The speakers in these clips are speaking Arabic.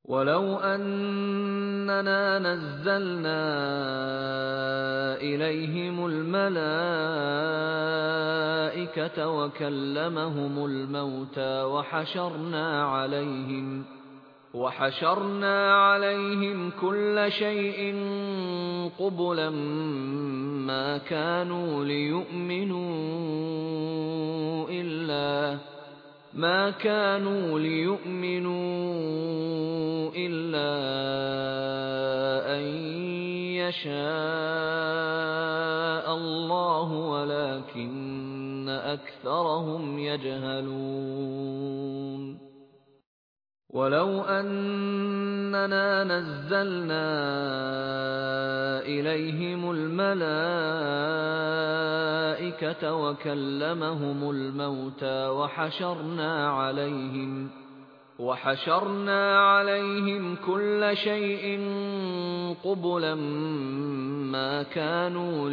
وَلَوْ أَنَّنَا نَزَّلْنَا إِلَيْهِمُ الْمَلَائِكَةَ وَكَلَّمَهُمُ الْمَوْتَىٰ وَحَشَرْنَا عَلَيْهِمْ كُلَّ شَيْءٍ قُبُلًا مَّا كَانُوا لِيُؤْمِنُوا إِلَّا أَن يَشَاءَ اللَّهُ وَلَٰكِنَّ أَكْثَرَهُمْ يَجْهَلُونَ وَلَوْ أَنَّنَا نَزَّلْنَا إِلَيْهِمُ الْمَلَائِكَةَ وَكَلَّمَهُمُ الْمَوْتَىٰ وَحَشَرْنَا عَلَيْهِمْ كُلَّ شَيْءٍ قُبُلًا مَّا كَانُوا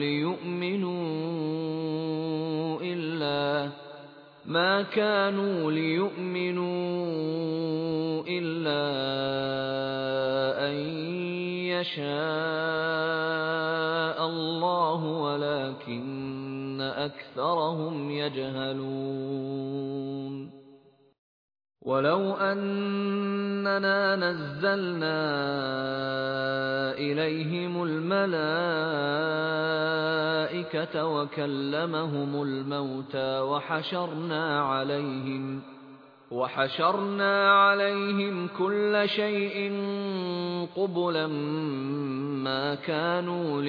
لِيُؤْمِنُوا إِلَّا أَن يَشَاءَ اللَّهُ وَلَٰكِنَّ أَكْثَرَهُمْ يَجْهَلُونَ وَلَوْ أَنَّنَا نَزَّلْنَا إِلَيْهِمُ الْمَلَائِكَةَ وَكَلَّمَهُمُ الْمَوْتَىٰ وَحَشَرْنَا عَلَيْهِمْ كُلَّ شَيْءٍ قُبُلًا مَّا كَانُوا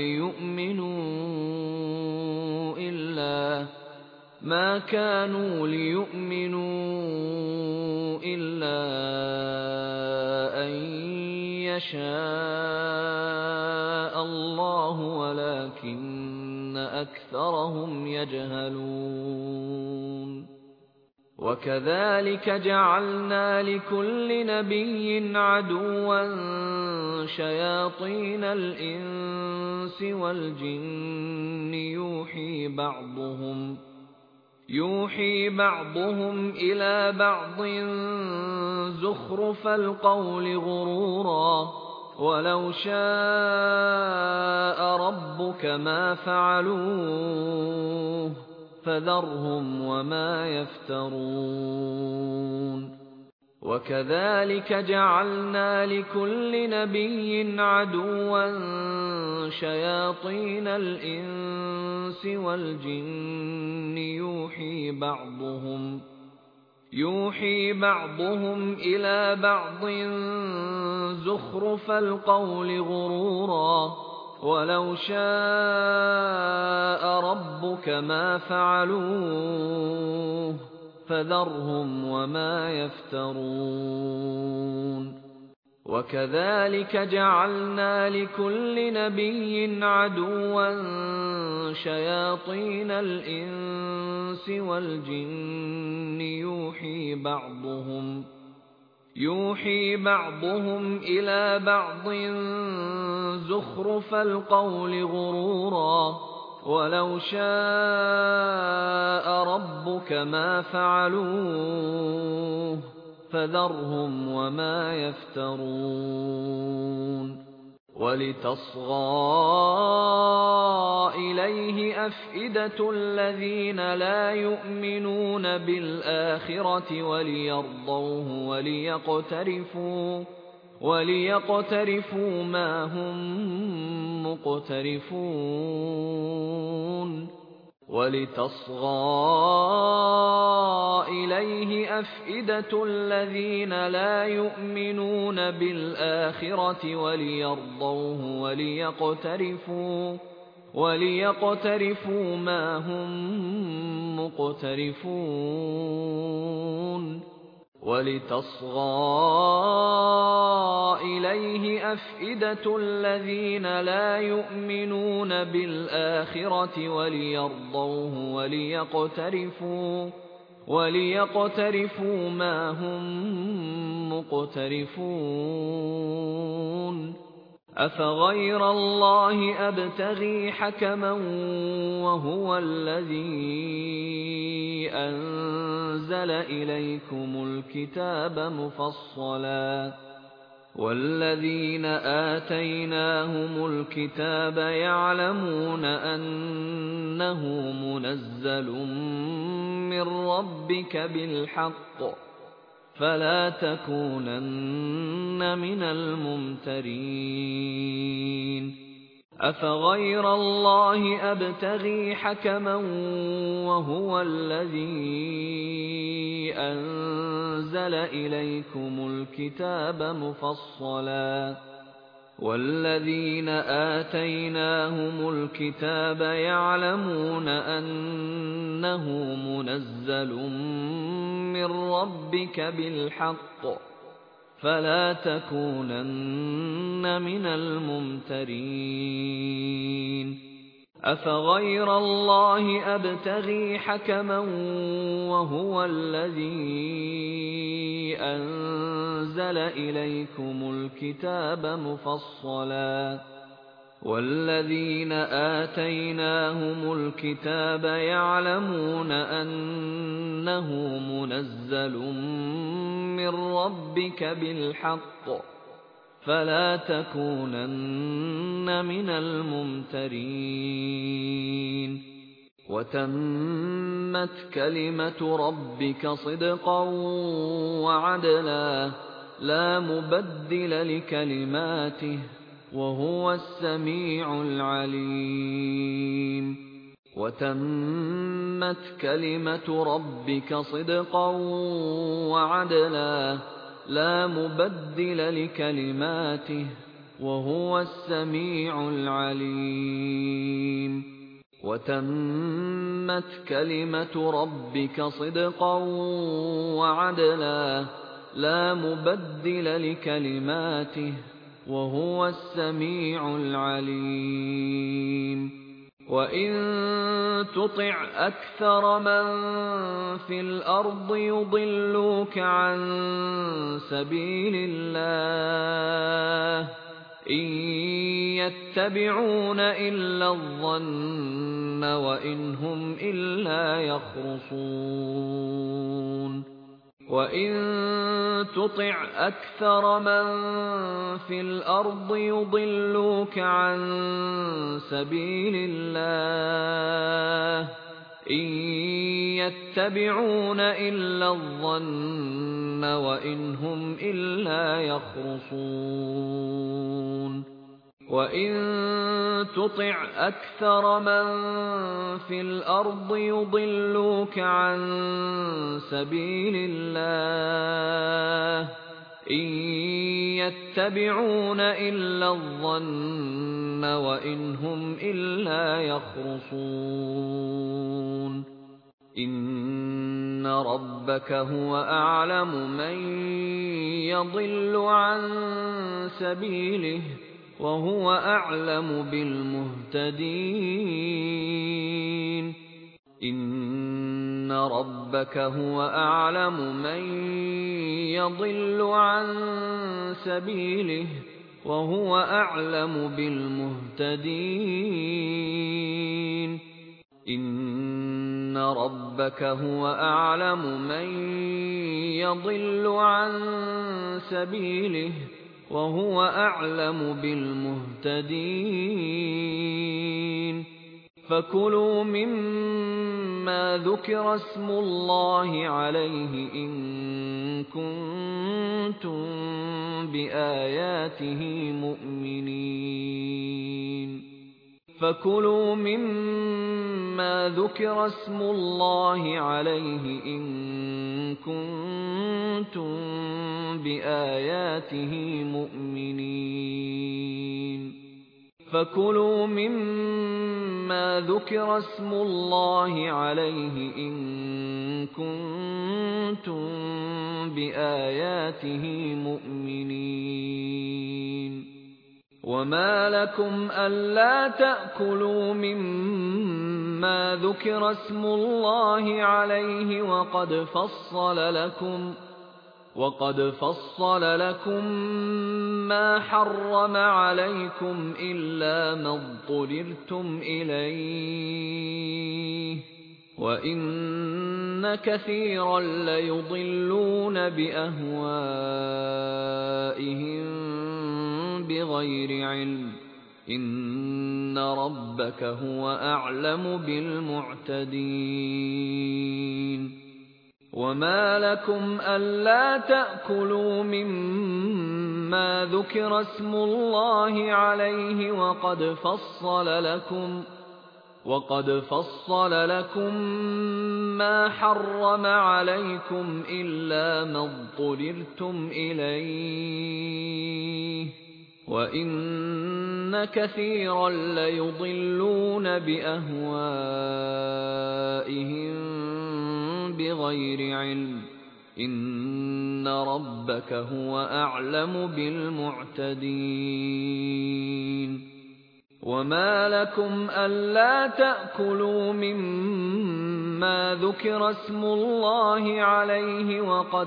لِيُؤْمِنُوا إِلَّا أَن يَشَاءَ اللَّهُ وَلَٰكِنَّ أَكْثَرَهُمْ يَجْهَلُونَ وَكَذَٰلِكَ جَعَلْنَا لِكُلِّ نَبِيٍّ عَدُوًّا شَيَاطِينَ الْإِنسِ وَالْجِنِّ يُوحِي بَعْضُهُمْ إِلَىٰ بَعْضٍ زُخْرُفَ الْقَوْلِ غُرُورًا ۚ وَلَوْ شَاءَ رَبُّكَ مَا فَعَلُوهُ فَذَرْهُمْ وَمَا يَفْتَرُونَ وَكَذَٰلِكَ جَعَلْنَا لِكُلِّ نَبِيٍّ عَدُوًّا شَيَاطِينَ الْإِنسِ وَالْجِنِّ يُوحِي بَعْضُهُمْ إِلَىٰ بَعْضٍ زُخْرُفَ الْقَوْلِ غُرُورًا ۚ وَلَوْ شَاءَ رَبُّكَ مَا فَعَلُوهُ فَذَرْهُمْ وَمَا يَفْتَرُونَ وَكَذَٰلِكَ جَعَلْنَا لِكُلِّ نَبِيٍّ عَدُوًّا شَيَاطِينَ الْإِنسِ وَالْجِنِّ يُوحِي بَعْضُهُمْ إِلَىٰ بَعْضٍ زُخْرُفَ الْقَوْلِ غُرُورًا ۚ وَلَوْ شَاءَ رَبُّكَ مَا فَعَلُوهُ فَذَرْهُمْ وَمَا يَفْتَرُونَ وَلِتَصْغَىٰ إِلَيْهِ أَفْئِدَةُ الَّذِينَ لَا يُؤْمِنُونَ بِالْآخِرَةِ وَلِيَرْضَوْهُ وَلِيَقْتَرِفُوا مَا هُم مُّقْتَرِفُونَ وَلِتَصْغَىٰ إِلَيْهِ أَفْئِدَةُ الَّذِينَ لَا يُؤْمِنُونَ بِالْآخِرَةِ وَلِيَرْضَوْهُ وَلِيَقْتَرِفُوا مَا هُم مُّقْتَرِفُونَ وَلِتَصْغَىٰ إِلَيْهِ أَفْئِدَةُ الَّذِينَ لَا يُؤْمِنُونَ بِالْآخِرَةِ وَلِيَرْضَوْهُ وَلِيَقْتَرِفُوا مَا هُم مُّقْتَرِفُونَ أَفَغَيْرَ اللَّهِ أَبْتَغِي حَكَمًا وَهُوَ الَّذِي أَنزَلَ إِلَيْكُمُ الْكِتَابَ مُفَصَّلًا ۚ وَالَّذِينَ آتَيْنَاهُمُ الْكِتَابَ يَعْلَمُونَ أَنَّهُ مُنَزَّلٌ مِّن رَّبِّكَ بِالْحَقِّ فَلَا تَكُونَنَّ مِنَ الْمُمْتَرِينَ أَفَغَيْرَ اللَّهِ أَبْتَغِي حَكَمًا وَهُوَ الَّذِي أَنزَلَ إِلَيْكُمُ الْكِتَابَ مُفَصَّلًا ۚ وَالَّذِينَ آتَيْنَاهُمُ الْكِتَابَ يَعْلَمُونَ أَنَّهُ مُنَزَّلٌ مِّن رَّبِّكَ بِالْحَقِّ فَلَا تَكُونَنَّ مِنَ الْمُمْتَرِينَ أَفَغَيْرَ اللَّهِ أَبْتَغِي حَكَمًا وَهُوَ الَّذِي أَنزَلَ إِلَيْكُمُ الْكِتَابَ مُفَصَّلًا ۚ وَالَّذِينَ آتَيْنَاهُمُ الْكِتَابَ يَعْلَمُونَ أَنَّهُ مُنَزَّلٌ مِّن رَّبِّكَ بِالْحَقِّ فَلَا تَكُونَنَّ مِنَ الْمُمْتَرِينَ وَتَمَّتْ كَلِمَةُ رَبِّكَ صِدْقًا وَعَدْلًا ۚ لَّا مُبَدِّلَ لِكَلِمَاتِهِ ۚ وَهُوَ السَّمِيعُ الْعَلِيمُ وَتَمَّتْ كَلِمَةُ رَبِّكَ صِدْقًا وَعَدْلًا ۚ لَّا مُبَدِّلَ لِكَلِمَاتِهِ ۚ وَهُوَ السَّمِيعُ الْعَلِيمُ وَتَمَّتْ كَلِمَةُ رَبِّكَ صِدْقًا وَعَدْلًا ۚ لَّا مُبَدِّلَ لِكَلِمَاتِهِ ۚ وَهُوَ السَّمِيعُ الْعَلِيمُ وَإِن تُطِعْ أَكْثَرَ مَن فِي الْأَرْضِ يُضِلُّوكَ عَن سَبِيلِ اللَّهِ ۚ إِن يَتَّبِعُونَ إِلَّا الظَّنَّ وَإِنْ هُمْ إِلَّا يَخْرُصُونَ وَإِن تُطِعْ أَكْثَرَ مَن فِي الْأَرْضِ يُضِلُّوكَ عَن سَبِيلِ اللَّهِ ۚ إِن يَتَّبِعُونَ إِلَّا الظَّنَّ وَإِنْ هُمْ إِلَّا يَخْرُصُونَ وَإِن تُطِعْ أَكْثَرَ مَن فِي الْأَرْضِ يُضِلُّوكَ عَن سَبِيلِ اللَّهِ ۚ إِن يَتَّبِعُونَ إِلَّا الظَّنَّ وَإِنْ هُمْ إِلَّا يَخْرُصُونَ إِنَّ رَبَّكَ هُوَ أَعْلَمُ مَن يَضِلُّ عَن سَبِيلِهِ ۖ وَهُوَ أَعْلَمُ بِالْمُهْتَدِينَ إِنَّ رَبَّكَ هُوَ أَعْلَمُ مَن يَضِلُّ عَن سَبِيلِهِ ۖ وَهُوَ أَعْلَمُ بِالْمُهْتَدِينَ إِنَّ رَبَّكَ هُوَ أَعْلَمُ مَن يَضِلُّ عَن سَبِيلِهِ ۖ وَهُوَ أَعْلَمُ بِالْمُهْتَدِينَ فَكُلُوا مِمَّا ذُكِرَ اسْمُ اللَّهِ عَلَيْهِ إِن كُنتُم بِآيَاتِهِ مُؤْمِنِينَ فَكُلُوا مِمَّا ذُكِرَ اسْمُ اللَّهِ عَلَيْهِ إِن كُنتُم بِآيَاتِهِ مُؤْمِنِينَ فَكُلُوا مِمَّا ذُكِرَ اسْمُ اللَّهِ عَلَيْهِ إِن كُنتُم بِآيَاتِهِ مُؤْمِنِينَ وَمَا لَكُمْ أَلَّا تَأْكُلُوا مِمَّا ذُكِرَ اسْمُ اللَّهِ عَلَيْهِ وَقَدْ فَصَّلَ لَكُم مَّا حَرَّمَ عَلَيْكُمْ إِلَّا مَا اضْطُرِرْتُمْ إِلَيْهِ ۗ وَإِنَّ كَثِيرًا لَّيُضِلُّونَ بِأَهْوَائِهِم بغير علم إن ربك هو أعلم بالمعتدين وما لكم ألا تأكلوا مما ذكر اسم الله عليه وقد فصل لكم ما حرم عليكم إلا ما اضطررتم إليه وإن كثيرا ليضلون بأهوائهم بغير علم إن ربك هو أعلم بالمعتدين وما لكم ألا تأكلوا مما ذكر اسم الله عليه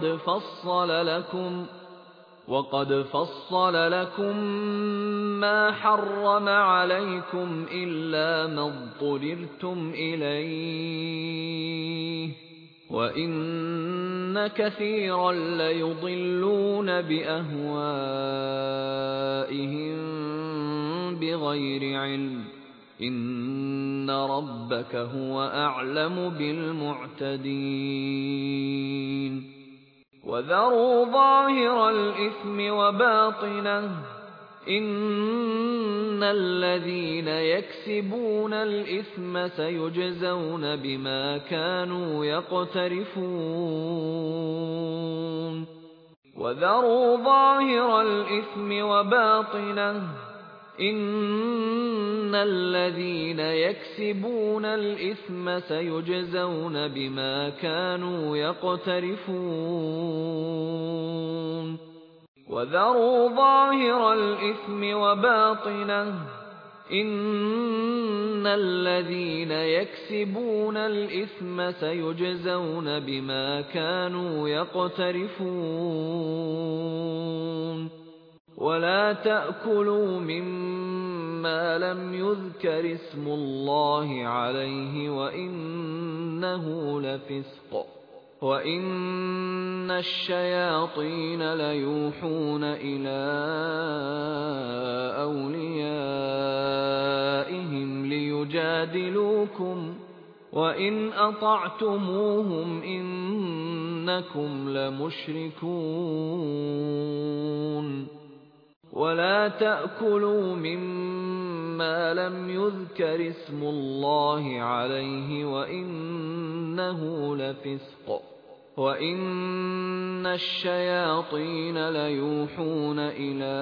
وقد فصل لكم ما حرم عليكم إلا ما اضطررتم إليه وإن كثيرا ليضلون بأهوائهم بغير علم إن ربك هو أعلم بالمعتدين وذروا ظاهر الإثم وباطنه إن الذين يكسبون الإثم سيجزون بما كانوا يقترفون وذروا ظاهر الإثم وباطنه إن الذين يكسبون الإثم سيجزون بما كانوا يقترفون وذروا ظاهر الإثم وباطنه إن الذين يكسبون الإثم سيجزون بما كانوا يقترفون ولا تأكلوا مما لم يذكر اسم الله عليه وإنه لفسق وإن الشياطين ليوحون إلى أوليائهم ليجادلوكم وإن أطعتموهم إنكم لمشركون ولا تأكلوا مما لم يذكر اسم الله عليه وإنه لفسق وإن الشياطين ليوحون إلى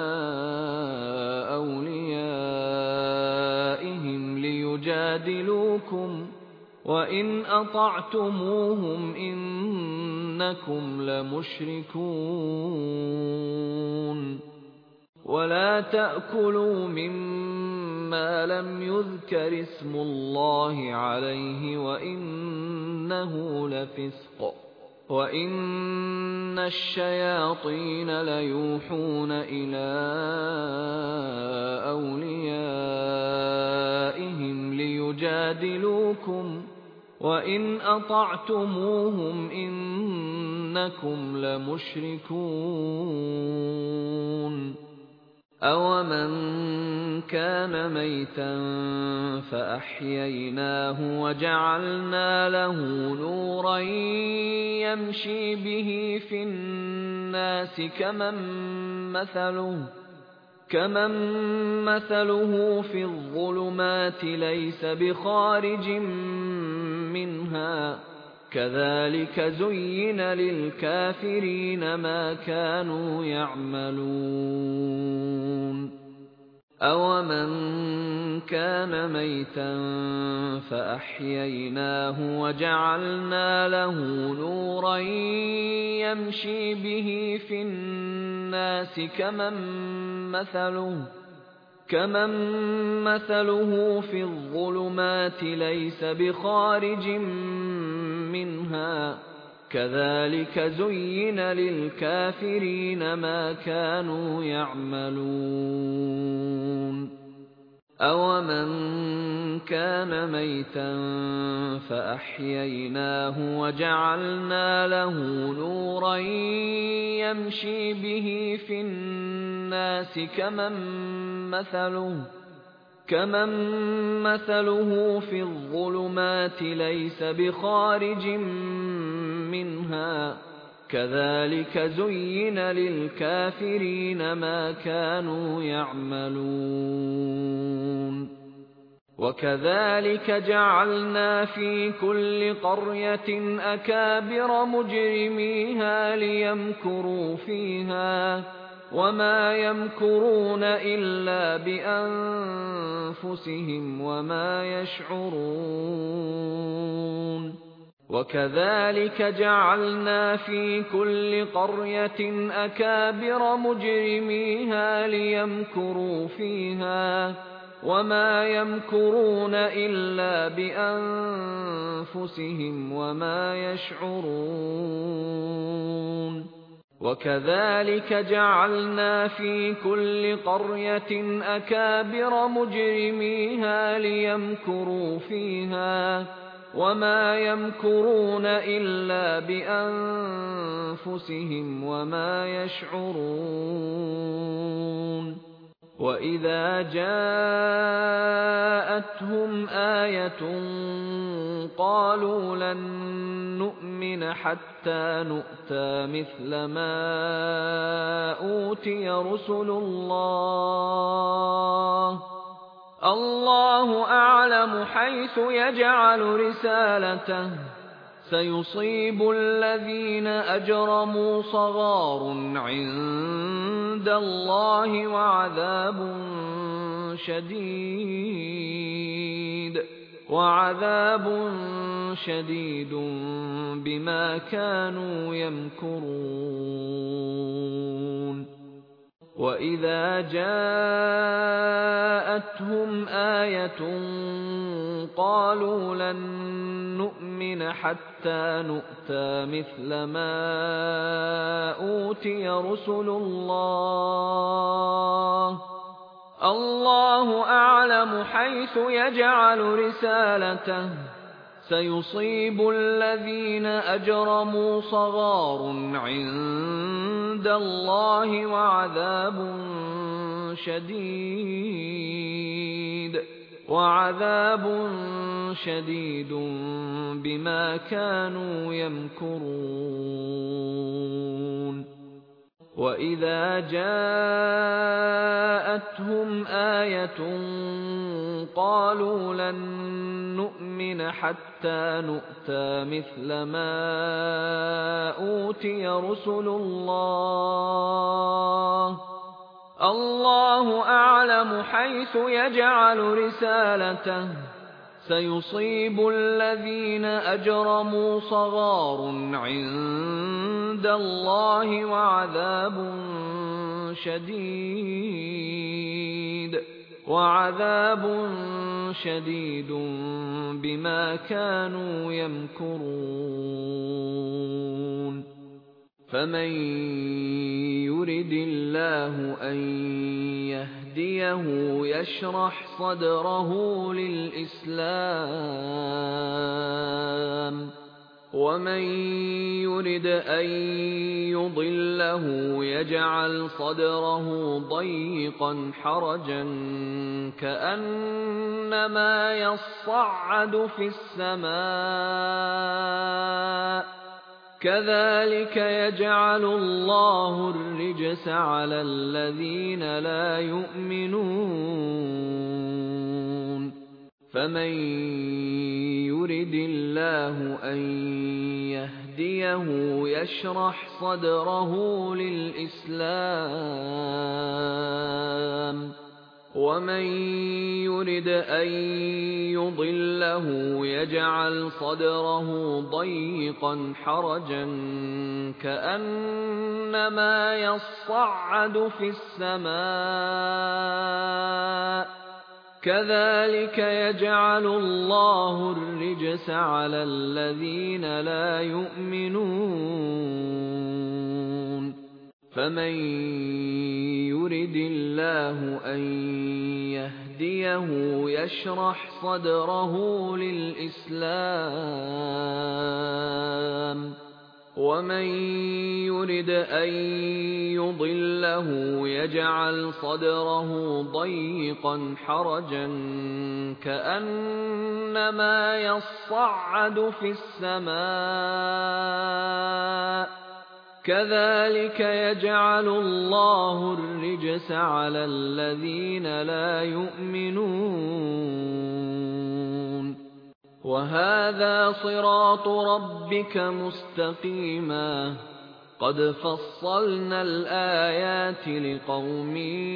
أوليائهم ليجادلوكم وإن أطعتموهم إنكم لمشركون ولا تأكلوا مما لم يذكر اسم الله عليه وإنه لفسق وإن الشياطين ليوحون إلى أوليائهم ليجادلوكم وإن أطعتموهم إنكم لمشركون أَوَمَنْ كَانَ مَيْتًا فَأَحْيَيْنَاهُ وَجَعَلْنَا لَهُ نُورًا يَمْشِي بِهِ فِي النَّاسِ كَمَن مَّثَلُهُ فِي الظُّلُمَاتِ لَيْسَ بِخَارِجٍ مِّنْهَا كَذَلِكَ زُيِّنَ لِلْكَافِرِينَ مَا كَانُوا يَعْمَلُونَ أَوَمَنْ كَانَ مَيْتًا فَأَحْيَيْنَاهُ وَجَعَلْنَا لَهُ نُورًا يَمْشِي بِهِ فِي النَّاسِ كَمَن مَّثَلُهُ فِي الظُّلُمَاتِ لَيْسَ بِخَارِجٍ مِّنْهَا كَذَلِكَ زُيِّنَ لِلْكَافِرِينَ مَا كَانُوا يَعْمَلُونَ أَوَمَن كَانَ مَيْتًا فَأَحْيَيْنَاهُ وَجَعَلْنَا لَهُ نُورًا يَمْشِي بِهِ فِي النَّاسِ كَمَن مَّثَلُهُ فِي الظُّلُمَاتِ لَيْسَ بِخَارِجٍ مِّنْهَا ۚ كَذَٰلِكَ زُيِّنَ لِلْكَافِرِينَ مَا كَانُوا يَعْمَلُونَ وَكَذَٰلِكَ جَعَلْنَا فِي كُلِّ قَرْيَةٍ أَكَابِرَ مُجْرِمِيهَا لِيَمْكُرُوا فِيهَا ۖ وَمَا يَمْكُرُونَ إِلَّا بِأَنفُسِهِمْ وَمَا يَشْعُرُونَ وَكَذَٰلِكَ جَعَلْنَا فِي كُلِّ قَرْيَةٍ أَكَابِرَ مُجْرِمِيهَا لِيَمْكُرُوا فِيهَا ۖ وَمَا يَمْكُرُونَ إِلَّا بِأَنفُسِهِمْ وَمَا يَشْعُرُونَ وَكَذَٰلِكَ جَعَلْنَا فِي كُلِّ قَرْيَةٍ أَكَابِرَ مُجْرِمِيهَا لِيَمْكُرُوا فِيهَا ۖ وَمَا يَمْكُرُونَ إِلَّا بِأَنفُسِهِمْ وَمَا يَشْعُرُونَ وَإِذَا جَاءَتْهُمْ آيَةٌ قَالُوا لَن نُّؤْمِنَ حَتَّىٰ نُؤْتَىٰ مِثْلَ مَا أُوتِيَ رُسُلُ اللَّهِ ۘ اللَّهُ أَعْلَمُ حَيْثُ يَجْعَلُ رِسَالَتَهُ ۗ سَيُصِيبُ الَّذِينَ أَجْرَمُوا صَغَارٌ عِندَ اللَّهِ وَعَذَابٌ شَدِيدٌ بِمَا كَانُوا يَمْكُرُونَ وَإِذَا جَاءَتْهُمْ آيَةٌ قَالُوا لَن نُّؤْمِنَ حَتَّىٰ نُؤْتَىٰ مِثْلَ مَا أُوتِيَ رُسُلُ اللَّهِ ۘ اللَّهُ أَعْلَمُ حَيْثُ يَجْعَلُ رِسَالَتَهُ ۗ سَيُصِيبُ الَّذِينَ أَجْرَمُوا صَغَارٌ عِندَ اللَّهِ وَعَذَابٌ شَدِيدٌ بِمَا كَانُوا يَمْكُرُونَ وَإِذَا جَاءَتْهُمْ آيَةٌ قَالُوا لَن نُّؤْمِنَ حَتَّىٰ نُؤْتَىٰ مِثْلَ مَا أُوتِيَ رُسُلُ اللَّهِ ۘ اللَّهُ أَعْلَمُ حَيْثُ يَجْعَلُ رِسَالَتَهُ ۗ سَيُصِيبُ الَّذِينَ أَجْرَمُوا صَغَارٌ عِندَ اللَّهِ وَعَذَابٌ شَدِيدٌ بِمَا كَانُوا يَمْكُرُونَ فَمَن يُرِدِ اللَّهُ أَن يَهْدِيَهُ يَشْرَحْ صَدْرَهُ لِلْإِسْلَامِ ۖ وَمَن يُرِدْ أَن يُضِلَّهُ يَجْعَلْ صَدْرَهُ ضَيِّقًا حَرَجًا كَأَنَّمَا يَصَّعَّدُ فِي السَّمَاءِ ۚ كَذَٰلِكَ يَجْعَلُ اللَّهُ الرِّجْسَ عَلَى الَّذِينَ لَا يُؤْمِنُونَ فَمَن يُرِدِ اللَّهُ أَن يَهْدِيَهُ يَشْرَحْ صَدْرَهُ لِلْإِسْلَامِ ۖ وَمَن يُرِدْ أَن يُضِلَّهُ يَجْعَلْ صَدْرَهُ ضَيِّقًا حَرَجًا كَأَنَّمَا يَصَّعَّدُ فِي السَّمَاءِ ۚ كَذَٰلِكَ يَجْعَلُ اللَّهُ الرِّجْسَ عَلَى الَّذِينَ لَا يُؤْمِنُونَ فَمَن يُرِدِ اللَّهُ أَن يَهْدِيَهُ يَشْرَحْ صَدْرَهُ لِلْإِسْلَامِ وَمَن يُرِدْ أَن يُضِلَّهُ يَجْعَلْ صَدْرَهُ ضَيِّقًا حَرَجًا كَأَنَّمَا يَصَّعَّدُ فِي السَّمَاءِ كَذَلِكَ يَجْعَلُ اللَّهُ الرِّجْسَ عَلَى الَّذِينَ لَا يُؤْمِنُونَ وَهَٰذَا صِرَاطُ رَبِّكَ مُسْتَقِيمًا قَدْ فَصَّلْنَا الْآيَاتِ لِقَوْمٍ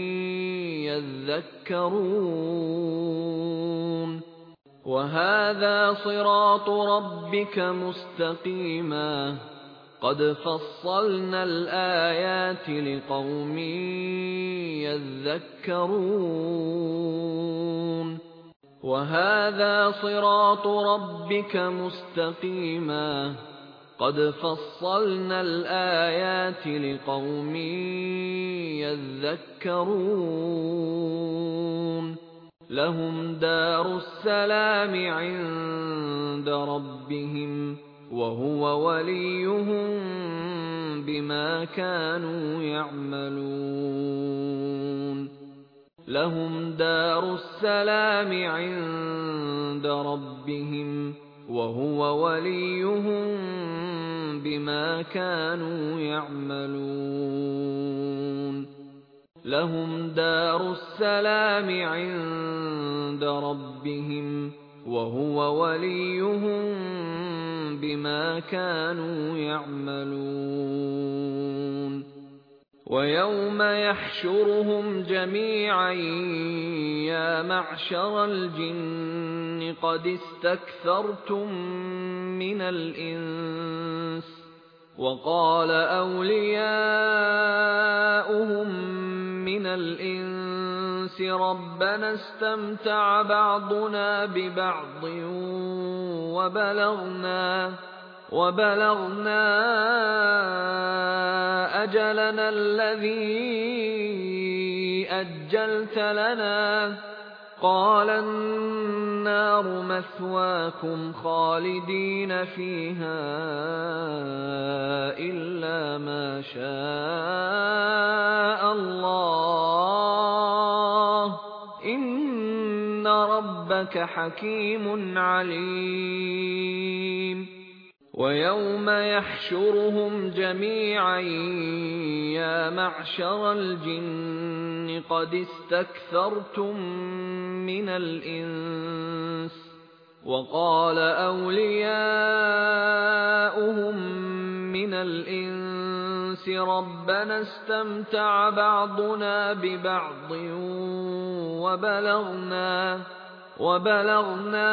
يَذَّكَّرُونَ وَهَٰذَا صِرَاطُ رَبِّكَ مُسْتَقِيمًا قَدْ فَصَّلْنَا الْآيَاتِ لِقَوْمٍ يَذَّكَّرُونَ وَهَٰذَا صِرَاطُ رَبِّكَ مُسْتَقِيمًا قَدْ فَصَّلْنَا الْآيَاتِ لِقَوْمٍ يَذَّكَّرُونَ لَهُمْ دَارُ السَّلَامِ عِندَ رَبِّهِمْ وَهُوَ وَلِيُّهُم بِمَا كَانُوا يَعْمَلُونَ لَهُمْ دَارُ السَّلَامِ عِندَ رَبِّهِمْ وَهُوَ وَلِيُّهُم بِمَا كَانُوا يَعْمَلُونَ لَهُمْ دَارُ السَّلَامِ عِندَ رَبِّهِمْ وَهُوَ وَلِيُّهُم بِمَا كَانُوا يَعْمَلُونَ وَيَوْمَ يَحْشُرُهُمْ جَمِيعًا يَا مَعْشَرَ الْجِنِّ قَدِ اسْتَكْثَرْتُم مِّنَ الْإِنسِ وَقَالَ أَوْلِيَاؤُهُم مِّنَ الْإِنسِ رَبَّنَا اسْتَمْتَعَ بَعْضُنَا بِبَعْضٍ وَبَلَغْنَا أَجَلَنَا الَّذِي أَجَّلْتَ لَنَا قَالَ النَّارُ مَثْوَاكُمْ خَالِدِينَ فِيهَا إِلَّا مَا شَاءَ اللَّهُ إِنَّ رَبَّكَ حَكِيمٌ عَلِيمٌ وَيَوْمَ يَحْشُرُهُمْ جَمِيعًا يَا مَعْشَرَ الْجِنِّ قَدِ اسْتَكْثَرْتُم مِّنَ الْإِنسِ وَقَالَ أَوْلِيَاؤُهُم مِّنَ الْإِنسِ رَبَّنَا اسْتَمْتَعَ بَعْضُنَا بِبَعْضٍ وَبَلَغْنَا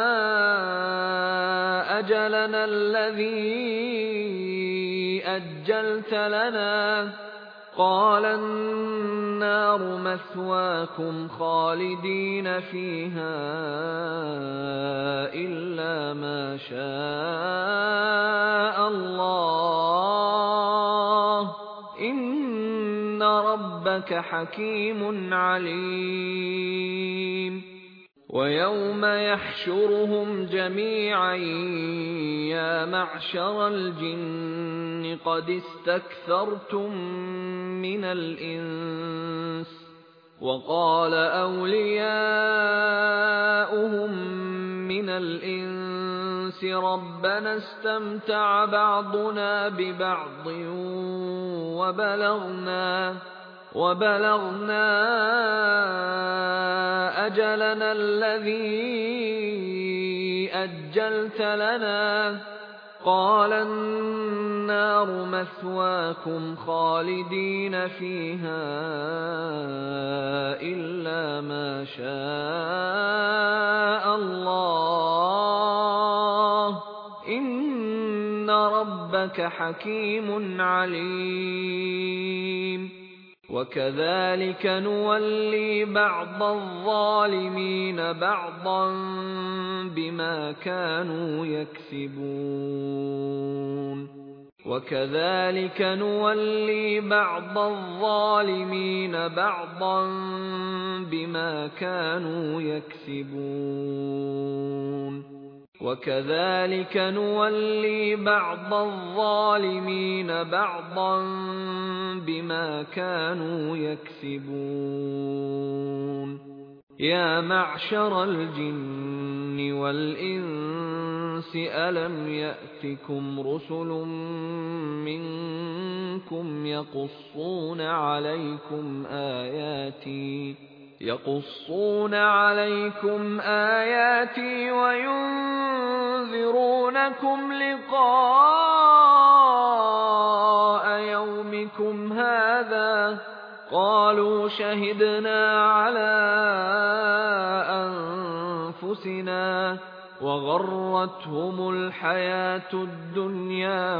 أَجَلَنَا الَّذِي أَجَّلْتَ لَنَا قَالَ النَّارُ مَثْوَاكُمْ خَالِدِينَ فِيهَا إِلَّا مَا شَاءَ اللَّهُ إِنَّ رَبَّكَ حَكِيمٌ عَلِيمٌ وَيَوْمَ يَحْشُرُهُمْ جَمِيعًا يَا مَعْشَرَ الْجِنِّ قَدِ اسْتَكْثَرْتُم مِّنَ الْإِنسِ وَقَالَ أَوْلِيَاؤُهُم مِّنَ الْإِنسِ رَبَّنَا اسْتَمْتَعَ بَعْضُنَا بِبَعْضٍ وَبَلَغْنَا أَجَلَنَا الَّذِي أَجَّلْتَ لَنَا قَالَ النَّارُ مَثْوَاكُمْ خَالِدِينَ فِيهَا إِلَّا مَا شَاءَ اللَّهُ إِنَّ رَبَّكَ حَكِيمٌ عَلِيمٌ وَكَذَلِكَ نُوَلِّي بَعْضَ الظَّالِمِينَ بَعْضًا بِمَا كَانُوا يَكْسِبُونَ وكذلك نولي بعض الظالمين بعضا بما كانوا يكسبون وكذلك نولي بعض الظالمين بعضا بما كانوا يكسبون يا معشر الجن والإنس ألم يأتكم رسل منكم يقصون عليكم آياتي وينذرونكم لقاء يومكم هذا قالوا شهدنا على أنفسنا وغرتهم الحياة الدنيا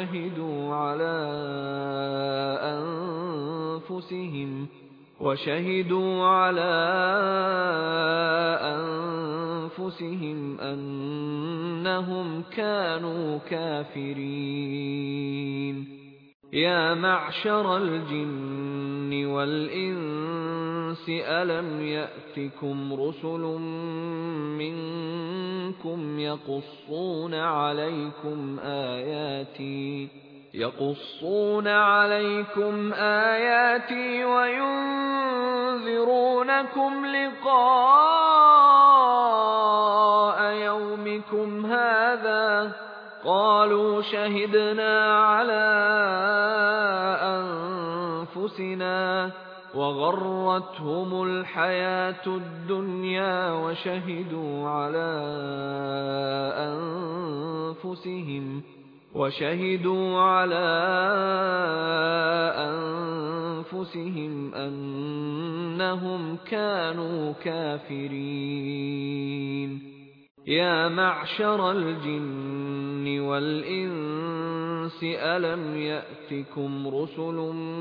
وشهدوا على أنفسهم أنهم كانوا كافرين يا معشر الجن والإنس ألم يأتكم رسل منكم يقصون عليكم آياتي وينذرونكم لقاء يومكم هذا قالوا شهدنا على أنفسنا وغرتهم الحياة الدنيا وشهدوا على أنفسهم أنهم كانوا كافرين يا معشر الجن والإنس ألم يأتكم رسل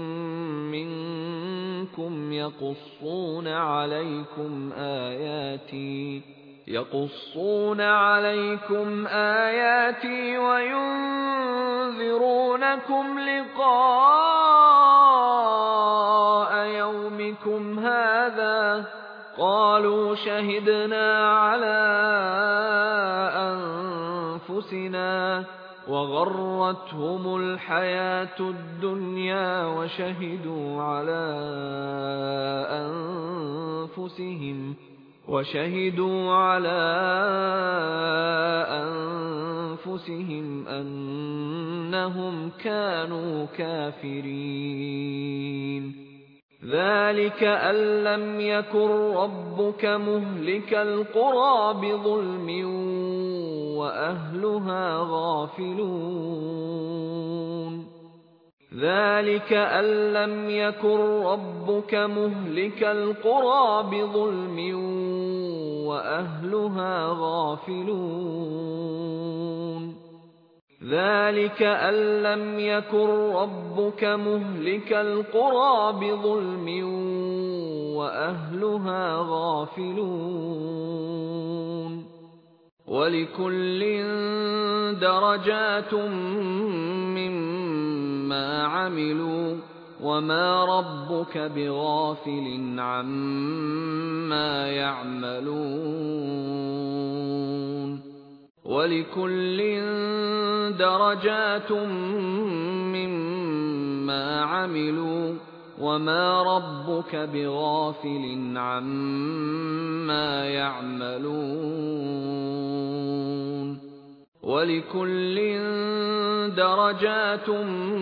منكم يقصون عليكم آياتي وينذرونكم لقاء يومكم هذا قالوا شهدنا على أنفسنا وغرتهم الحياة الدنيا وشهدوا على أنفسهم أنهم كانوا كافرين ذلك أن لم يكن ربك مهلك القرى بظلم وأهلها غافلون ذلك أن لم يكن ربك مهلك القرى بظلم وأهلها غافلون ذلك أن لم يكن ربك مهلك القرى بظلم وأهلها غافلون ولكل درجات مما عملوا وما ربك بغافل عما يعملون ولكل درجات مما عملوا وما ربك بغافل عما يعملون ولكل درجات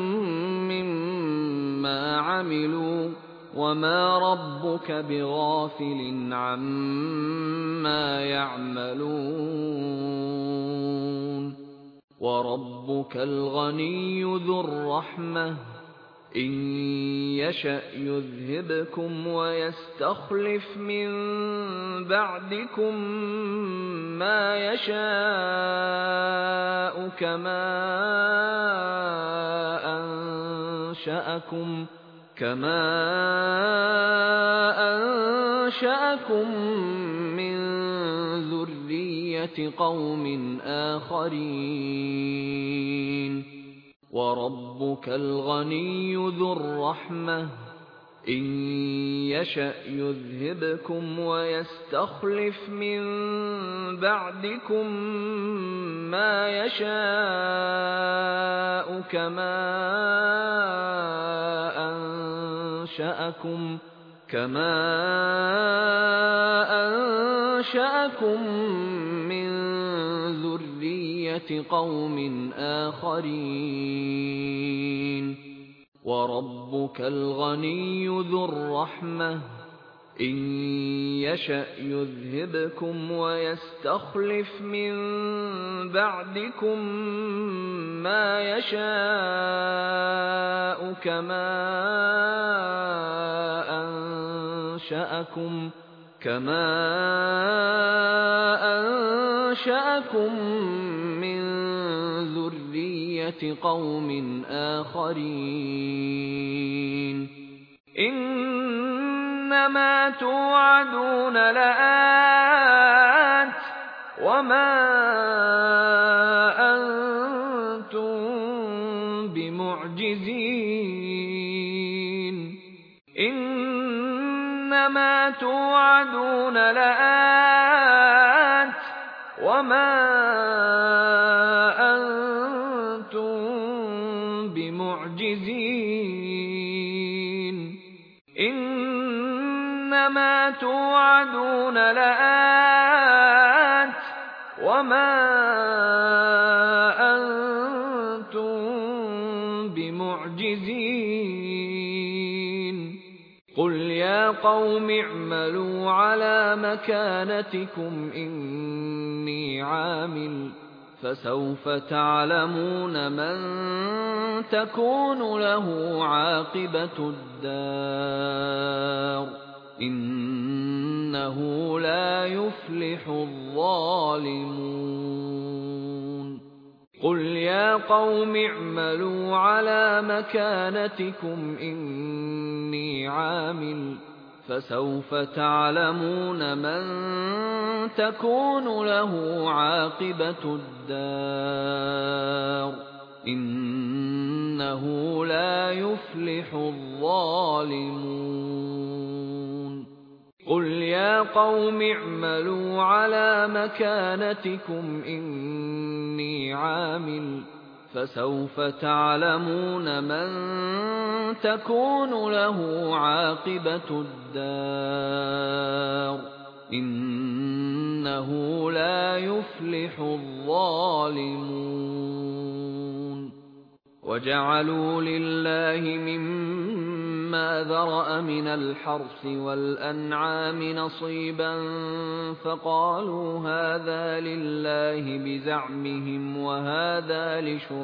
مما عملوا وما ربك بغافل عما يعملون وربك الغني ذو الرحمة إن يشأ يذهبكم ويستخلف من بعدكم ما يشاء كما أنشأكم من ذرية قوم آخرين وَرَبُّكَ الْغَنِيُّ ذُو الرَّحْمَةِ إِن يَشَأْ يُذْهِبْكُمْ وَيَسْتَخْلِفْ مِن بَعْدِكُم مَّا يَشَاءُ كَمَا أَنشَأَكُم مِّن ذُرِّيَّةِ قَوْمٍ آخَرِينَ وَرَبُّكَ الْغَنِيُّ ذُو الرَّحْمَةِ إِن يَشَأْ يُذْهِبْكُمْ وَيَسْتَخْلِفْ مِن بَعْدِكُم مَّا يَشَاءُ كَمَا أَنشَأَكُم مِّن ذُرِّيَّةِ قَوْمٍ آخَرِينَ إِنَّمَا تُوعَدُونَ لَآتٍ وَمَا أَنتُم بِمُعْجِزِينَ إِنَّمَا تُوعَدُونَ لَآتٍ وَمَا أَنتُم بِمُعْجِزِينَ إِنَّمَا تُوعَدُونَ لَآتٍ وَمَا أَنتُم بِمُعْجِزِينَ قُلْ يَا قَوْمِ اعْمَلُوا عَلَىٰ مَكَانَتِكُمْ إِنِّي عَامِلٌ ۖ فَسَوْفَ تَعْلَمُونَ مَن تَكُونُ لَهُ عَاقِبَةُ الدَّارِ ۗ إِنَّهُ لَا يُفْلِحُ الظَّالِمُونَ قُلْ يَا قَوْمِ اعْمَلُوا عَلَىٰ مَكَانَتِكُمْ إِنِّي عَامِلٌ ۖ فَسَوْفَ تَعْلَمُونَ مَن تَكُونُ لَهُ عَاقِبَةُ الدَّارِ ۗ إِنَّهُ لَا يُفْلِحُ الظَّالِمُونَ قُلْ يَا قَوْمِ اعْمَلُوا عَلَىٰ مَكَانَتِكُمْ إِنِّي عَامِلٌ ۖ فَسَوْفَ تَعْلَمُونَ مَن تَكُونُ لَهُ عَاقِبَةُ الدَّارِ ۗ إِنَّهُ لَا يُفْلِحُ الظَّالِمُونَ وَجَعَلُوا لِلَّهِ مِمَّا ذَرَأَ مِنَ الْحَرْثِ وَالْأَنْعَامِ نَصِيبًا فَقَالُوا هَٰذَا لِلَّهِ بِزَعْمِهِمْ وَهَٰذَا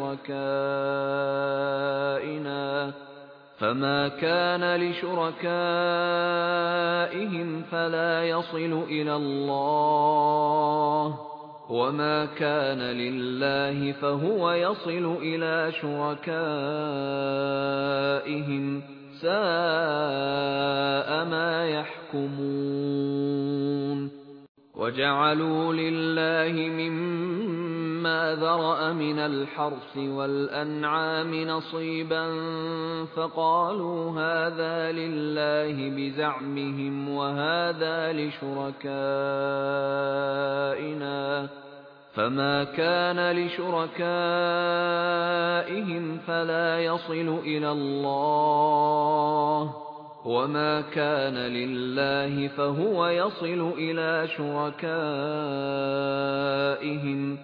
لِشُرَكَائِنَا ۖ فَمَا كَانَ لِشُرَكَائِهِمْ فَلَا يَصِلُ إِلَى اللَّهِ ۖ وَمَا كَانَ لِلَّهِ فَهُوَ يَصِلُ إِلَىٰ شُرَكَائِهِمْ ۗ سَاءَ مَا يَحْكُمُونَ وَجَعَلُوا لِلَّهِ مِمَّا ذَرَأَ مِنَ الْحَرْثِ وَالْأَنْعَامِ نَصِيبًا فَقَالُوا هَٰذَا لِلَّهِ بِزَعْمِهِمْ وَهَٰذَا لِشُرَكَائِنَا ۖ فَمَا كَانَ لِشُرَكَائِهِمْ فَلَا يَصِلُ إِلَى اللَّهِ ۖ وَمَا كَانَ لِلَّهِ فَهُوَ يَصِلُ إِلَىٰ شُرَكَائِهِمْ ۗ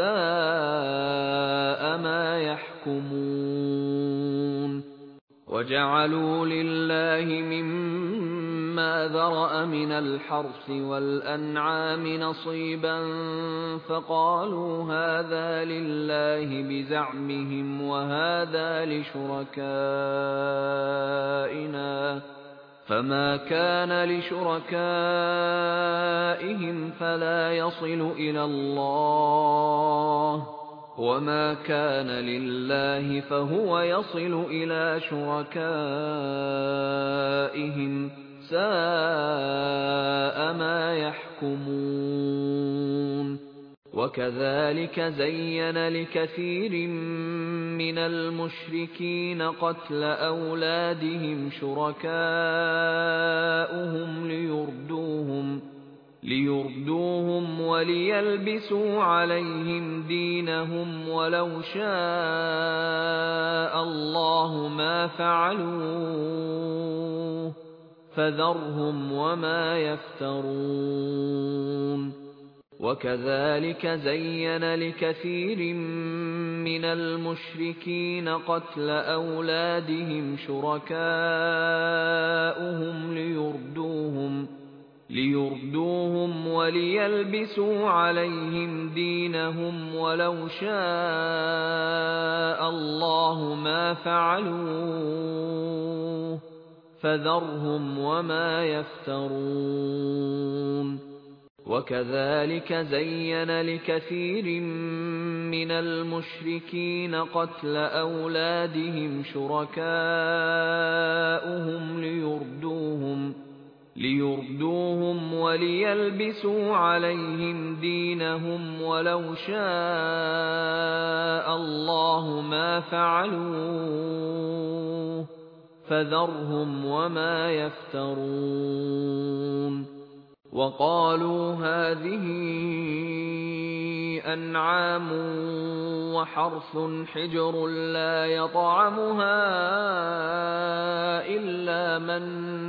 سَاءَ مَا يَحْكُمُونَ وَجَعَلُوا لِلَّهِ مِمَّا ذَرَأَ مِنَ الْحَرْثِ وَالْأَنْعَامِ نَصِيبًا فَقَالُوا هَٰذَا لِلَّهِ بِزَعْمِهِمْ وَهَٰذَا لِشُرَكَائِنَا ۖ فَمَا كَانَ لِشُرَكَائِهِمْ فَلَا يَصِلُ إِلَى اللَّهِ ۖ وَمَا كَانَ لِلَّهِ فَهُوَ يَصِلُ إِلَىٰ شُرَكَائِهِمْ ۗ سَاءَ مَا يَحْكُمُونَ وَكَذَٰلِكَ زَيَّنَ لِكَثِيرٍ مِّنَ الْمُشْرِكِينَ قَتْلَ أَوْلَادِهِمْ شُرَكَاؤُهُمْ لِيُرْدُوهُمْ وَلِيَلْبِسُوا عَلَيْهِمْ دِينَهُمْ وَلَوْ شَاءَ اللَّهُ مَا فَعَلُوهُ فَذَرْهُمْ وَمَا يَفْتَرُونَ وَكَذَلِكَ زَيَّنَ لِكَثِيرٍ مِّنَ الْمُشْرِكِينَ قَتْلَ أَوْلَادِهِمْ شُرَكَاؤُهُمْ لِيُرْدُوهُمْ وَلِيَلْبِسُوا عَلَيْهِمْ دِينَهُمْ وَلَوْ شَاءَ اللَّهُ مَا فَعَلُوهُ فَذَرْهُمْ وَمَا يَفْتَرُونَ وَكَذَلِكَ زَيَّنَ لِكَثِيرٍ مِّنَ الْمُشْرِكِينَ قَتْلَ أَوْلَادِهِمْ شُرَكَاؤُهُمْ لِيُرْدُوهُمْ وَلِيَلْبِسُوا عَلَيْهِمْ دِينَهُمْ وَلَوْ شَاءَ اللَّهُ مَا فَعَلُوهُ فَذَرْهُمْ وَمَا يَفْتَرُونَ وَقَالُوا هَٰذِهِ أَنْعَامٌ وَحَرْثٌ حِجْرٌ لَّا يَطْعَمُهَا إِلَّا مَن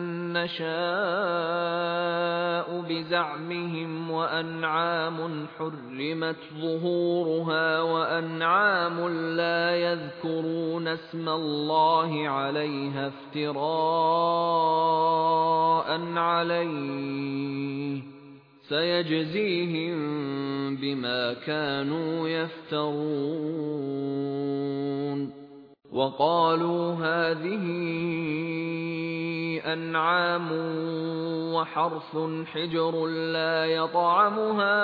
نَّشَاءُ بِزَعْمِهِمْ وَأَنْعَامٌ حُرِّمَتْ ظُهُورُهَا وَأَنْعَامٌ لَّا يَذْكُرُونَ اسْمَ اللَّهِ عَلَيْهَا افْتِرَاءً عَلَيْهِ سَيَجْزِيهِم بِمَا كَانُوا يَفْتَرُونَ وَقَالُوا هَٰذِهِ أَنْعَامٌ وَحَرْثٌ حِجْرٌ لَّا يَطْعَمُهَا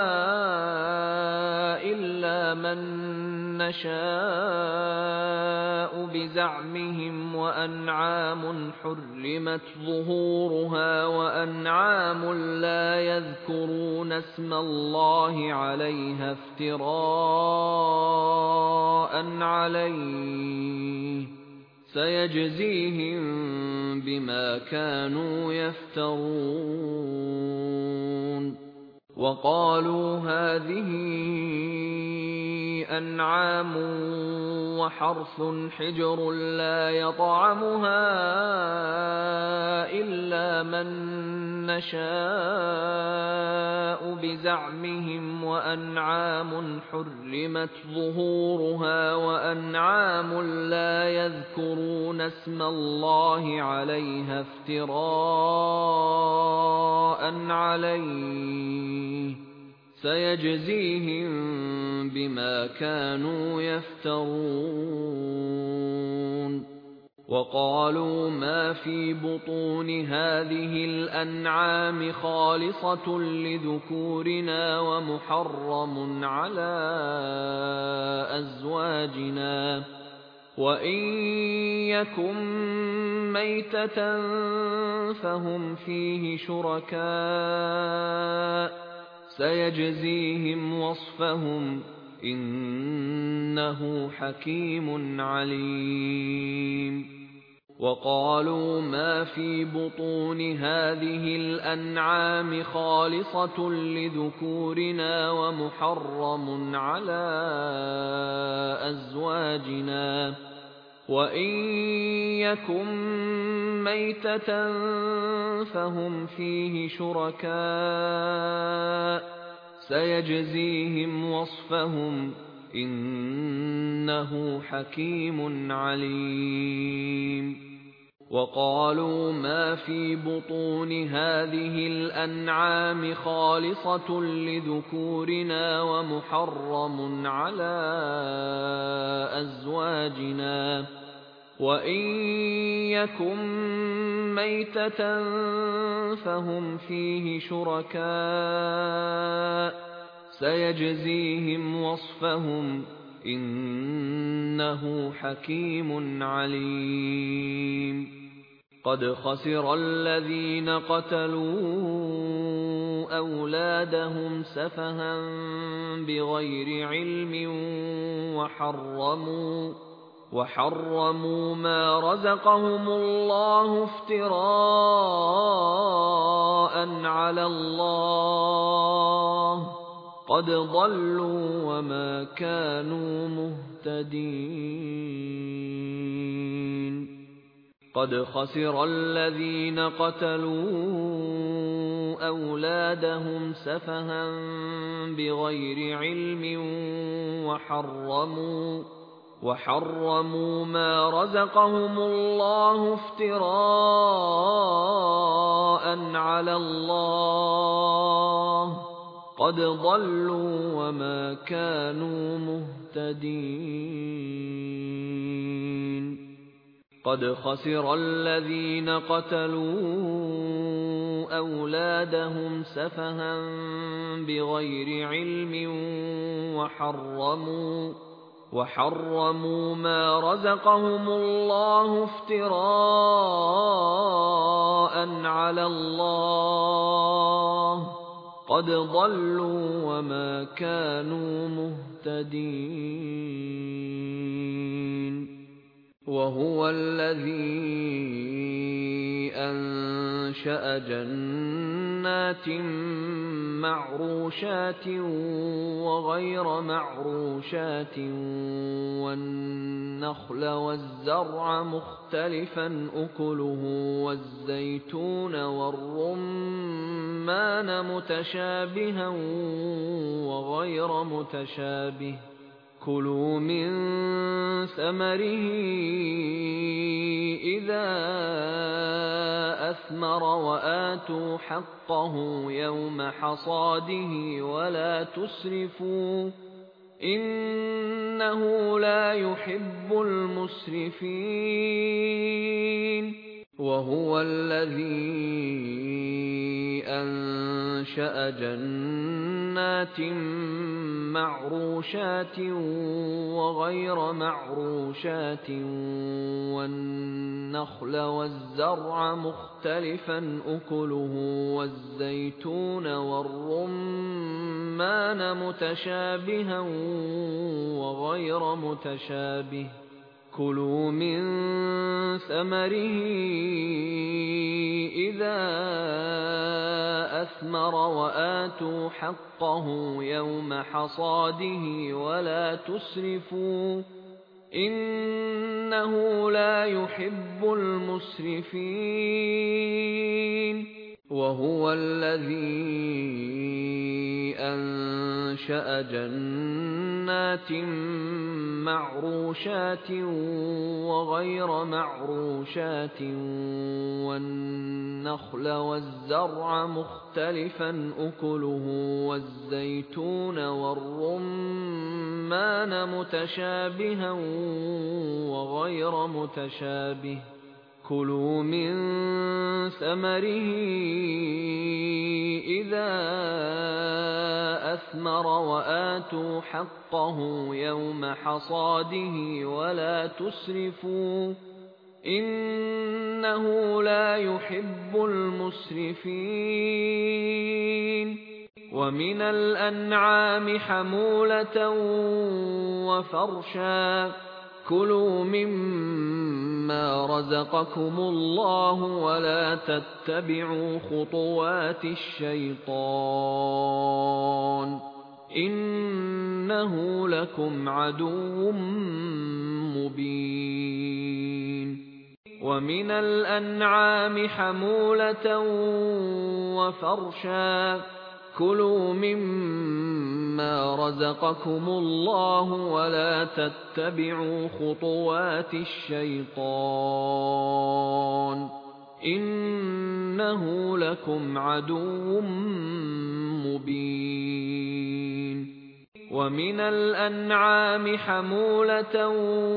إِلَّا مَن نَّشَاءُ بِزَعْمِهِمْ وَأَنْعَامٌ حُرِّمَتْ ظُهُورُهَا وَأَنْعَامٌ لَّا يَذْكُرُونَ اسْمَ اللَّهِ عَلَيْهَا افْتِرَاءً عَلَيْهِ سَيَجْزِيهِم بِمَا كَانُوا يَفْتَرُونَ وَقَالُوا هَٰذِهِ أَنْعَامٌ وَحَرْثٌ حِجْرٌ لَّا يَطْعَمُهَا إِلَّا مَن نَّشَاءُ بِزَعْمِهِمْ وَأَنْعَامٌ حُرِّمَتْ ظُهُورُهَا وَأَنْعَامٌ لَّا يَذْكُرُونَ اسْمَ اللَّهِ عَلَيْهَا افْتِرَاءً عَلَيْهِ سَيَجْزِيهِم بِمَا كَانُوا يَفْتَرُونَ وَقَالُوا مَا فِي بُطُونِ هَٰذِهِ الْأَنْعَامِ خَالِصَةٌ لِّذُكُورِنَا وَمُحَرَّمٌ عَلَىٰ أَزْوَاجِنَا وَإِن يَكُن مَّيْتَةً فَهُمْ فِيهِ شُرَكَاءُ سَيَجْزِيهِمْ وَصْفَهُمْ إِنَّهُ حَكِيمٌ عَلِيمٌ وَقَالُوا مَا فِي بُطُونِ هَٰذِهِ الْأَنْعَامِ خَالِصَةٌ لِّذُكُورِنَا وَمُحَرَّمٌ عَلَىٰ أَزْوَاجِنَا وَإِن يَكُن مَّيْتَةً فَهُمْ فِيهِ شُرَكَاءُ سَيَجْزِيهِمْ وَصْفَهُمْ إِنَّهُ حَكِيمٌ عَلِيمٌ وَقَالُوا مَا فِي بُطُونِ هَٰذِهِ الْأَنْعَامِ خَالِصَةٌ لِّذُكُورِنَا وَمُحَرَّمٌ عَلَىٰ أَزْوَاجِنَا وَإِن يَكُن مَّيْتَةً فَهُمْ فِيهِ شُرَكَاءُ سَيَجْزِيهِمْ وَصْفَهُمْ إِنَّهُ حَكِيمٌ عَلِيمٌ قَدْ خَسِرَ الَّذِينَ قَتَلُوا أَوْلَادَهُمْ سَفَهًا بِغَيْرِ عِلْمٍ وحرموا ما رزقهم الله افتراء على الله قد ضلوا وما كانوا مهتدين قد خسر الذين قتلوا أولادهم سفها بغير علم وحرموا ما رزقهم الله افتراء على الله قد ضلوا وما كانوا مهتدين قد خسر الذين قتلوا أولادهم سفها بغير علم وحرموا ما رزقهم الله افتراء على الله قد ضلوا وما كانوا مهتدين وهو الذي أنشأ جنات معروشات وغير معروشات والنخل والزرع مختلفا أكله والزيتون والرمان متشابها وغير متشابه كلوا من ثمره إذا أثمر وآتوا حقه يوم حصاده ولا تسرفوا إنه لا يحب المسرفين وهو الذي أنشأ جنات معروشات وغير معروشات والنخل والزرع مختلفا أكله والزيتون والرمان متشابها وغير متشابه كلوا من ثمره إذا أثمر وآتوا حقه يوم حصاده ولا تسرفوا إنه لا يحب المسرفين وهو الذي أنشأ جنات معروشات وغير معروشات والنخل والزرع مختلفا أكله والزيتون والرمان متشابها وغير متشابه كلوا من ثمره إذا أثمر وآتوا حقه يوم حصاده ولا تسرفوا إنه لا يحب المسرفين ومن الأنعام حمولة وفرشا كلوا مما رزقكم الله ولا تتبعوا خطوات الشيطان إنه لكم عدو مبين ومن الأنعام حمولة وفرشا كلوا مما رزقكم الله ولا تتبعوا خطوات الشيطان إنه لكم عدو مبين ومن الأنعام حمولة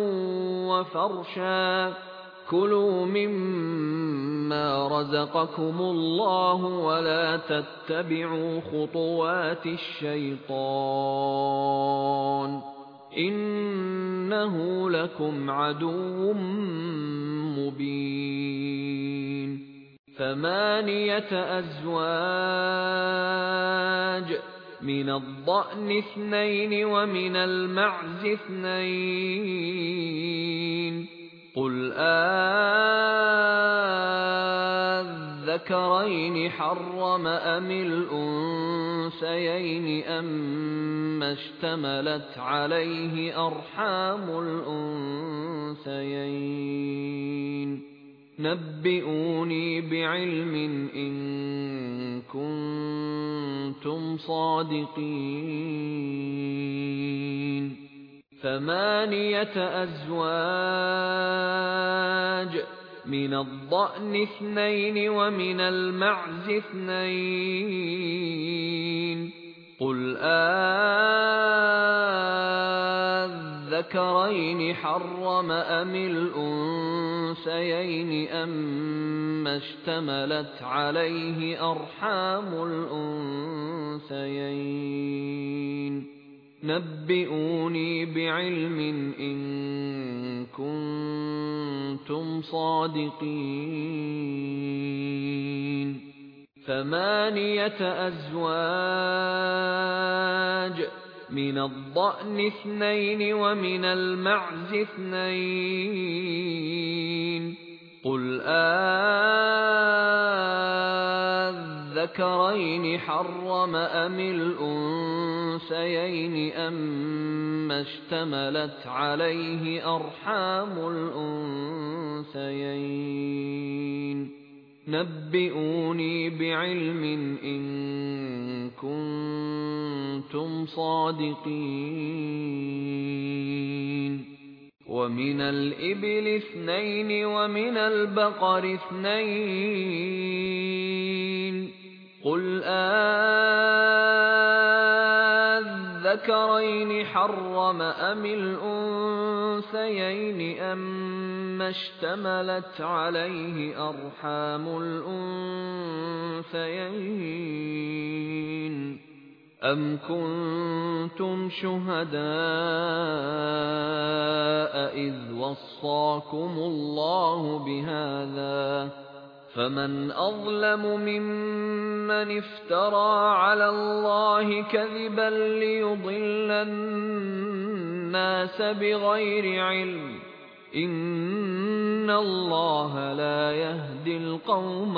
وفرشا كلوا مما رزقكم الله ولا تتبعوا خطوات الشيطان إنه لكم عدو مبين 8 أزواج مِنَ الضَّأْنِ اثْنَيْنِ وَمِنَ الْمَعْزِ اثْنَيْنِ قُلْ أَذَّكَرَيْنِ حَرَّمَ أَمِ الْأُنثَيَيْنِ أَمَّا اشْتَمَلَتْ عَلَيْهِ أَرْحَامُ الْأُنثَيَيْنِ نَبِّئُونِي بِعِلْمٍ إِن كُنتُمْ صَادِقِينَ 8 أزواج مِنَ الضَّأْنِ اثْنَيْنِ وَمِنَ الْمَعْزِ اثْنَيْنِ قُلْ أَذَّكَرَيْنِ حَرَّمَ أَمِ الْأُنثَيَيْنِ أَمَّا اشْتَمَلَتْ عَلَيْهِ أَرْحَامُ الْأُنثَيَيْنِ نَبِّئُونِي بِعِلْمٍ إِن كُنتُمْ صَادِقِينَ 8 أزواج مِنَ الضَّأْنِ اثْنَيْنِ وَمِنَ الْمَعْزِ اثْنَيْنِ قُلْ أَذَّكَرَيْنِ حَرَّمَ أَمِ الْأُنثَيَيْنِ أَمَّا اشْتَمَلَتْ عَلَيْهِ أَرْحَامُ الْأُنثَيَيْنِ نَبِّئُونِي بِعِلْمٍ إِن كُنتُمْ صَادِقِينَ وَمِنَ الْإِبِلِ اثْنَيْنِ وَمِنَ الْبَقَرِ اثْنَيْنِ قُلْ أَذَّكَرَيْنِ حَرَّمَ أَمِ الْأُنثَيَيْنِ أَمَّا اشْتَمَلَتْ عَلَيْهِ أَرْحَامُ الْأُنثَيَيْنِ أَمْ كُنتُمْ شُهَدَاءَ إِذْ وَصَّاكُمُ اللَّهُ بِهَٰذَا ۚ فَمَنْ أَظْلَمُ مِمَّنِ افْتَرَىٰ عَلَى اللَّهِ كَذِبًا لِّيُضِلَّ النَّاسَ بِغَيْرِ عِلْمٍ ۗ إِنَّ اللَّهَ لَا يَهْدِي الْقَوْمَ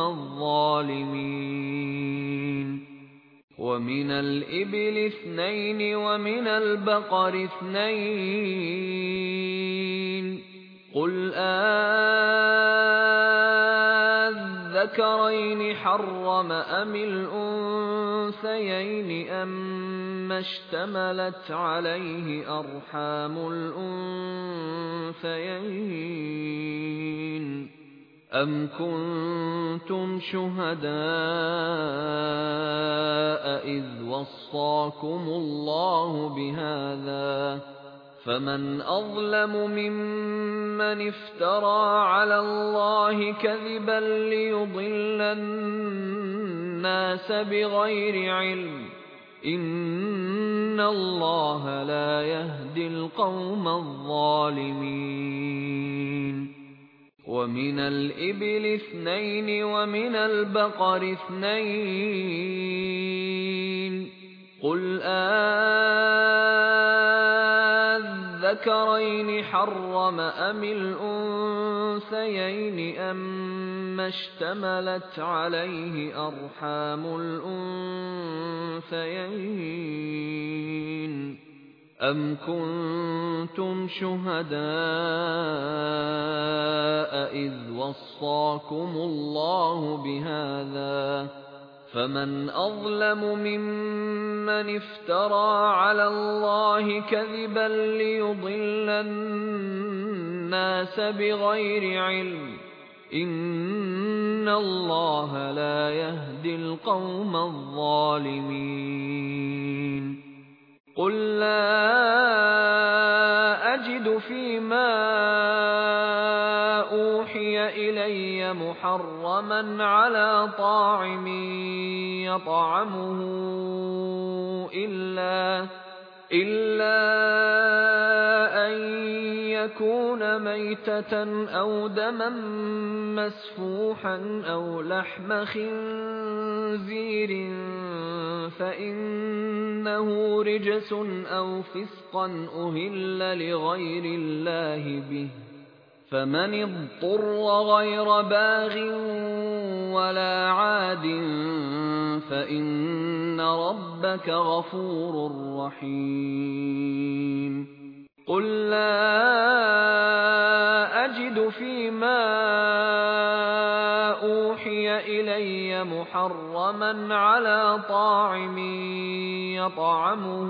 الظَّالِمِينَ وَمِنَ الْإِبِلِ اثْنَيْنِ وَمِنَ الْبَقَرِ اثْنَيْنِ قُلْ أَذَّكَرَيْنِ حَرَّمَ أَمِ الْأُنثَيَيْنِ أَمَّا اشْتَمَلَتْ عَلَيْهِ أَرْحَامُ الْأُنثَيَيْنِ أَمْ كُنتُمْ شُهَدَاءَ إِذْ وَصَّاكُمُ اللَّهُ بِهَٰذَا ۚ فَمَنْ أَظْلَمُ مِمَّنِ افْتَرَىٰ عَلَى اللَّهِ كَذِبًا لِّيُضِلَّ النَّاسَ بِغَيْرِ عِلْمٍ ۗ إِنَّ اللَّهَ لَا يَهْدِي الْقَوْمَ الظَّالِمِينَ وَمِنَ الْإِبِلِ اثْنَيْنِ وَمِنَ الْبَقَرِ اثْنَيْنِ قُلْ أَذَّكَرَيْنِ حَرَّمَ أَمِ الْأُنثَيَيْنِ أَمَّا اشْتَمَلَتْ عَلَيْهِ أَرْحَامُ الْأُنثَيَيْنِ أَمْ كُنتُمْ شُهَدَاءَ إِذْ وَصَّاكُمُ اللَّهُ بِهَٰذَا ۚ فَمَنْ أَظْلَمُ مِمَّنِ افْتَرَىٰ عَلَى اللَّهِ كَذِبًا لِّيُضِلَّ النَّاسَ بِغَيْرِ عِلْمٍ ۗ إِنَّ اللَّهَ لَا يَهْدِي الْقَوْمَ الظَّالِمِينَ قُل لَّا أَجِدُ فِيمَا أُوحِيَ إِلَيَّ مُحَرَّمًا عَلَىٰ طَاعِمٍ يَطْعَمُهُ إِلَّا أَن يَكُونَ مَيْتَةً أَوْ دَمًا مَّسْفُوحًا أَوْ لَحْمَ خِنزِيرٍ فإنه رجس أو فسقا أهل لغير الله به، فمن اضطر غير باغ ولا عاد فإن ربك غفور رحيم. قل لا أجد فيما أوحي إلي محرما على طاعم يطعمه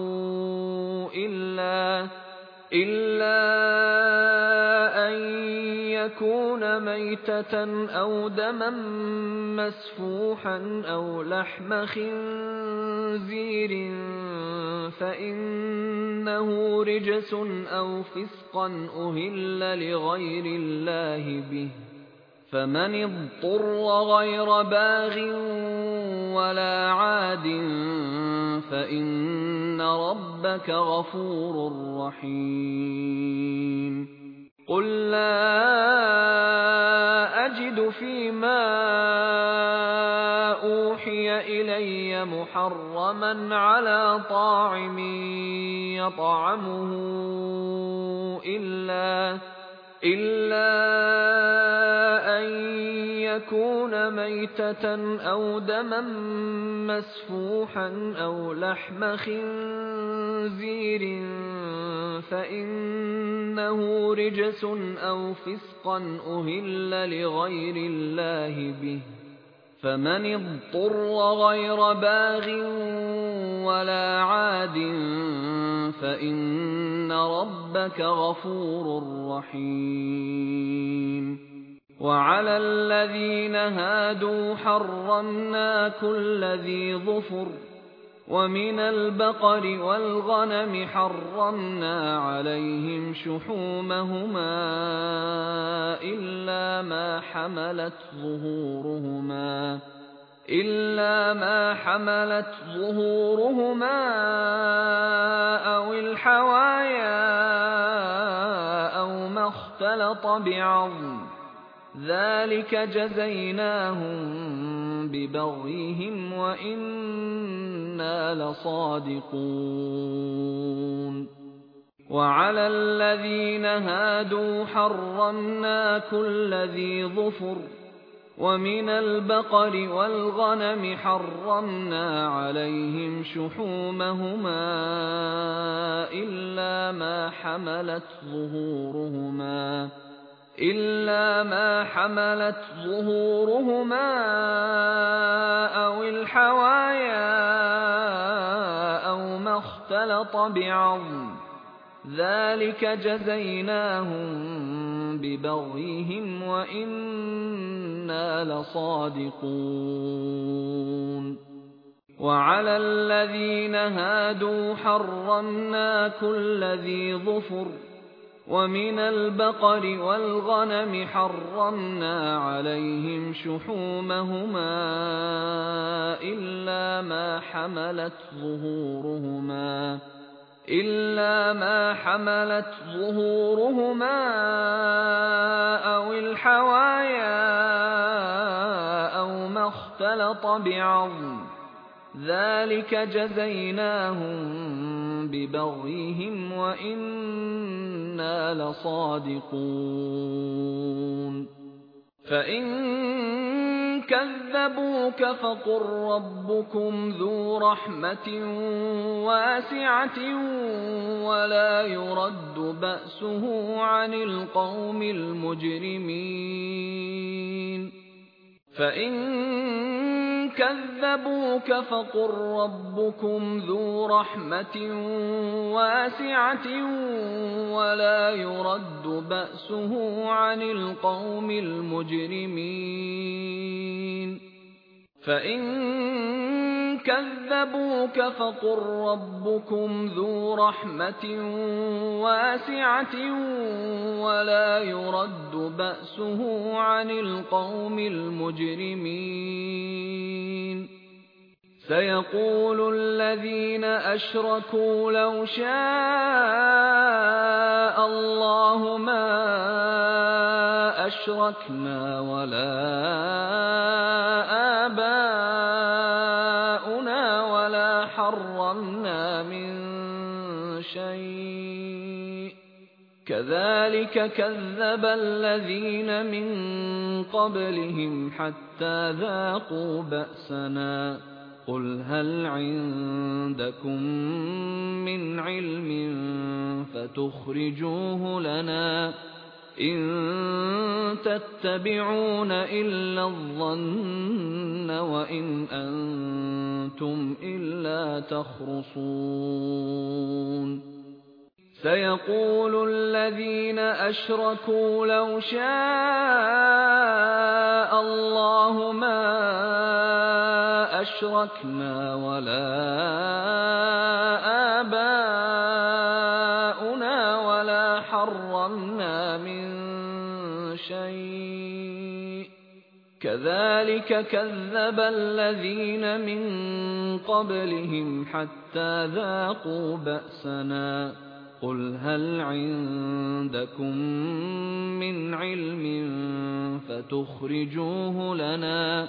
إلا أن يكون ميتة أو دما مسفوحا أو لحم خنزير فإنه رجس أو فسقا أهل لغير الله به، فمن اضطر غير باغ ولا عاد فإن ربك غفور رحيم. قل لا أجد فيما أوحي إلي محرما على طاعم يطعمه إلا أن يكون ميتة أو دما مسفوحا أو لحم خنزير فإنه رجس أو فسقا أهل لغير الله به، فمن اضطر غير باغ ولا عاد فإن ربك غفور رحيم. وعلى الذين هادوا حرمنا كل ذي ظفر، ومن البقر والغنم حرمنا عليهم شحومهما إلا ما حملت ظهورهما أو الحوايا أو ما اختلط بعظم، ذلك جزيناهم ببغيهم وإنا لصادقون. وعلى الذين هادوا حرمنا كل ذي ظفر، ومن البقر والغنم حرمنا عليهم شحومهما إلا ما حملت ظهورهما أو الحوايا أو ما اختلط بعظم، ذلك جزيناهم ببغيهم وإنا لصادقون. وعلى الذين هادوا حرمنا كل ذي ظفر، ومن البقر والغنم حرمنا عليهم شحومهما إلا ما حملت ظهورهما أو الحوايا أو ما اختلط بعظم، ذلك جزيناهم ببغيهم وإنا لصادقون. فإن كذبوك فقل ربكم ذو رحمة واسعة ولا يرد بأسه عن القوم المجرمين. فإن كذبوك فقل ربكم ذو رحمة واسعة ولا يرد بأسه عن القوم المجرمين. فإن كذبوك فقل ربكم ذو رحمة واسعة ولا يرد بأسه عن القوم المجرمين. سيقول الذين أشركوا لو شاء الله ما أشركنا ولا آباؤنا حرمنا من شيء كذلك كذب الذين من قبلهم حتى ذاقوا بأسنا قل هل عندكم من علم فتخرجوه لنا إن تتبعون إلا الظن وإن أنتم إلا تخرصون سيقول الذين أشركوا لو شاء الله ما أشركنا ولا آباؤنا ولا حرمنا من شيء كذلك كذب الذين من قبلهم حتى ذاقوا بأسنا قل هل عندكم من علم فتخرجوه لنا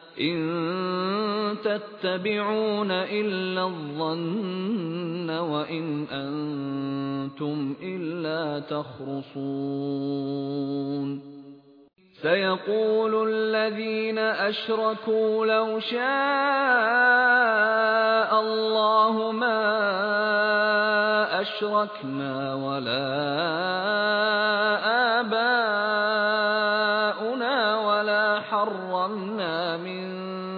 إن تتبعون إلا الظن وإن أنتم إلا تخرصون سيقول الذين أشركوا لو شاء الله ما أشركنا ولا آباؤنا ولا حرمنا من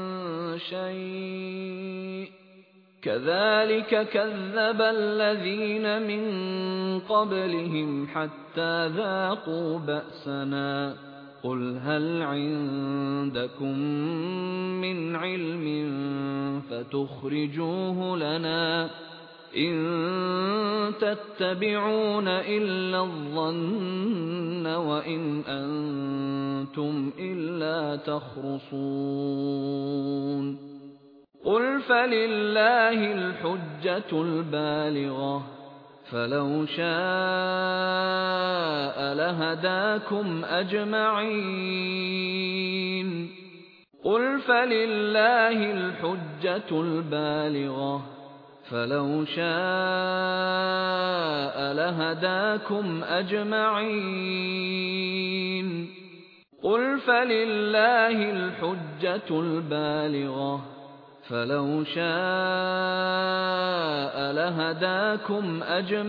شيء كذلك كذب الذين من قبلهم حتى ذاقوا بأسنا قل هل عندكم من علم فتخرجوه لنا إن تتبعون إلا الظن وإن أنتم إلا تخرصون قل فلله الحجة البالغة فلو شاء لهداكم أجمعين قل فلله الحجة البالغة فلو شاء لهداكم أجمعين قل فلله الحجة البالغة فلو شاء لهداكم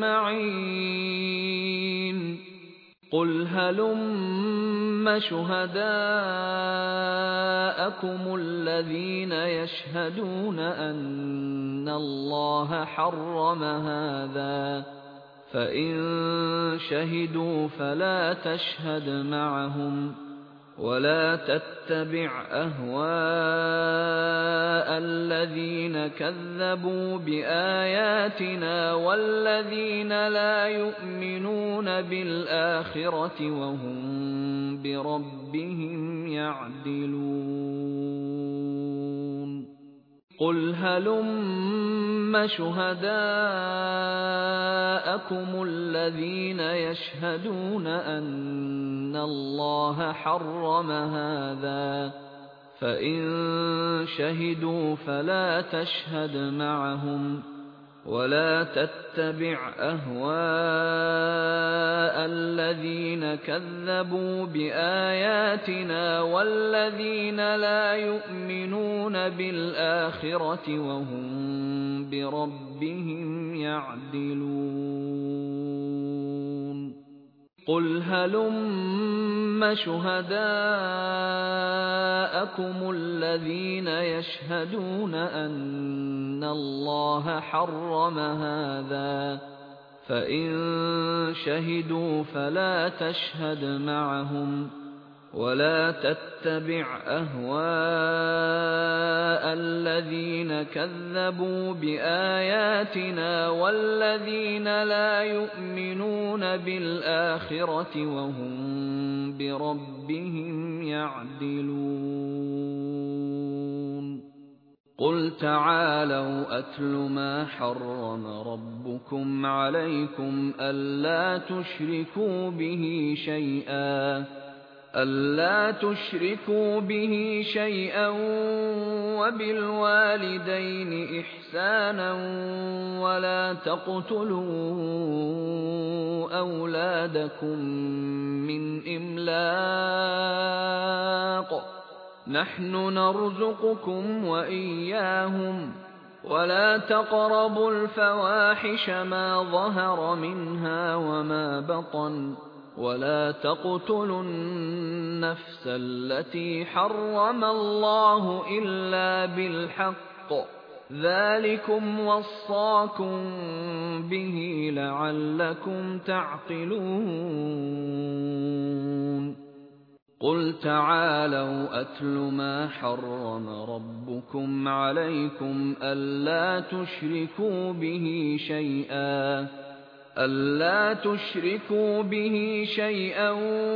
أجمعين قل هلم شهداءكم الذين يشهدون أن الله حرم هذا فإن شهدوا فلا تشهد معهم ولا تتبع أهواء الذين كذبوا بآياتنا والذين لا يؤمنون بالآخرة وهم بربهم يعدلون قل هلم شهداءكم الذين يشهدون أن الله حرم هذا فإن شهدوا فلا تشهد معهم ولا تتبع أهواء الذين كذبوا بآياتنا والذين لا يؤمنون بالآخرة وهم بربهم يعدلون قل هلم شهداءكم الذين يشهدون أن الله حرم هذا فإن شهدوا فلا تشهد معهم ولا تتبع أهواء الذين كذبوا بآياتنا والذين لا يؤمنون بالآخرة وهم بربهم يعدلون قل تعالوا أتل ما حرم ربكم عليكم ألا تشركوا به شيئا أَلَّا تُشْرِكُوا بِهِ شَيْئًا وَبِالْوَالِدَيْنِ إِحْسَانًا وَلَا تَقْتُلُوا أَوْلَادَكُم مِّنْ إِمْلَاقٍ ۖ نَّحْنُ نَرْزُقُكُمْ وَإِيَّاهُمْ ۖ وَلَا تَقْرَبُوا الْفَوَاحِشَ مَا ظَهَرَ مِنْهَا وَمَا بَطَنَ ۖ وَلَا تَقْتُلُوا النَّفْسَ الَّتِي حَرَّمَ اللَّهُ إِلَّا بِالْحَقِّ ۚ ذَٰلِكُمْ وَصَّاكُم بِهِ لَعَلَّكُمْ تَعْقِلُونَ قُلْ تَعَالَوْا أَتْلُ مَا حَرَّمَ رَبُّكُمْ عَلَيْكُمْ أَلَّا تُشْرِكُوا بِهِ شَيْئًا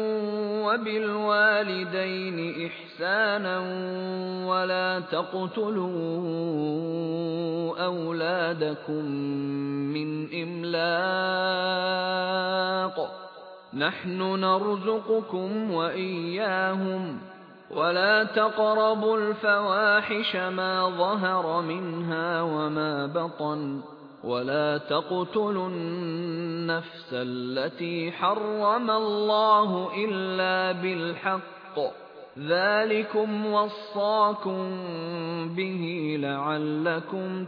وَبِالْوَالِدَيْنِ إِحْسَانًا وَلَا تَقْتُلُوا أَوْلَادَكُم مِّنْ إِمْلَاقٍ ۖ نَّحْنُ نَرْزُقُكُمْ وَإِيَّاهُمْ ۖ وَلَا تَقْرَبُوا الْفَوَاحِشَ مَا ظَهَرَ مِنْهَا وَمَا بَطَنَ ۖ وَلَا تَقْتُلُوا النَّفْسَ الَّتِي حَرَّمَ اللَّهُ إِلَّا بِالْحَقِّ ۚ ذَٰلِكُمْ وَصَّاكُم بِهِ لَعَلَّكُمْ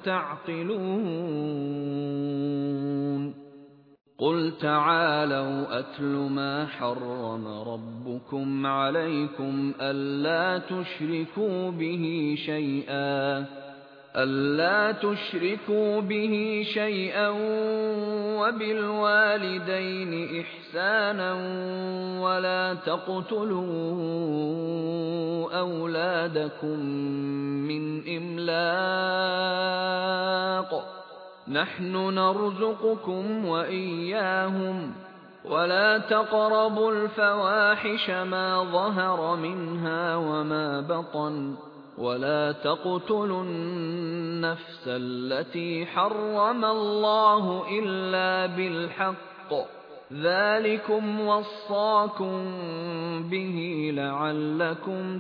تَعْقِلُونَ قُلْ تَعَالَوْا أَتْلُ مَا حَرَّمَ رَبُّكُمْ عَلَيْكُمْ أَلَّا تُشْرِكُوا بِهِ شَيْئًا وَبِالْوَالِدَيْنِ إِحْسَانًا وَلَا تَقْتُلُوا أَوْلَادَكُم مِّنْ إِمْلَاقٍ ۖ نَّحْنُ نَرْزُقُكُمْ وَإِيَّاهُمْ ۖ وَلَا تَقْرَبُوا الْفَوَاحِشَ مَا ظَهَرَ مِنْهَا وَمَا بَطَنَ ۖ وَلَا تَقْتُلُوا النَّفْسَ الَّتِي حَرَّمَ اللَّهُ إِلَّا بِالْحَقِّ ۚ ذَٰلِكُمْ وَصَّاكُم بِهِ لَعَلَّكُمْ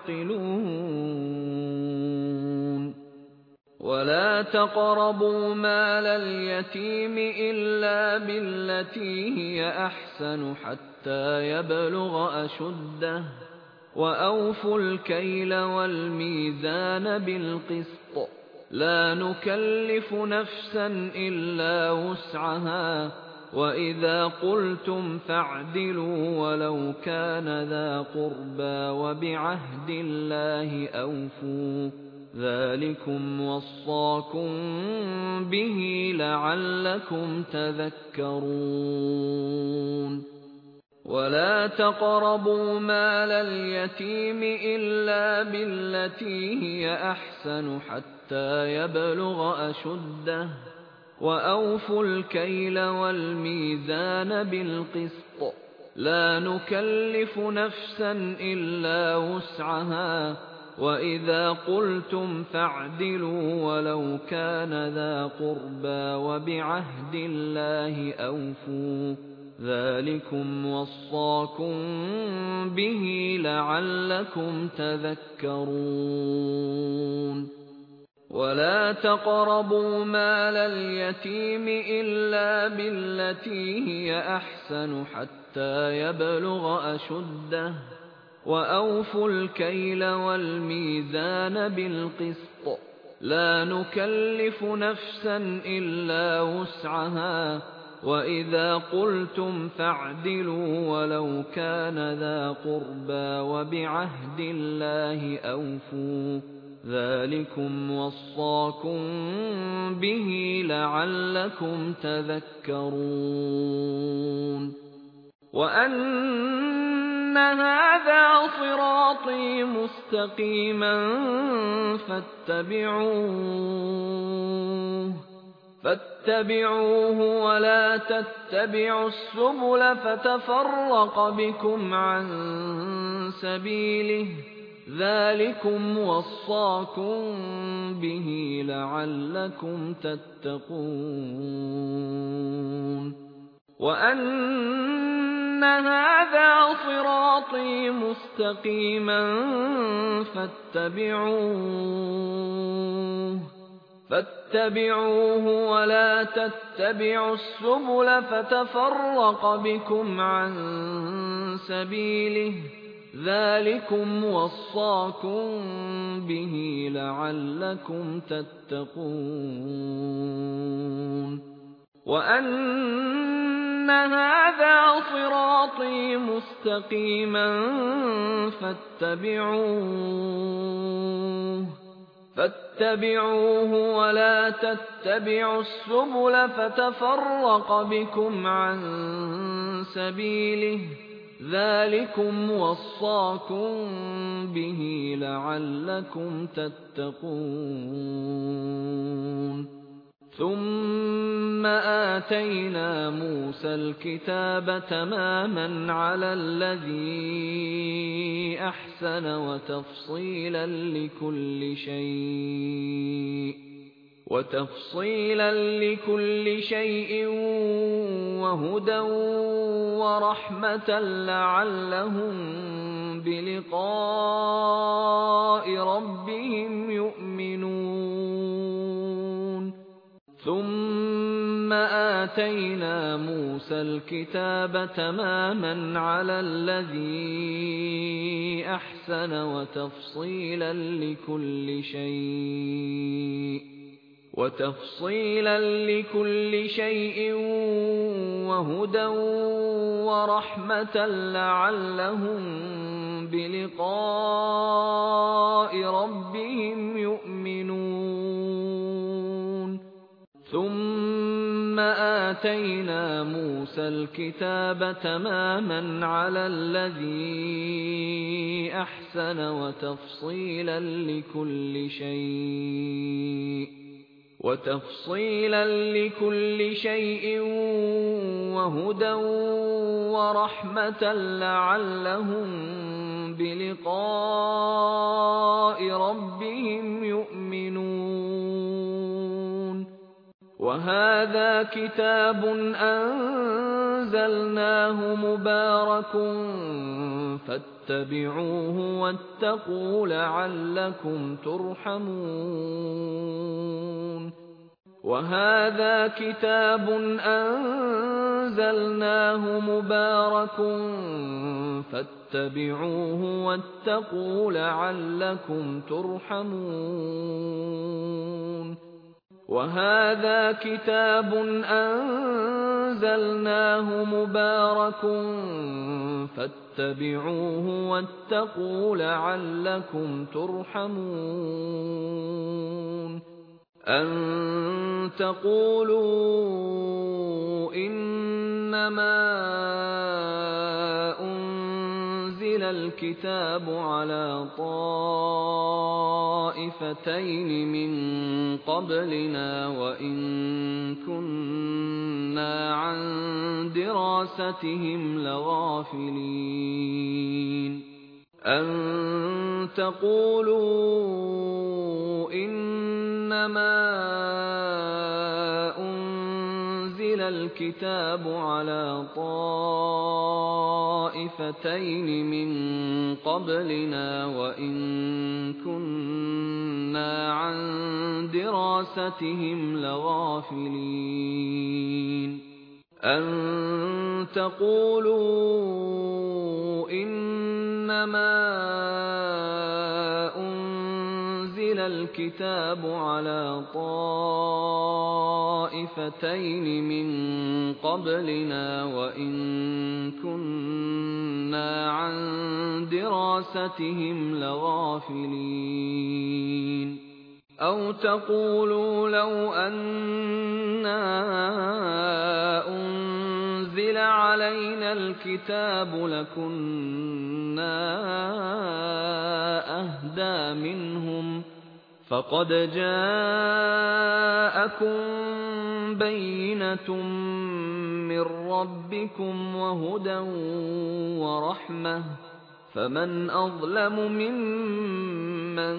تَعْقِلُونَ وَلَا تَقْرَبُوا مَالَ الْيَتِيمِ إِلَّا بِالَّتِي هِيَ أَحْسَنُ حَتَّىٰ يَبْلُغَ أَشُدَّهُ ۖ وَأَوْفُوا الْكَيْلَ وَالْمِيزَانَ بِالْقِسْطِ ۖ لَا نُكَلِّفُ نَفْسًا إِلَّا وُسْعَهَا ۖ وَإِذَا قُلْتُمْ فَاعْدِلُوا وَلَوْ كَانَ ذَا قُرْبَىٰ ۖ وَبِعَهْدِ اللَّهِ أَوْفُوا ۚ ذَٰلِكُمْ وَصَّاكُم بِهِ لَعَلَّكُمْ تَذَكَّرُونَ وَلَا تَقْرَبُوا مَالَ الْيَتِيمِ إِلَّا بِالَّتِي هِيَ أَحْسَنُ حَتَّىٰ يَبْلُغَ أَشُدَّهُ ۖ وَأَوْفُوا الْكَيْلَ وَالْمِيزَانَ بِالْقِسْطِ ۖ لَا نُكَلِّفُ نَفْسًا إِلَّا وُسْعَهَا ۖ وَإِذَا قُلْتُمْ فَاعْدِلُوا وَلَوْ كَانَ ذَا قُرْبَىٰ ۖ وَبِعَهْدِ اللَّهِ أَوْفُوا ۚ ذَٰلِكُمْ وَصَّاكُم بِهِ لَعَلَّكُمْ تَذَكَّرُونَ وَلَا تَقْرَبُوا مَالَ الْيَتِيمِ إِلَّا بِالَّتِي هِيَ أَحْسَنُ حَتَّىٰ يَبْلُغَ أَشُدَّهُ ۖ وَأَوْفُوا الْكَيْلَ وَالْمِيزَانَ بِالْقِسْطِ ۖ لَا نُكَلِّفُ نَفْسًا إِلَّا وُسْعَهَا ۖ وَإِذَا قُلْتُمْ فَاعْدِلُوا وَلَوْ كَانَ ذَا قُرْبَىٰ ۖ وَبِعَهْدِ اللَّهِ أَوْفُوا ۚ ذَٰلِكُمْ وَصَّاكُم بِهِ لَعَلَّكُمْ تَذَكَّرُونَ وَأَنَّ هَٰذَا صِرَاطِي مُسْتَقِيمًا فَاتَّبِعُوهُ وَلَا تَتَّبِعُوا السُّبُلَ فَتَفَرَّقَ بِكُمْ عَن سَبِيلِهِ ۚ ذَٰلِكُمْ وَصَّاكُم بِهِ لَعَلَّكُمْ تَتَّقُونَ وَأَنَّ هَٰذَا صِرَاطِي مُسْتَقِيمًا فَاتَّبِعُوهُ وَلَا تَتَّبِعُوا السُّبُلَ فَتَفَرَّقَ بِكُمْ عَن سَبِيلِهِ ۚ ذَٰلِكُمْ وَصَّاكُم بِهِ لَعَلَّكُمْ تَتَّقُونَ وَأَنَّ هَٰذَا صِرَاطِي مُسْتَقِيمًا فَاتَّبِعُوهُ وَلَا تَتَّبِعُوا السُّبُلَ فَتَفَرَّقَ بِكُمْ عَن سَبِيلِهِ ۚ ذَٰلِكُمْ وَصَّاكُم بِهِ لَعَلَّكُمْ تَتَّقُونَ ثُمَّ آتَيْنَا مُوسَى الْكِتَابَ تَمَامًا عَلَى الَّذِي أَحْسَنَ وَتَفْصِيلًا لِّكُلِّ شَيْءٍ وَهُدًى وَرَحْمَةً لَّعَلَّهُم بِلِقَاءِ رَبِّهِمْ يُؤْمِنُونَ ثُمَّ آتَيْنَا مُوسَى الْكِتَابَ تَمَامًا عَلَى الَّذِي أَحْسَنَ وَتَفْصِيلًا لِّكُلِّ شَيْءٍ وَهُدًى وَرَحْمَةً لَّعَلَّهُم بِلِقَاءِ رَبِّهِمْ يُؤْمِنُونَ ثُمَّ آتَيْنَا مُوسَى الْكِتَابَ تَمَامًا عَلَى الَّذِي أَحْسَنَ وَتَفْصِيلًا لِّكُلِّ شَيْءٍ وَهُدًى وَرَحْمَةً لَّعَلَّهُم بِلِقَاءِ رَبِّهِمْ يُؤْمِنُونَ وَهَٰذَا كِتَابٌ أَنزَلْنَاهُ مُبَارَكٌ فَاتَّبِعُوهُ وَاتَّقُوا لَعَلَّكُمْ تُرْحَمُونَ وَهَٰذَا كِتَابٌ أَنزَلْنَاهُ مُبَارَكٌ فَاتَّبِعُوهُ وَاتَّقُوا لَعَلَّكُمْ تُرْحَمُونَ وَهَٰذَا كِتَابٌ أَنزَلْنَاهُ مُبَارَكٌ فَاتَّبِعُوهُ وَاتَّقُوا لَعَلَّكُمْ تُرْحَمُونَ أَن تَقُولُوا إِنَّمَا أُنزِلَ الْكِتَابُ عَلَىٰ طَائِفَتَيْنِ مِن قَبْلِنَا وَإِن كُنَّا عَن دِرَاسَتِهِمْ لَغَافِلِينَ أَن تَقُولُوا إِنَّمَا أُنزِلَ الْكِتَابُ عَلَىٰ طَائِفَتَيْنِ مِن قَبْلِنَا وَإِن كُنَّا عَن دِرَاسَتِهِمْ لَغَافِلِينَ أَن تَقُولُوا إِنَّمَا أُنزِلَ الْكِتَابُ عَلَىٰ طَائِفَتَيْنِ مِن قَبْلِنَا وَإِن كُنَّا عَن دِرَاسَتِهِمْ لَغَافِلِينَ أَوْ تَقُولُوا لَوْ أَنَّا أُنزِلَ عَلَيْنَا الْكِتَابُ لَكُنَّا أَهْدَىٰ مِنْهُمْ ۚ فَقَدْ جَاءَكُم بَيِّنَةٌ مِّن رَّبِّكُمْ وَهُدًى وَرَحْمَةٌ ۚ فَمَنْ أَظْلَمُ مِمَّن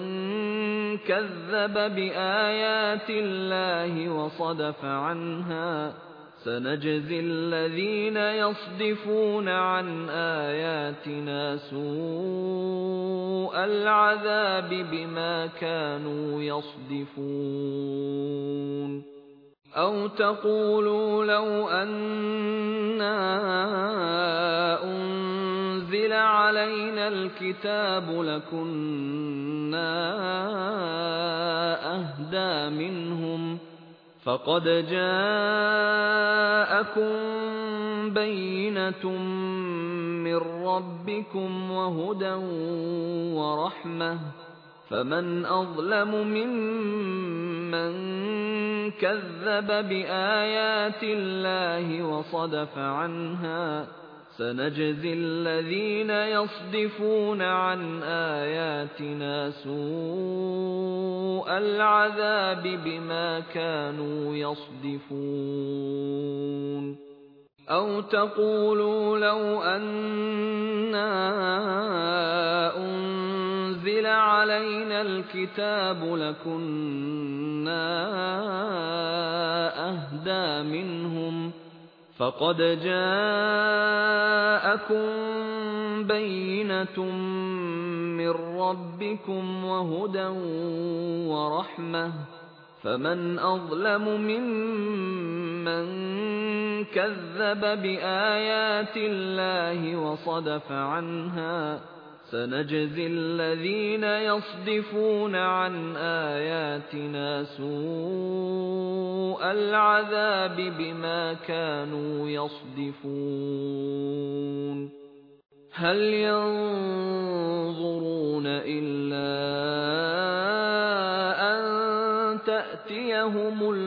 كَذَّبَ بِآيَاتِ اللَّهِ وَصَدَفَ عَنْهَا ۗ سنجزي الذين يصدفون عن آياتنا سوء العذاب بما كانوا يصدفون أو تقولوا لو أنا أنزل علينا الكتاب لكنا أهدى منهم فقد جاءكم بينة من ربكم وهدى ورحمة فمن أظلم ممن كذب بآيات الله وصدف عنها سنجزي الذين يصدفون عن آياتنا سوء العذاب بما كانوا يصدفون أو تقولوا لو أنا أنزل علينا الكتاب لكنا أهدى منهم فقد جاءكم بينة من ربكم وهدى ورحمة فمن أظلم ممن كذب بآيات الله وصدف عنها سنجزي الذين يصدفون عن آياتنا سوء العذاب بما كانوا يصدفون هل ينظرون إلا أن تأتيهم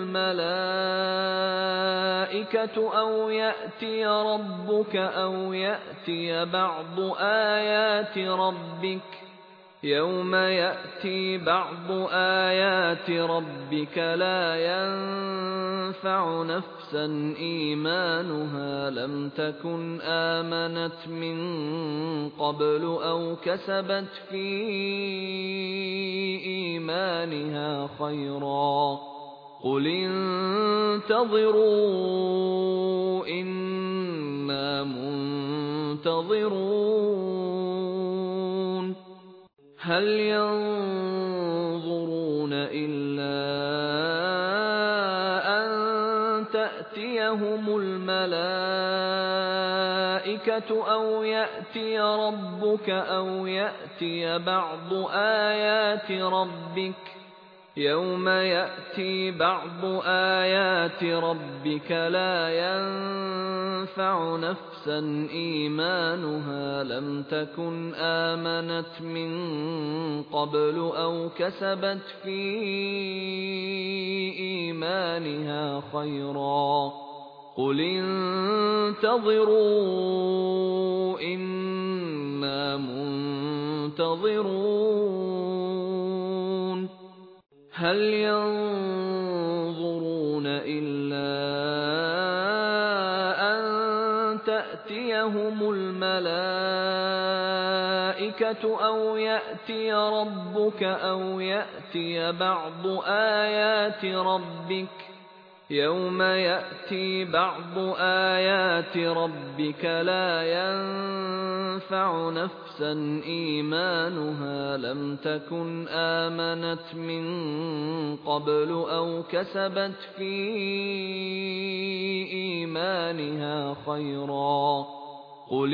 الملائكة أو يأتي ربك أو يأتي بعض آيات ربك يوم يأتي بعض آيات ربك لا ينفع نفسا إيمانها لم تكن آمنت من قبل أو كسبت في إيمانها خيرا قل انتظروا إنا منتظرون هل ينظرون إلا أن تأتيهم الملائكة أو يأتي ربك أو يأتي بعض آيات ربك يوم يأتي بعض آيات ربك لا ينفع نفسا إيمانها لم تكن آمنت من قبل أو كسبت في إيمانها خيرا قل انتظروا إنا منتظرون هل ينظرون إلا أن تأتيهم الملائكة أو يأتي ربك أو يأتي بعض آيات ربك يوم يأتي بعض آيات ربك لا ينفع نفسا إيمانها لم تكن آمنت من قبل أو كسبت في إيمانها خيرا قل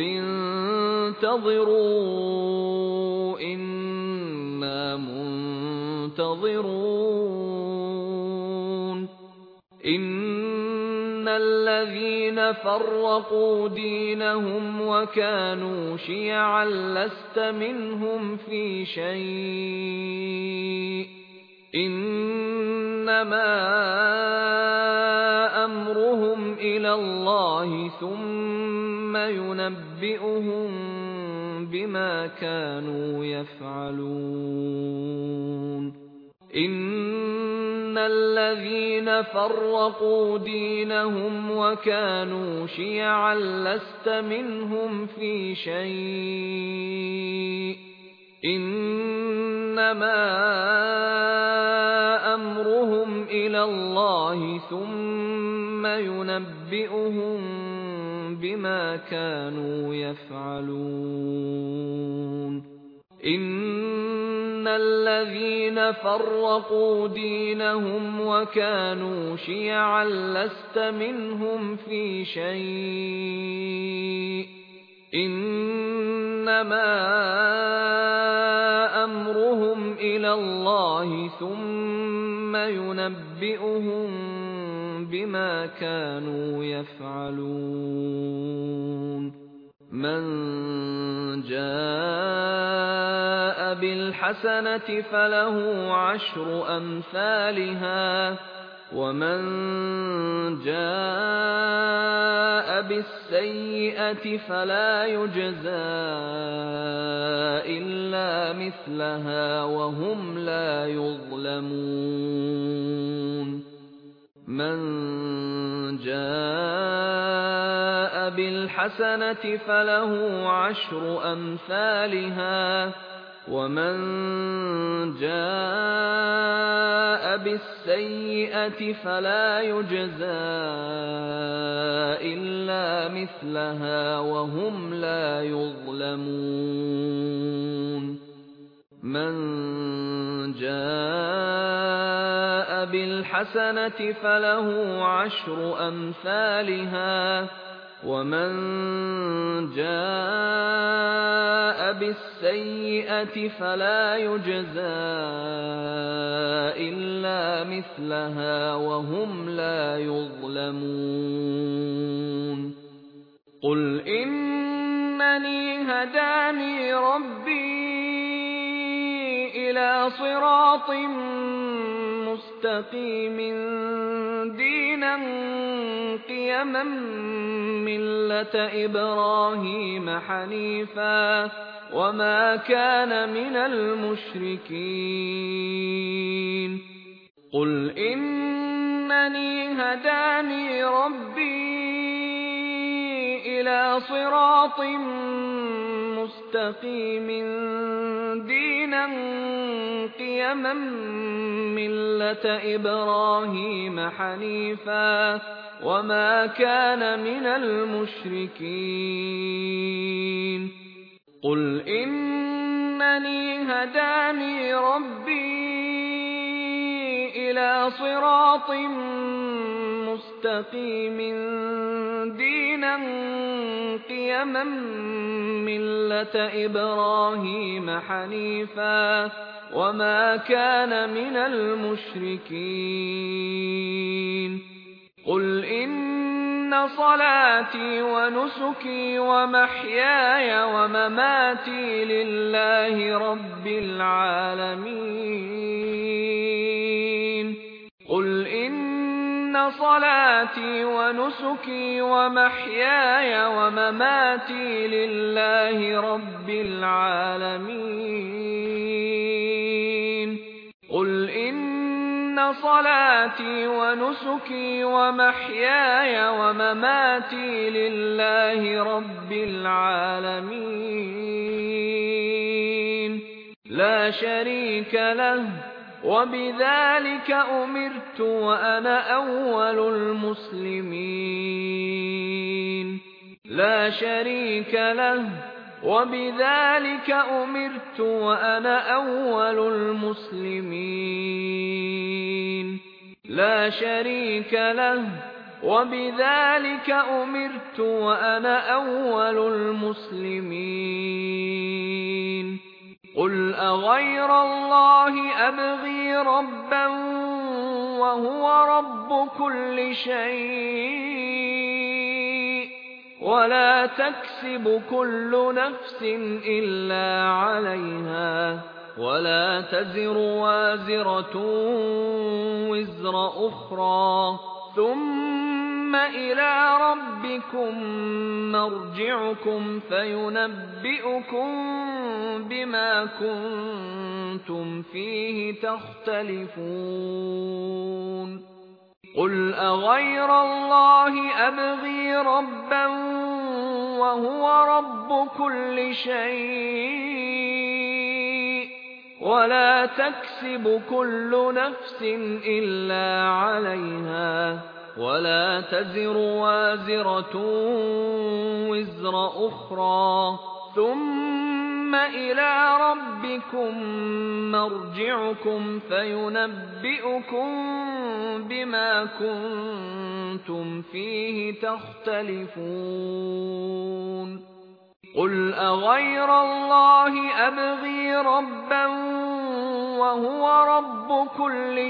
انتظروا إنا منتظرون إن الذين فرقوا دينهم وكانوا شيعا لست منهم في شيء إنما أمرهم إلى الله ثم ينبئهم بما كانوا يفعلون إن الذين فرقوا دينهم وكانوا شيعا لست منهم في شيء إنما أمرهم إلى الله ثم يُنَبِّئُهُم بِمَا كَانُوا يَفْعَلُونَ إِنَّ الَّذِينَ فَرَّقُوا دِينَهُمْ وَكَانُوا شِيَعًا لَّسْتَ مِنْهُمْ فِي شَيْءٍ إِنَّمَا أَمْرُهُمْ إِلَى اللَّهِ ثُمَّ يُنَبِّئُهُم بِمَا كَانُوا يَفْعَلُونَ مَن جَاءَ بِالْحَسَنَةِ فَلَهُ عَشْرُ أَمْثَالِهَا وَمَن جَاءَ بِالسَّيِّئَةِ فَلَا يُجْزَىٰ إِلَّا مِثْلَهَا وَهُمْ لَا يُظْلَمُونَ مَن جَاءَ بِالْحَسَنَةِ فَلَهُ عَشْرُ أَمْثَالِهَا وَمَن جَاءَ بِالسَّيِّئَةِ فَلَا يُجْزَىٰ إِلَّا مِثْلَهَا وَهُمْ لَا يُظْلَمُونَ مَن جَاءَ بِالْحَسَنَةِ فَلَهُ عَشْرُ أَمْثَالِهَا وَمَن جَاءَ بِالسَّيِّئَةِ فَلَا يُجْزَىٰ إِلَّا مِثْلَهَا وَهُمْ لَا يُظْلَمُونَ قُلْ إِنَّنِي هَدَانِي رَبِّي إِلَىٰ صِرَاطٍ مُّسْتَقِيمٍ دِينًا قِيَمًا مِّلَّةَ إِبْرَاهِيمَ حَنِيفًا وَمَا كَانَ مِنَ الْمُشْرِكِينَ قُلْ إِنَّنِي هَدَانِي رَبِّي إِلَىٰ صِرَاطٍ مُّسْتَقِيمٍ دِينًا قِيَمًا مِّلَّةَ إِبْرَاهِيمَ حَنِيفًا وَمَا كَانَ مِنَ الْمُشْرِكِينَ قُلْ إِنَّنِي هَدَانِي رَبِّي إِلَىٰ صِرَاطٍ مُّسْتَقِيمٍ دِينًا قِيَمًا مِّلَّةَ إِبْرَاهِيمَ حَنِيفًا وَمَا كَانَ مِنَ الْمُشْرِكِينَ قُلْ إِنَّ صَلَاتِي وَنُسُكِي وَمَحْيَايَ وَمَمَاتِي لِلَّهِ رَبِّ الْعَالَمِينَ قُلْ إِنَّ صَلَاتِي وَنُسُكِي وَمَحْيَايَ وَمَمَاتِي لِلَّهِ رَبِّ الْعَالَمِينَ قُلْ إِنَّ صَلَاتِي وَنُسُكِي وَمَحْيَايَ وَمَمَاتِي لِلَّهِ رَبِّ الْعَالَمِينَ لَا شَرِيكَ لَهُ وَبِذَٰلِكَ أُمِرْتُ وَأَنَا أَوَّلُ الْمُسْلِمِينَ لَا شَرِيكَ لَهُ وَبِذَٰلِكَ أُمِرْتُ وَأَنَا أَوَّلُ الْمُسْلِمِينَ لَا شَرِيكَ لَهُ وَبِذَٰلِكَ أُمِرْتُ وَأَنَا أَوَّلُ الْمُسْلِمِينَ قُلْ أَغَيْرَ اللَّهِ أَبْغِي رَبًّا وَهُوَ رَبُّ كُلِّ شَيْءٍ وَلَا تَكْسِبُ كُلُّ نَفْسٍ إِلَّا عَلَيْهَا وَلَا تَزِرُ وَازِرَةٌ وِزْرَ أُخْرَىٰ ثُمَّ إِلَىٰ رَبِّكُم مَّرْجِعُكُمْ فَيُنَبِّئُكُم بِمَا كُنتُمْ فِيهِ تَخْتَلِفُونَ قُلْ أَغَيْرَ اللَّهِ أَبْغِي رَبًّا وَهُوَ رَبُّ كُلِّ شَيْءٍ وَلَا تَكْسِبُ كُلُّ نَفْسٍ إِلَّا عَلَيْهَا ولا تزر وازرة وزر أخرى ثم إلى ربكم مرجعكم فينبئكم بما كنتم فيه تختلفون قل أغير الله أبغي ربا وهو رب كل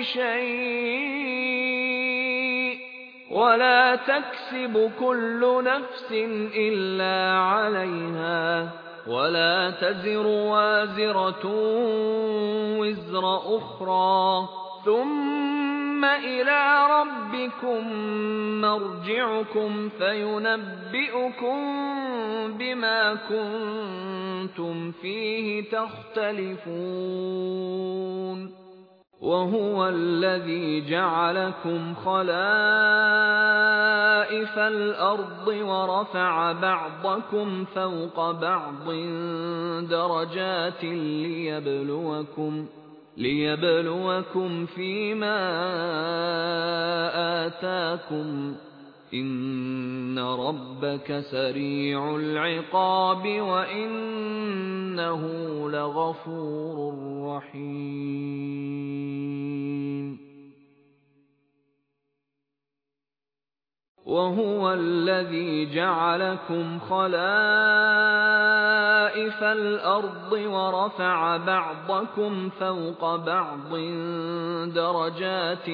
شيء ولا تكسب كل نفس إلا عليها ولا تزر وازرة وزر أخرى ثم إلى ربكم مرجعكم فينبئكم بما كنتم فيه تختلفون وهو الذي جعلكم خلائف الأرض ورفع بعضكم فوق بعض درجات ليبلوكم فيما آتاكم إن ربك سريع العقاب وإنه لغفور رحيم وهو الذي جعلكم خلائف الأرض ورفع بعضكم فوق بعض درجات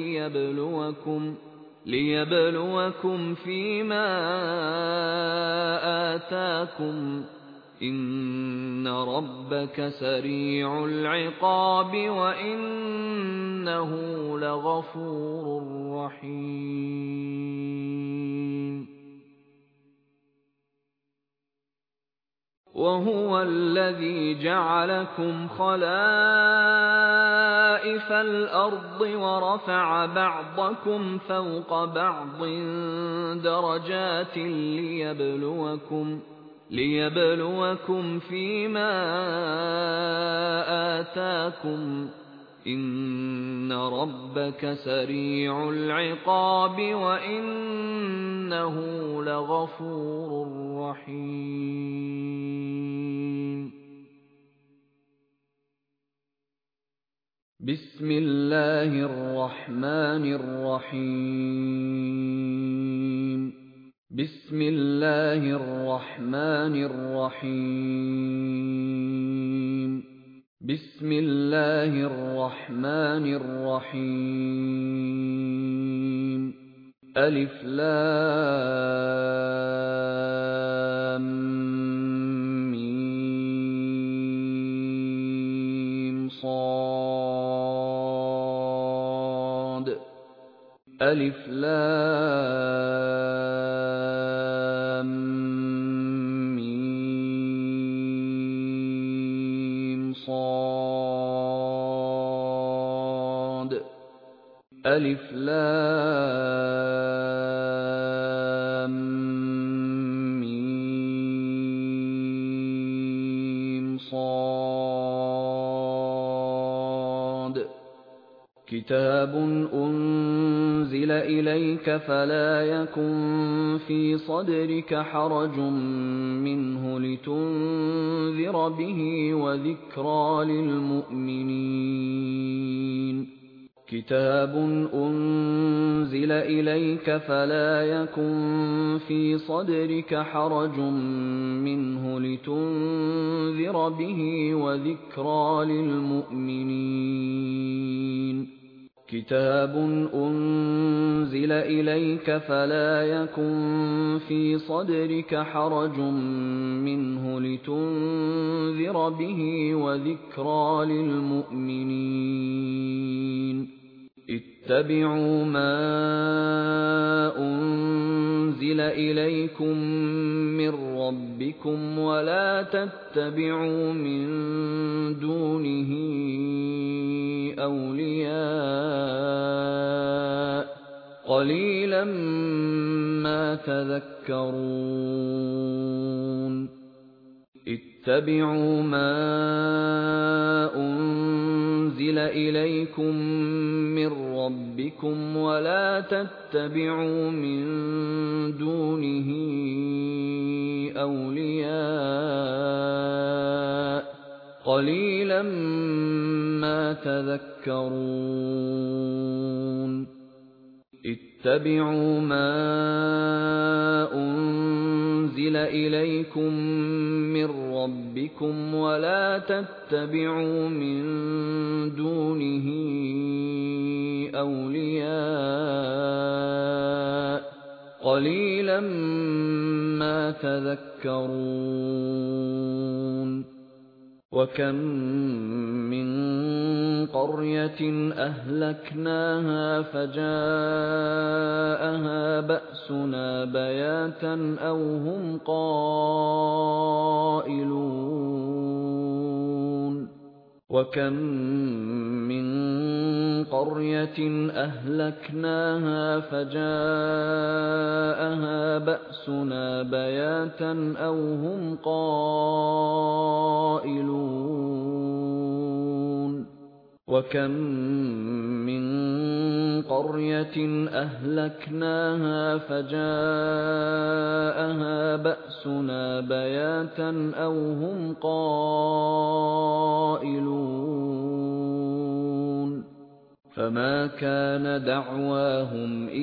ليبلوكم فيما آتاكم إن ربك سريع العقاب وإنه لغفور رحيم وهو الذي جعلكم خلائف الأرض ورفع بعضكم فوق بعض درجات ليبلوكم فيما آتاكم إن ربك سريع العقاب وإنه لغفور رحيم بسم الله الرحمن الرحيم بسم الله الرحمن الرحيم بسم الله الرحمن الرحيم ألف لام ميم صاد ألف لام ميم صاد ألف لام ميم صاد كتاب أنزل إليك فلا يكن في صدرك حرج منه لتنذر به وذكرى للمؤمنين كتاب أنزل إليك فلا يكن في صدرك حرج منه لتنذر به وذكرى للمؤمنين كتاب أنزل إليك فلا يكن في صدرك حرج منه لتنذر به وذكرى للمؤمنين اتبعوا ما أنزل إليكم من ربكم ولا تتبعوا من دونه أولياء قليلا ما تذكرون اتبعوا ما أنزل أُنزِلَ إِلَيْكُم مِّن رَّبِّكُمْ وَلَا تَتَّبِعُوا مِن دُونِهِ أَوْلِيَاءَ ۗ قَلِيلًا مَّا تَذَكَّرُونَ اتَّبِعُوا مَا أُنزِلَ إِلَيْكُم مِّن رَّبِّكُمْ وَلَا تَتَّبِعُوا مِن دُونِهِ أَوْلِيَاءَ ۗ قَلِيلًا مَّا تَذَكَّرُونَ وَكَم مِّن قَرْيَةٍ أَهْلَكْنَاهَا فَجَاءَهَا بَأْسُنَا بَيَاتًا أَوْ هُمْ قَائِلُونَ وَكَم مِّن قَرْيَةٍ أَهْلَكْنَاهَا فَجَاءَهَا بَأْسُنَا بَيَاتًا أَوْ هُمْ قَائِلُونَ وَكَم مِّن قَرْيَةٍ أَهْلَكْنَاهَا فَجَاءَهَا بَأْسُنَا بَيَاتًا أَوْ هُمْ قَائِلُونَ فَمَا كَانَ دَعْوَاهُمْ إِذْ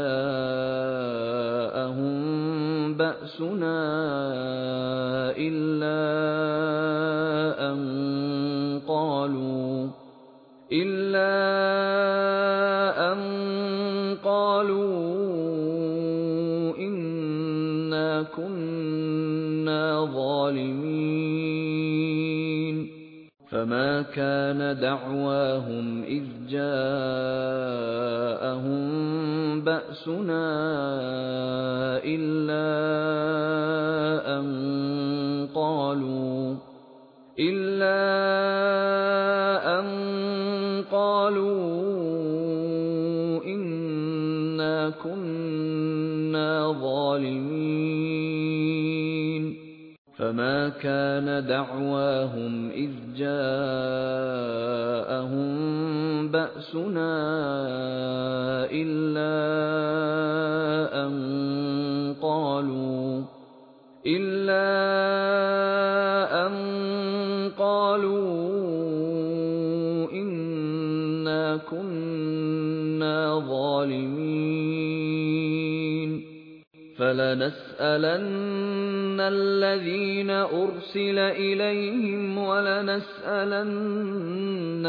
جَاءَهُم بَأْسُنَا إِلَّا أَن قَالُوا إِنَّا كُنَّا ظَالِمِينَ فَمَا كَانَ دَعْوَاهُمْ إِذْ جَاءَهُم بَأْسُنَا إِلَّا أَن قَالُوا إِنَّا كُنَّا ظَالِمِينَ فَمَا كَانَ دَعْوَاهُمْ إِذْ جَاءَهُم بَأْسُنَا إِلَّا أَن قَالُوا إِنَّا كُنَّا ظَالِمِينَ فَلَنَسْأَلَنَّ الَّذِينَ أُرْسِلَ إِلَيْهِمْ وَلَنَسْأَلَنَّ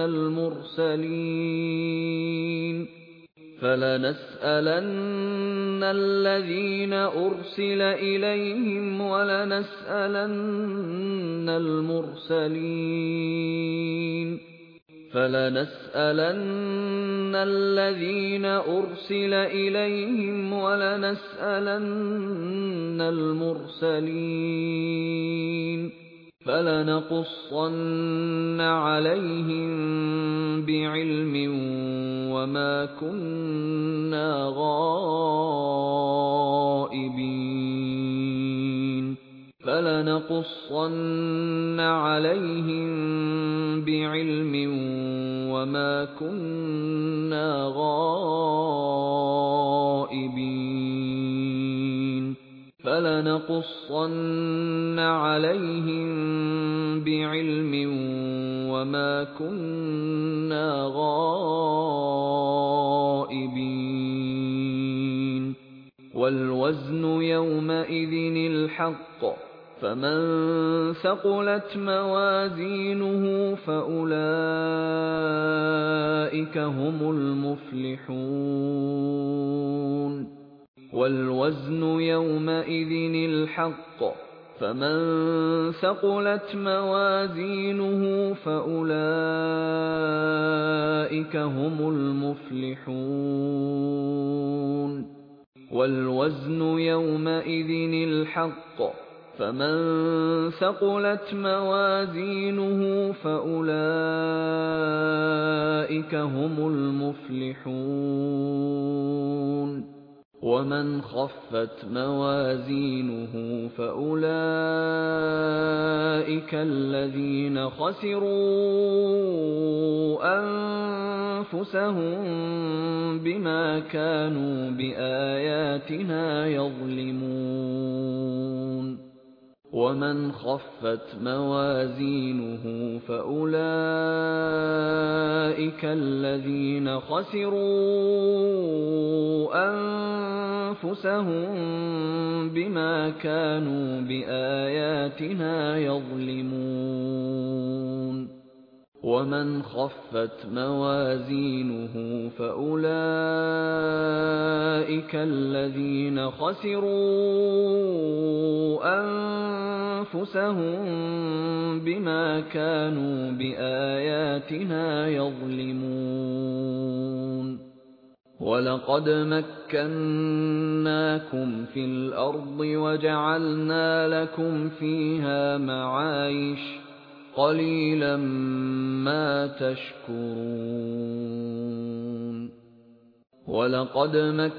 الْمُرْسَلِينَ فَلَنَقُصَّنَّ عَلَيْهِم بِعِلْمٍ وَمَا كُنَّا غَائِبِينَ وَالْوَزْنُ يَوْمَئِذٍ الْحَقُّ ۚ فَمَن ثَقُلَتْ مَوَازِينُهُ فَأُولَٰئِكَ هُمُ الْمُفْلِحُونَ وَالْوَزْنُ يَوْمَئِذٍ الْحَقُّ ۚ فَمَن ثَقُلَتْ مَوَازِينُهُ فَأُولَٰئِكَ هُمُ الْمُفْلِحُونَ وَالْوَزْنُ يَوْمَئِذٍ الْحَقُّ ۚ فَمَن ثَقُلَتْ مَوَازِينُهُ فَأُولَٰئِكَ هُمُ الْمُفْلِحُونَ ومن خفت موازينه فأولئك الذين خسروا أنفسهم بما كانوا بآياتنا يظلمون ومن خفت موازينه فأولئك الذين خسروا أنفسهم بما كانوا بآياتنا يظلمون ومن خفت موازينه فأولئك الذين خسروا أنفسهم بما كانوا بآياتنا يظلمون ولقد مكناكم في الأرض وجعلنا لكم فيها معايش قليلا ما تشكرون ولقد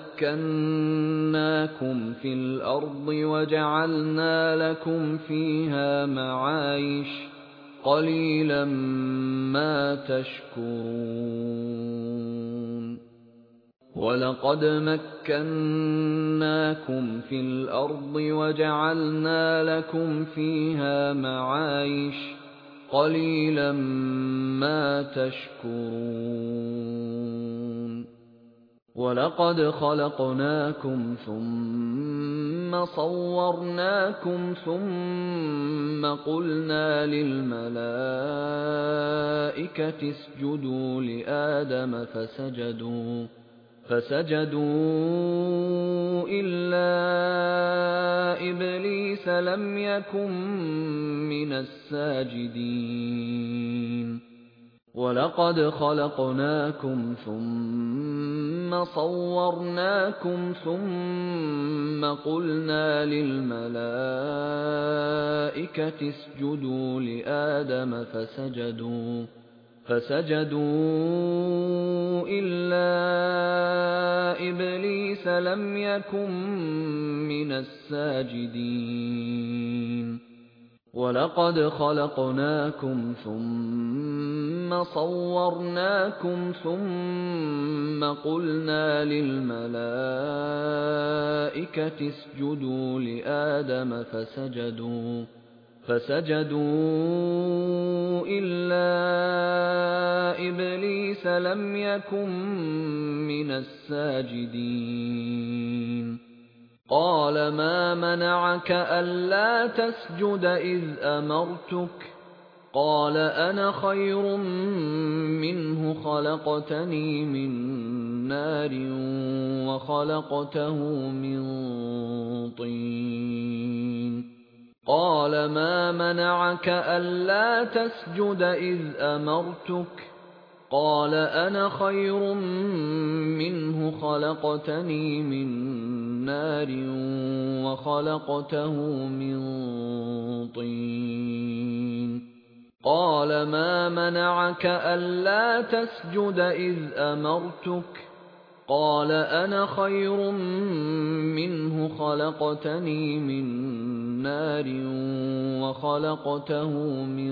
مكناكم في الأرض وجعلنا لكم فيها معايش قليلا ما تشكرون ولقد مكناكم في الأرض وجعلنا لكم فيها معايش قليلا ما تشكرون ولقد خلقناكم ثم صورناكم ثم قلنا للملائكة اسجدوا لآدم فسجدوا إلا إبليس لم يكن من الساجدين ولقد خلقناكم ثم صورناكم ثم قلنا للملائكة اسجدوا لآدم فسجدوا إلا إبليس لم يكن من الساجدين ولقد خلقناكم ثم صورناكم ثم قلنا للملائكة اسجدوا لآدم فسجدوا إلا إبليس لم يكن من الساجدين قال ما منعك ألا تسجد إذ أمرتك قال أنا خير منه خلقتني من نار وخلقته من طين قال ما منعك ألا تسجد إذ أمرتك قال أنا خير منه خلقتني من نار وخلقته من طين قال ما منعك ألا تسجد إذ أمرتك قال أنا خير منه خلقتني من نار وخلقته من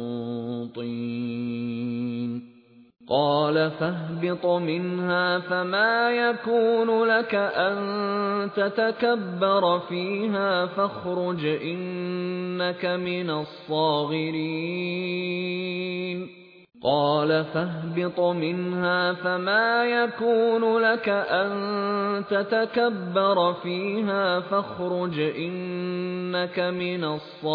طين قال فاهبط منها فما يكون لك أن تتكبر فيها فاخرج إنك من الصاغرين قال فاهبط منها فما يكون لك أن تتكبر فيها فاخرج إنك من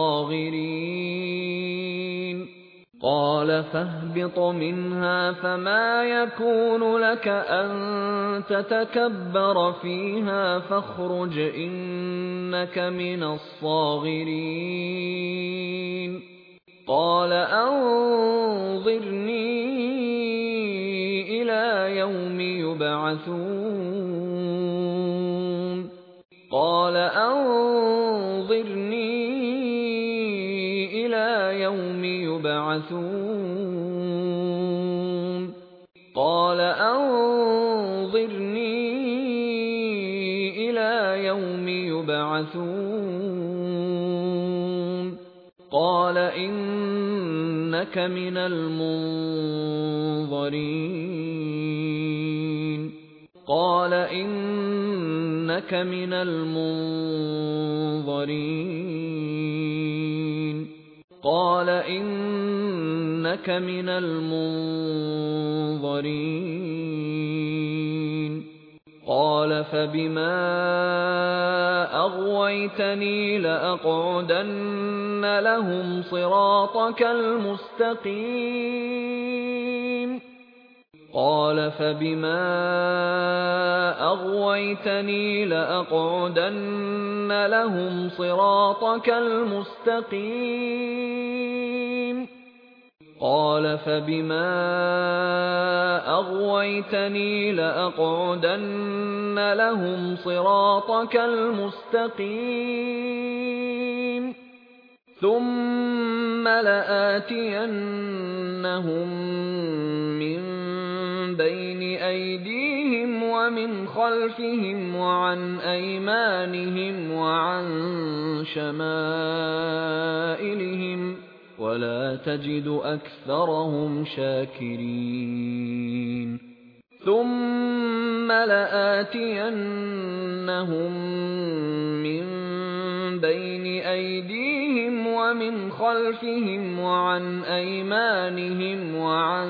الصاغرين قال فاهبط منها فما يكون لك أن تتكبر فيها فاخرج إنك من الصاغرين قال أنظرني إلى يوم يبعثون قال أنظرني إلى يوم يبعثون قال أنظرني يُبْعَثُونَ قَالَ إِنَّكَ مِنَ الْمُنظَرِينَ قَالَ إِنَّكَ مِنَ الْمُنظَرِينَ قَالَ إِنَّكَ مِنَ الْمُنظَرِينَ قَالَ فَبِمَا أَغْوَيْتَنِي لَأَقْعُدَنَّ لَهُمْ صِرَاطَكَ الْمُسْتَقِيمَ قَالَ فَبِمَا أَغْوَيْتَنِي لَأَقْعُدَنَّ لَهُمْ صِرَاطَكَ الْمُسْتَقِيمَ قَالَ فَبِمَا أَغْوَيْتَنِي لَأَقْعُدَنَّ لَهُمْ صِرَاطَكَ الْمُسْتَقِيمَ ثُمَّ لَآتِيَنَّهُم مِّن بَيْنِ أَيْدِيهِمْ وَمِنْ خَلْفِهِمْ وَعَنْ أَيْمَانِهِمْ وَعَن شَمَائِلِهِمْ وَلَا تَجِدُ أَكْثَرَهُمْ شَاكِرِينَ ثُمَّ لَآتِيَنَّهُم مِّن بَيْنِ أَيْدِيهِمْ وَمِنْ خَلْفِهِمْ وَعَنْ أَيْمَانِهِمْ وَعَن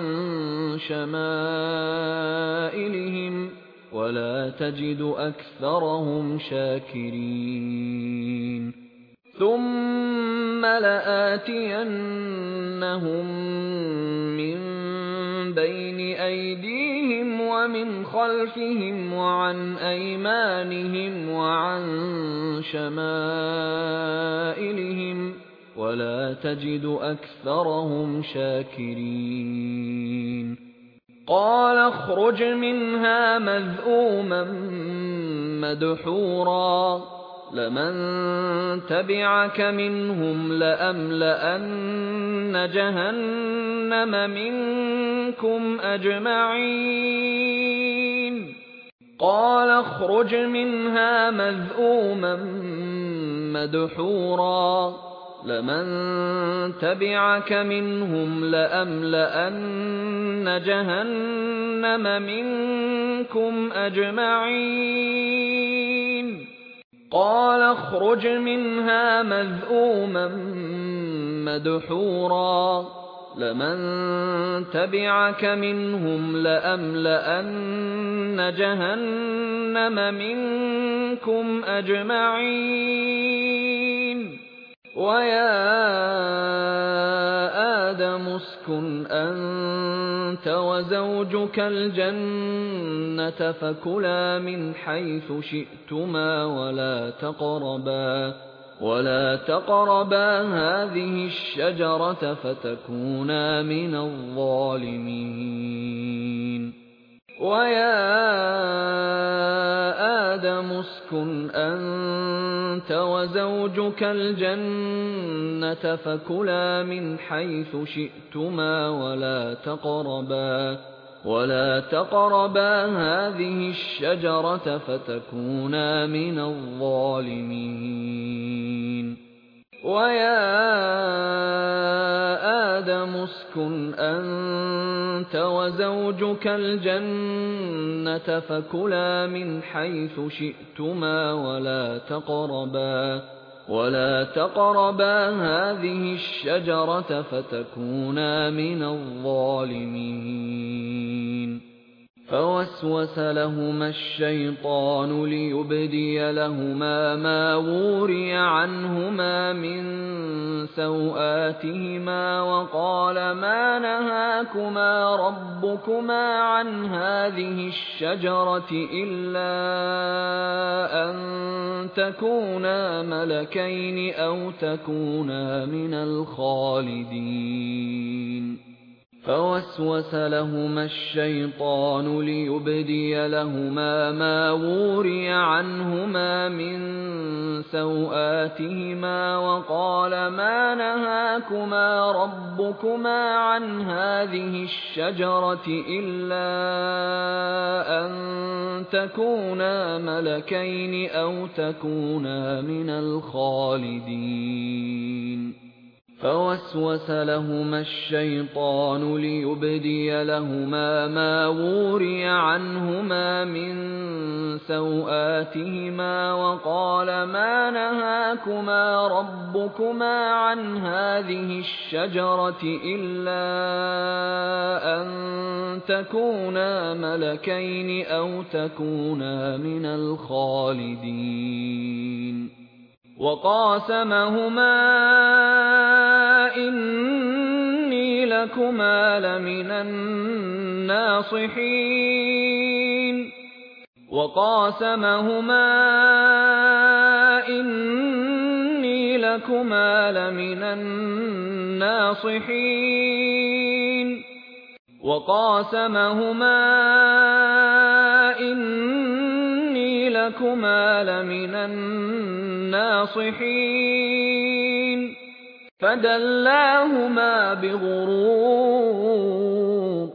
شَمَائِلِهِمْ وَلَا تَجِدُ أَكْثَرَهُمْ شَاكِرِينَ ثُمَّ لَآتِيَنَّهُم مِّن بَيْنِ أَيْدِيهِمْ وَمِنْ خَلْفِهِمْ وَعَنْ أَيْمَانِهِمْ وَعَن شَمَائِلِهِمْ وَلَا تَجِدُ أَكْثَرَهُمْ شَاكِرِينَ قَالَ اخْرُجْ مِنْهَا مَذْءُومًا مَّدْحُورًا لَمَن تَبِعَكَ مِنْهُمْ لَأَمْلَأَنَّ جَهَنَّمَ مِنكُمْ أَجْمَعِينَ قَالَ اخْرُجْ مِنْهَا مَذْءُومًا مَّدْحُورًا لَمَن تَبِعَكَ مِنْهُمْ لَأَمْلَأَنَّ جَهَنَّمَ مِنكُمْ أَجْمَعِينَ قَالَ اخْرُجْ مِنْهَا مَذْءُومًا مَّدْحُورًا لَمَن تَبِعَكَ مِنْهُمْ لَأَمْلَأَنَّ جَهَنَّمَ مِنكُمْ أَجْمَعِينَ وَيَا آدَمُ اسْكُنْ أَنتَ وَزَوْجُكَ الْجَنَّةَ فَكُلَا مِنْ حَيْثُ شِئْتُمَا وَلَا تَقْرَبَا هَٰذِهِ الشَّجَرَةَ فَتَكُونَا مِنَ الظَّالِمِينَ وَيَا آدَمُ اسْكُنْ أَنتَ وَزَوْجُكَ الْجَنَّةَ فَكُلَا مِنْ حَيْثُ شِئْتُمَا وَلَا تَقْرَبَا هَٰذِهِ الشَّجَرَةَ فَتَكُونَا مِنَ الظَّالِمِينَ وَيَا آدَمُ اسْكُنْ أَنتَ وَزَوْجُكَ الْجَنَّةَ فَكُلَا مِنْ حَيْثُ شِئْتُمَا وَلَا تَقْرَبَا هَٰذِهِ الشَّجَرَةَ فَتَكُونَا مِنَ الظَّالِمِينَ فَوَسْوَسَ لَهُمَا الشَّيْطَانُ لِيُبْدِيَ لَهُمَا مَا وُورِيَ عَنْهُمَا مِن سَوْآتِهِمَا وَقَالَ مَا نَهَاكُمَا رَبُّكُمَا عَنْ هَٰذِهِ الشَّجَرَةِ إِلَّا أَن تَكُونَا مَلَكَيْنِ أَوْ تَكُونَا مِنَ الْخَالِدِينَ فَوَسْوَسَ لَهُمَا الشَّيْطَانُ لِيُبْدِيَ لَهُمَا مَا وُورِيَ عَنْهُمَا مِن سَوْآتِهِمَا وَقَالَ مَا نَهَاكُمَا رَبُّكُمَا عَنْ هَٰذِهِ الشَّجَرَةِ إِلَّا أَن تكونا ملكين أو تكونا من الخالدين فوسوس لهما الشيطان ليبدي لهما ما وري عنهما من سوآتهما وقال ما نهاكما ربكما عن هذه الشجرة إلا أن تكونا ملكين أو تكونا من الخالدين وقاسمهما إني لكما لمن الناصحين وقاسمهما إني لكما لمن الناصحين وقاسمهما إني لكما لمن الناصحين فدلاهما بغرور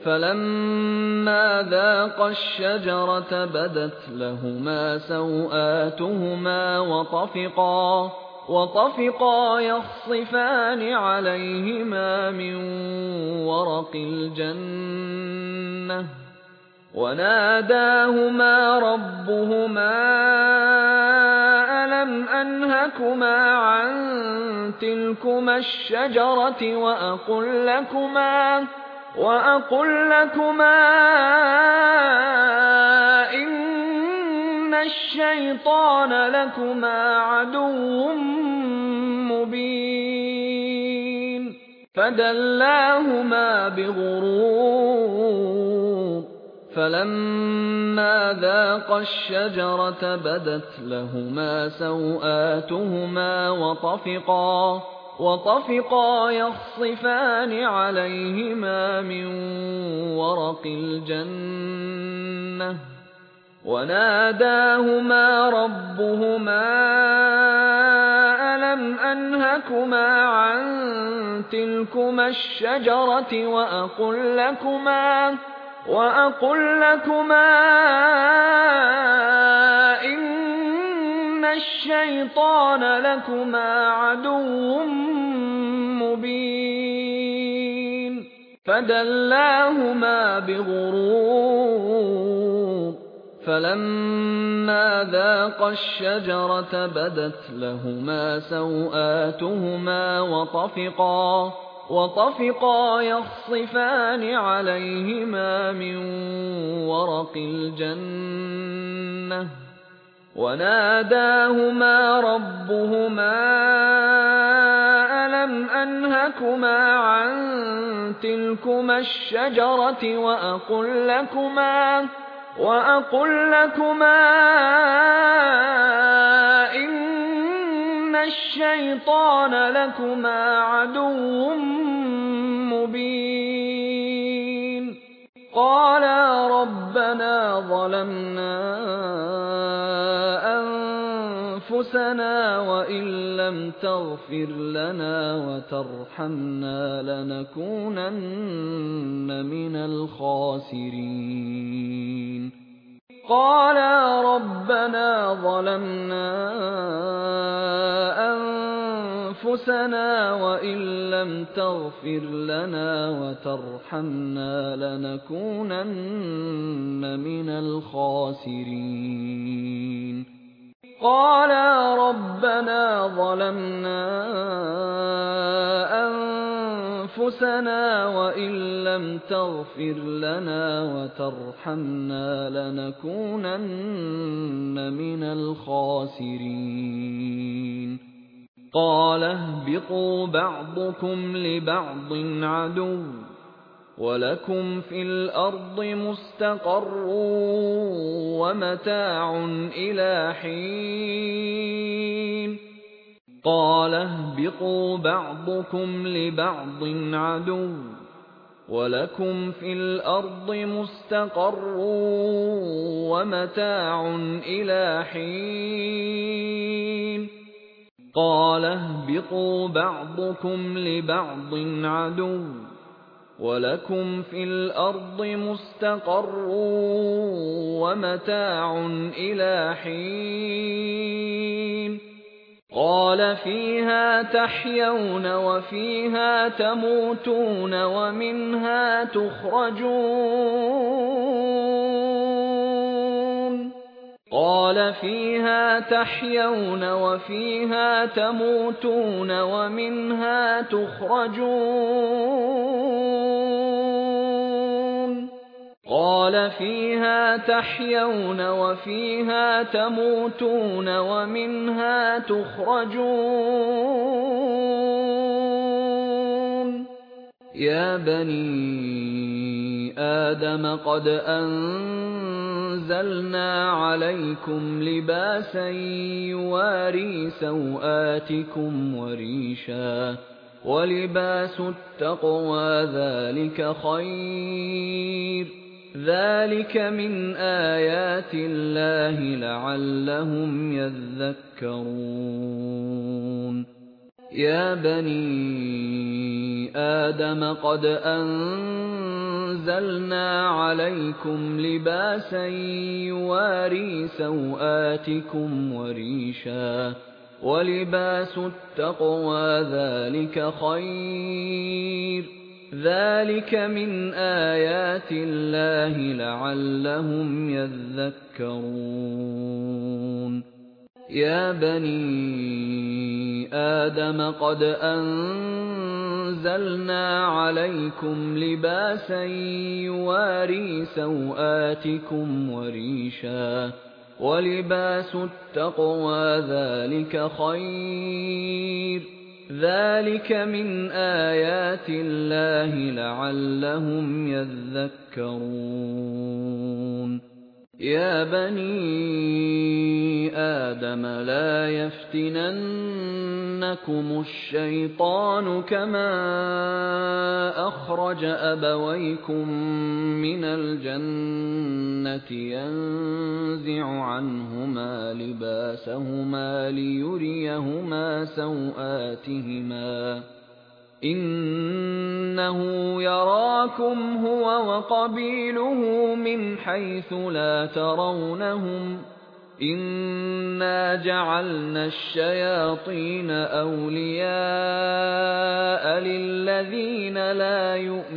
فلما ذاقا الشجرة بدت لهما سوآتهما وطفقا يخصفان عليهما من ورق الجنة وناداهما ربهما ألم أنهكما عن تلكما الشجرة وأقل لكما إن الشيطان لكما عدو مبين فدلاهما بغرور فلما ذاقا الشجرة بدت لهما سوآتهما وطفقا يخصفان عليهما من ورق الجنة وناداهما ربهما ألم أنهكما عن تلكما الشجرة وأقل لكما إن الشيطان لكما عدو مبين فدلاهما بغرور فلما ذاقا الشجرة بدت لهما سوآتهما وطفقا يخصفان عليهما من ورق الجنة وناداهما ربهما ألم أنهكما عن تلكما الشجرة وأقل لكما إن الشيطان لكما عدو مبين قالا ربنا ظلمنا أنفسنا وإن لم تغفر لنا وترحمنا لنكونن من الخاسرين قالا ربنا ظلمنا أنفسنا وإن لم تغفر لنا وترحمنا لنكونن من الخاسرين قالا ربنا ظلمنا أنفسنا وإن لم تغفر لنا وترحمنا لنكونن من الخاسرين قال اهبطوا بعضكم لبعض عدو ولكم في الأرض مستقر ومتاع إلى حين قال اهبطوا بعضكم لبعض عدو ولكم في الأرض مستقر ومتاع إلى حين قال اهبطوا بعضكم لبعض عدو وَلَكُمْ فِي الْأَرْضِ مُسْتَقَرٌّ وَمَتَاعٌ إِلَىٰ حِينٍ قَالَ فِيهَا تَحْيَوْنَ وَفِيهَا تَمُوتُونَ وَمِنْهَا تُخْرَجُونَ قَالَ فِيهَا تَحْيَوْنَ وَفِيهَا تَمُوتُونَ وَمِنْهَا تُخْرَجُونَ قَالَ فِيهَا تَحْيَوْنَ وَفِيهَا تَمُوتُونَ وَمِنْهَا تُخْرَجُونَ يَا بَنِي آدَمَ قَدْ أَنزَلْنَا عَلَيْكُمْ لِبَاسًا يُوَارِي سَوْآتِكُمْ وَرِيشًا وَلِبَاسُ التَّقْوَىٰ ذَٰلِكَ خَيْرٌ ذَٰلِكَ مِنْ آيَاتِ اللَّهِ لَعَلَّهُمْ يَذَّكَّرُونَ يَا بَنِي آدَمَ قَدْ أَنزَلْنَا عَلَيْكُمْ لِبَاسًا يُوَارِي سَوْآتِكُمْ وَرِيشًا وَلِبَاسُ التَّقْوَىٰ ذَٰلِكَ خَيْرٌ ذَٰلِكَ مِنْ آيَاتِ اللَّهِ لَعَلَّهُمْ يَذَّكَّرُونَ يَا بَنِي آدَمَ قَدْ أَنزَلْنَا عَلَيْكُمْ لِبَاسًا يُوَارِي سَوْآتِكُمْ وَرِيشًا وَلِبَاسُ التَّقْوَىٰ ذَٰلِكَ خَيْرٌ ذَٰلِكَ مِنْ آيَاتِ اللَّهِ لَعَلَّهُمْ يَذَّكَّرُونَ يَا بَنِي آدَمَ لَا يَفْتِنَنَّكُمُ الشَّيْطَانُ كَمَا أَخْرَجَ أَبَوَيْكُم مِّنَ الْجَنَّةِ يَنزِعُ عَنْهُمَا لِبَاسَهُمَا لِيُرِيَهُمَا سَوْآتِهِمَا إِنَّهُ يَرَاكُمْ هُوَ وَقَبِيلُهُ مِنْ حَيْثُ لَا تَرَوْنَهُمْ ۗ إِنَّا جَعَلْنَا الشَّيَاطِينَ أَوْلِيَاءَ لِلَّذِينَ لَا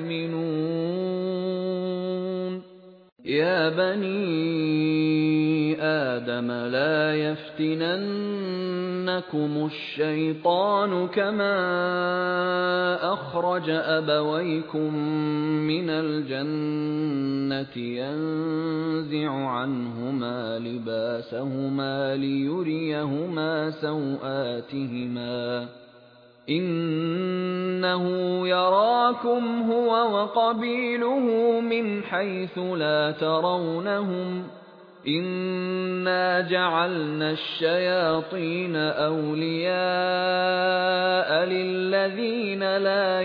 يُؤْمِنُونَ يَا بَنِي آدَمَ لَا يَفْتِنَنَّكُمُ الشَّيْطَانُ كَمَا أَخْرَجَ أَبَوَيْكُم مِّنَ الْجَنَّةِ يَنزِعُ عَنْهُمَا لِبَاسَهُمَا لِيُرِيَهُمَا سَوْآتِهِمَا إِنَّهُ يَرَاكُمْ هُوَ وَقَبِيلُهُ مِنْ حَيْثُ لَا تَرَوْنَهُمْ ۗ إِنَّا جَعَلْنَا الشَّيَاطِينَ أَوْلِيَاءَ لِلَّذِينَ لَا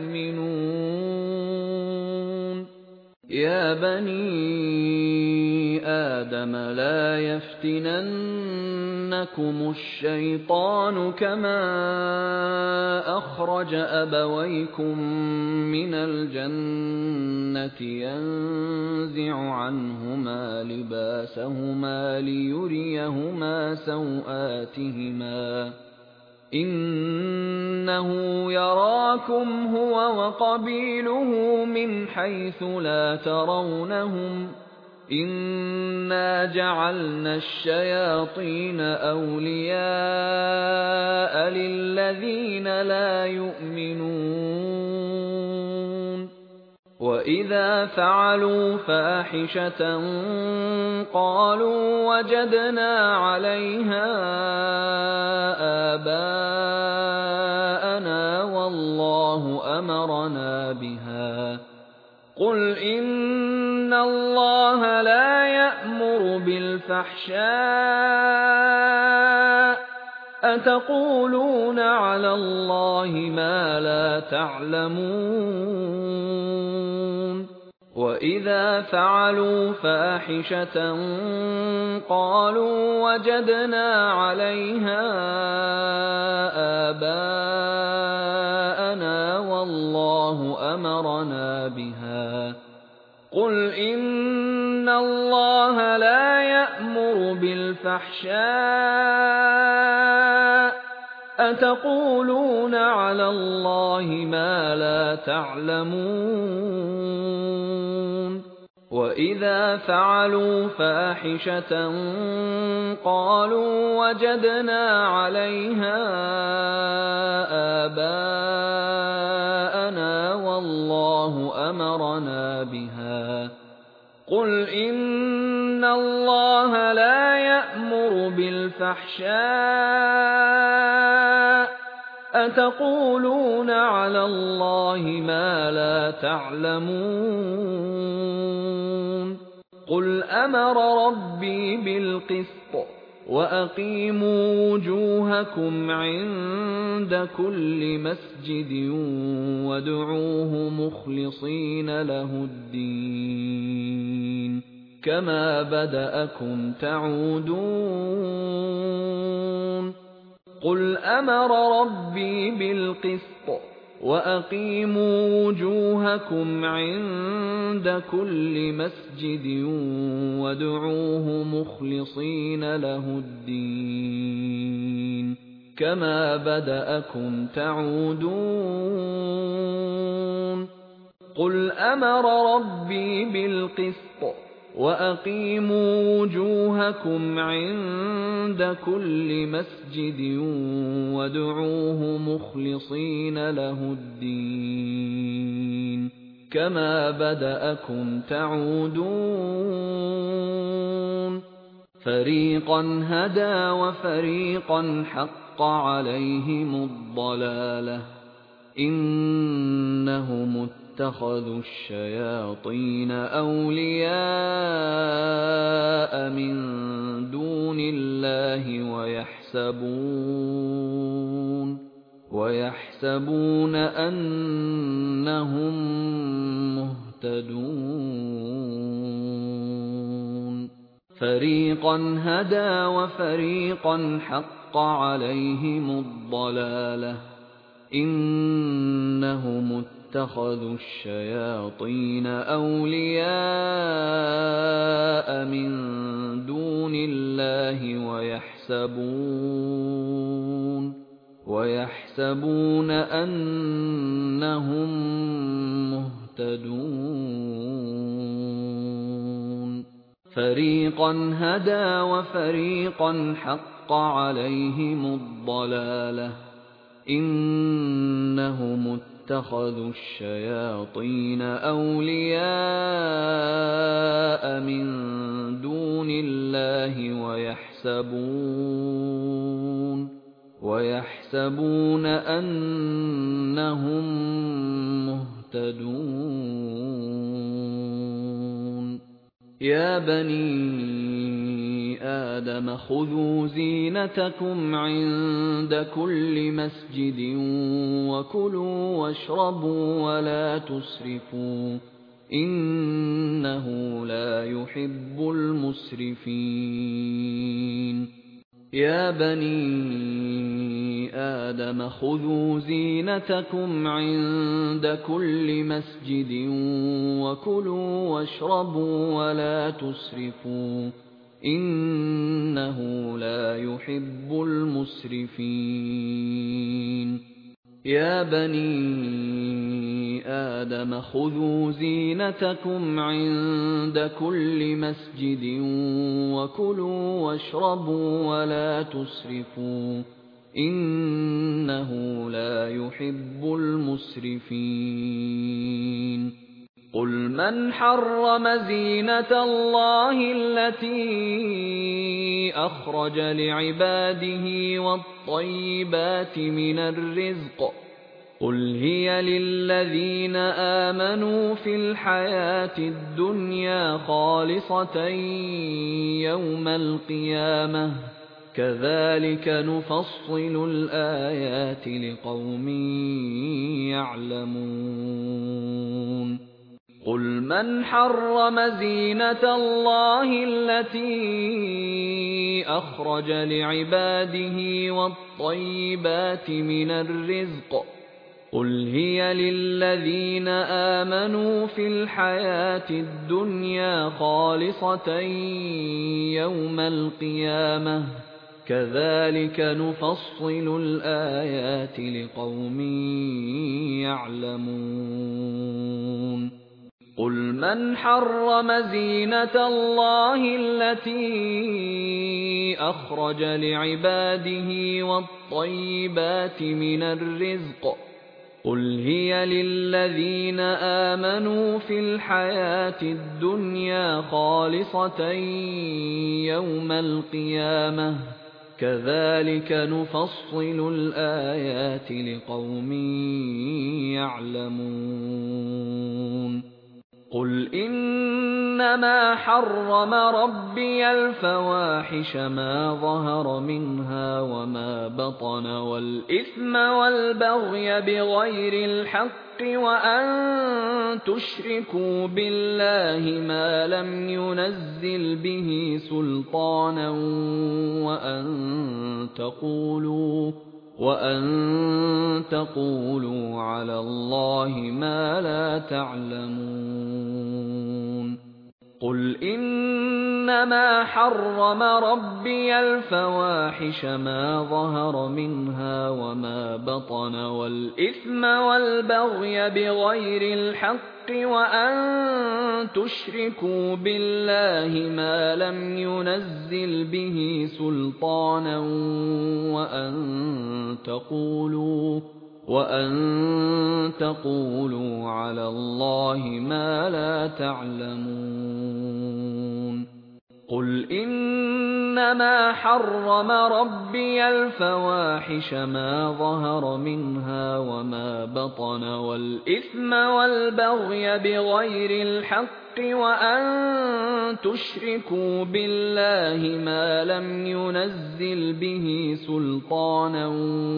يُؤْمِنُونَ يَا بَنِي آدَمَ لَا يَفْتِنَنَّكُمُ الشَّيْطَانُ كَمَا أَخْرَجَ أَبَوَيْكُم مِّنَ الْجَنَّةِ يَنزِعُ عَنْهُمَا لِبَاسَهُمَا لِيُرِيَهُمَا سَوْآتِهِمَا إِنَّهُ يَرَاكُمْ هُوَ وَقَبِيلُهُ مِنْ حَيْثُ لَا تَرَوْنَهُمْ ۗ إِنَّا جَعَلْنَا الشَّيَاطِينَ أَوْلِيَاءَ لِلَّذِينَ لَا يُؤْمِنُونَ وَإِذَا فَعَلُوا فَاحِشَةً قَالُوا وَجَدْنَا عَلَيْهَا آبَاءَنَا وَاللَّهُ أَمَرَنَا بِهَا ۗ قُلْ إِنَّ اللَّهَ لَا يَأْمُرُ بِالْفَحْشَاءِ ۖ أَتَقُولُونَ عَلَى اللَّهِ مَا لَا تَعْلَمُونَ وَإِذَا فَعَلُوا فَاحِشَةً قَالُوا وَجَدْنَا عَلَيْهَا آبَاءَنَا وَاللَّهُ أمرنا بها قل إن الله لا يأمر بالفحشاء أتقولون على الله ما لا تعلمون وإذا فعلوا فاحشة قالوا وجدنا عليها آباءنا والله أمرنا بها قل إن الله لا يأمر بالفحشاء أتقولون على الله ما لا تعلمون قل أمر ربي بالقسط وأقيموا وجوهكم عند كل مسجد وادعوه مخلصين له الدين كما بدأكم تعودون قل أمر ربي بالقسط وأقيموا وجوهكم عند كل مسجد وادعوه مخلصين له الدين كما بدأكم تعودون قل أمر ربي بالقسط وأقيموا وجوهكم عند كل مسجد وادعوه مخلصين له الدين كما بدأكم تعودون فريقا هدى وفريقا حق عليهم الضلالة إنهم اتخذوا الشياطين أولياء من دون الله ويحسبون أنهم مهتدون فريقا هدى وفريقا حق عليهم الضلالة إنهم اتخذوا الشياطين أولياء من دون الله ويحسبون أنهم مهتدون فريقا هدى وفريقا حق عليهم الضلالة إنهم اتخذوا الشياطين أولياء من دون الله ويحسبون أنهم مهتدون يا بني آدم خذوا زينتكم عند كل مسجد وكلوا واشربوا ولا تسرفوا إنه لا يحب المسرفين يا بني آدم خذوا زينتكم عند كل مسجد وكلوا واشربوا ولا تسرفوا إنه لا يحب المسرفين يا بني آدم خذوا زينتكم عند كل مسجد وكلوا واشربوا ولا تسرفوا إنه لا يحب المسرفين قل من حرم زينة الله التي أخرج لعباده والطيبات من الرزق قل هي للذين آمنوا في الحياة الدنيا خالصة يوم القيامة كذلك نفصل الآيات لقوم يعلمون قل من حرم زينة الله التي أخرج لعباده والطيبات من الرزق قُلْ هِيَ لِلَّذِينَ آمَنُوا فِي الْحَيَاةِ الدُّنْيَا خَالِصَةً يَوْمَ الْقِيَامَةِ ۗ كَذَٰلِكَ نُفَصِّلُ الْآيَاتِ لِقَوْمٍ يَعْلَمُونَ قُلْ مَنْ حَرَّمَ زِينَةَ اللَّهِ الَّتِي أَخْرَجَ لِعِبَادِهِ وَالطَّيِّبَاتِ مِنَ الرِّزْقِ ۚ قُلْ هِيَ لِلَّذِينَ آمَنُوا فِي الْحَيَاةِ الدُّنْيَا خَالِصَةً يَوْمَ الْقِيَامَةِ ۗ كَذَٰلِكَ نُفَصِّلُ الْآيَاتِ لِقَوْمٍ يَعْلَمُونَ قُلْ إِنَّمَا حَرَّمَ رَبِّيَ الْفَوَاحِشَ مَا ظَهَرَ مِنْهَا وَمَا بَطَنَ وَالْإِثْمَ وَالْبَغْيَ بِغَيْرِ الْحَقِّ وَأَن تُشْرِكُوا بِاللَّهِ مَا لَمْ يُنَزِّلْ بِهِ سُلْطَانًا وَأَن تَقُولُوا عَلَى اللَّهِ مَا لَا تَعْلَمُونَ قُلْ إِنَّمَا حَرَّمَ رَبِّيَ الْفَوَاحِشَ مَا ظَهَرَ مِنْهَا وَمَا بَطَنَ وَالْإِثْمَ وَالْبَغْيَ بِغَيْرِ الْحَقِّ وَأَن تُشْرِكُوا بِاللَّهِ مَا لَمْ يُنَزِّلْ بِهِ سُلْطَانًا وَأَن تَقُولُوا عَلَى اللَّهِ مَا لَا تَعْلَمُونَ قُلْ إِنَّمَا حَرَّمَ رَبِّيَ الْفَوَاحِشَ مَا ظَهَرَ مِنْهَا وَمَا بَطَنَ وَالْإِثْمَ وَالْبَغْيَ بِغَيْرِ الْحَقِّ وَأَن تُشْرِكُوا بِاللَّهِ مَا لَمْ يُنَزِّلْ بِهِ سُلْطَانًا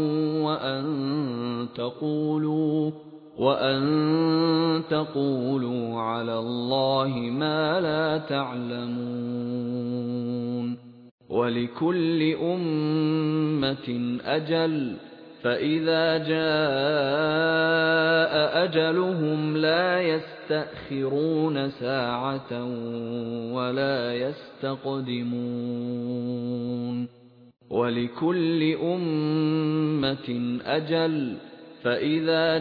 وَأَن تَقُولُوا عَلَى اللَّهِ مَا لَا تَعْلَمُونَ وَلِكُلِّ أُمَّةٍ أَجَلٌ ۖ فَإِذَا جَاءَ أَجَلُهُمْ لَا يَسْتَأْخِرُونَ سَاعَةً وَلَا يَسْتَقْدِمُونَ وَلِكُلِّ أُمَّةٍ أَجَلٌ ۖ فَإِذَا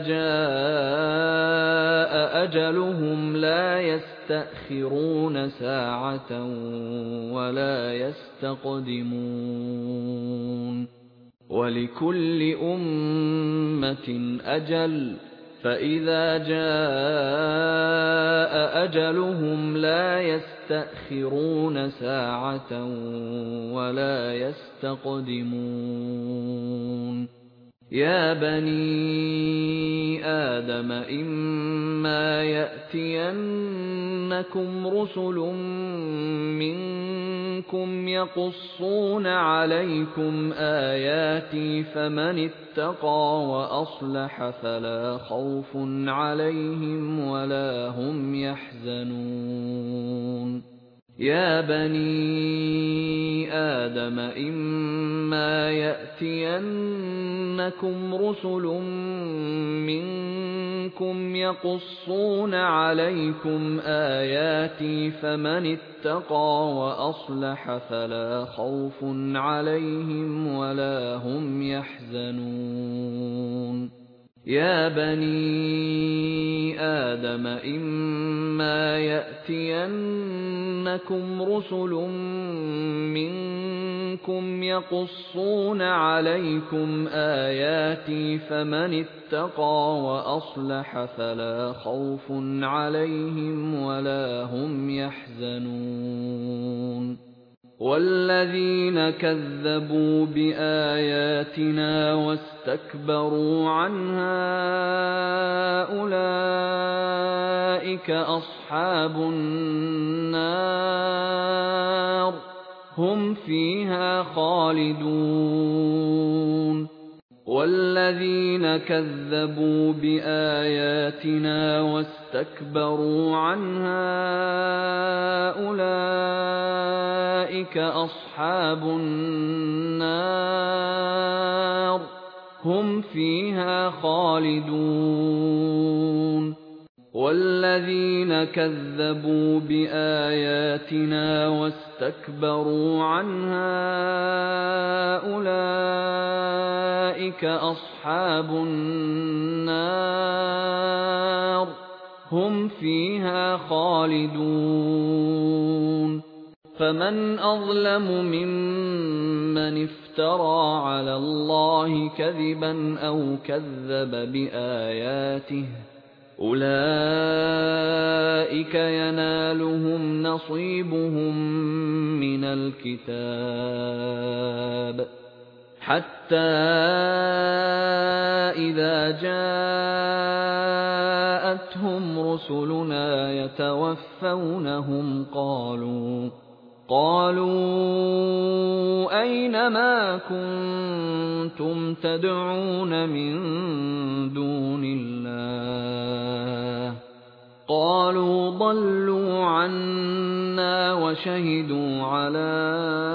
جَاءَ أَجَلُهُمْ لَا يَسْتَأْخِرُونَ سَاعَةً وَلَا يَسْتَقْدِمُونَ وَلِكُلِّ أُمَّةٍ أَجَلٌ ۖ فَإِذَا جَاءَ أَجَلُهُمْ لَا يَسْتَأْخِرُونَ سَاعَةً وَلَا يَسْتَقْدِمُونَ يَا بَنِي آدَمَ إِمَّا يَأْتِيَنَّكُمْ رُسُلٌ مِّنكُمْ يَقُصُّونَ عَلَيْكُمْ آيَاتِي فَمَنِ اتَّقَىٰ وَأَصْلَحَ فَلَا خَوْفٌ عَلَيْهِمْ وَلَا هُمْ يَحْزَنُونَ يَا بَنِي آدَمَ إِمَّا يَأْتِيَنَّكُمْ رُسُلٌ مِّنكُمْ يَقُصُّونَ عَلَيْكُمْ آيَاتِي فَمَنِ اتَّقَىٰ وَأَصْلَحَ فَلَا خَوْفٌ عَلَيْهِمْ وَلَا هُمْ يَحْزَنُونَ يَا بَنِي آدَمَ إِمَّا يَأْتِيَنَّكُمْ رُسُلٌ مِّنكُمْ يَقُصُّونَ عَلَيْكُمْ آيَاتِي فَمَنِ اتَّقَىٰ وَأَصْلَحَ فَلَا خَوْفٌ عَلَيْهِمْ وَلَا هُمْ يَحْزَنُونَ وَالَّذِينَ كَذَّبُوا بِآيَاتِنَا وَاسْتَكْبَرُوا عَنْهَا أُولَٰئِكَ أَصْحَابُ النَّارِ ۖ هُمْ فِيهَا خَالِدُونَ وَالَّذِينَ كَذَّبُوا بِآيَاتِنَا وَاسْتَكْبَرُوا عَنْهَا أُولَٰئِكَ أَصْحَابُ النَّارِ ۖ هُمْ فِيهَا خَالِدُونَ وَالَّذِينَ كَذَّبُوا بِآيَاتِنَا وَاسْتَكْبَرُوا عَنْهَا أُولَئِكَ أَصْحَابُ النَّارِ هُمْ فِيهَا خَالِدُونَ فَمَنْ أَظْلَمُ مِمَّنِ افْتَرَىٰ عَلَى اللَّهِ كَذِبًا أَوْ كَذَّبَ بِآيَاتِهِ أُولَئِكَ يَنَالُهُمْ نَصِيبُهُم مِّنَ الْكِتَابِ حَتَّىٰ إِذَا جَاءَتْهُمْ رُسُلُنَا يَتَوَفَّوْنَهُمْ قَالُوا أَيْنَ مَا كُنتُمْ تَدْعُونَ مِن دُونِ اللَّهِ قَالُوا ضَلُّوا عَنَّا وَشَهِدُوا عَلَىٰ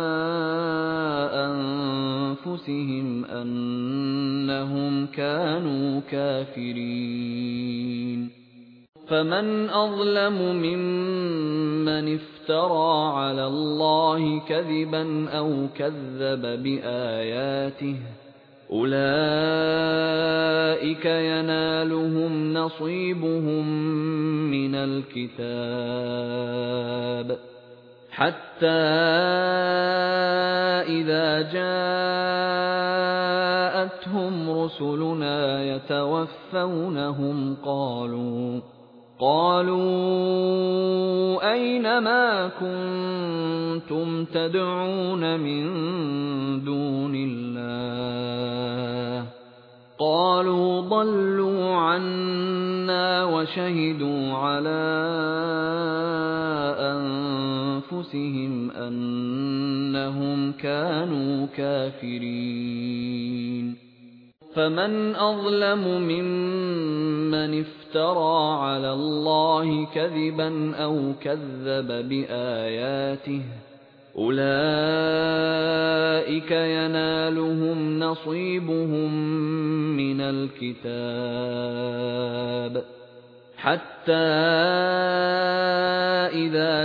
أَنفُسِهِمْ أَنَّهُمْ كَانُوا كَافِرِينَ فَمَنْ أَظْلَمُ مِمَّنِ افْتَرَىٰ عَلَى اللَّهِ كَذِبًا أَوْ كَذَّبَ بِآيَاتِهِ أُولَئِكَ يَنَالُهُمْ نَصِيبُهُم مِّنَ الْكِتَابِ حَتَّىٰ إِذَا جَاءَتْهُمْ رُسُلُنَا يَتَوَفَّوْنَهُمْ قَالُوا أَيْنَ مَا كُنتُمْ تَدْعُونَ مِن دُونِ اللَّهِ قَالُوا ضَلُّوا عَنَّا وَشَهِدُوا عَلَىٰ أَنفُسِهِمْ أَنَّهُمْ كَانُوا كَافِرِينَ فَمَنْ أَظْلَمُ مِمَّنِ افْتَرَىٰ عَلَى اللَّهِ كَذِبًا أَوْ كَذَّبَ بِآيَاتِهِ أُولَئِكَ يَنَالُهُمْ نَصِيبُهُم مِّنَ الْكِتَابِ حَتَّىٰ إِذَا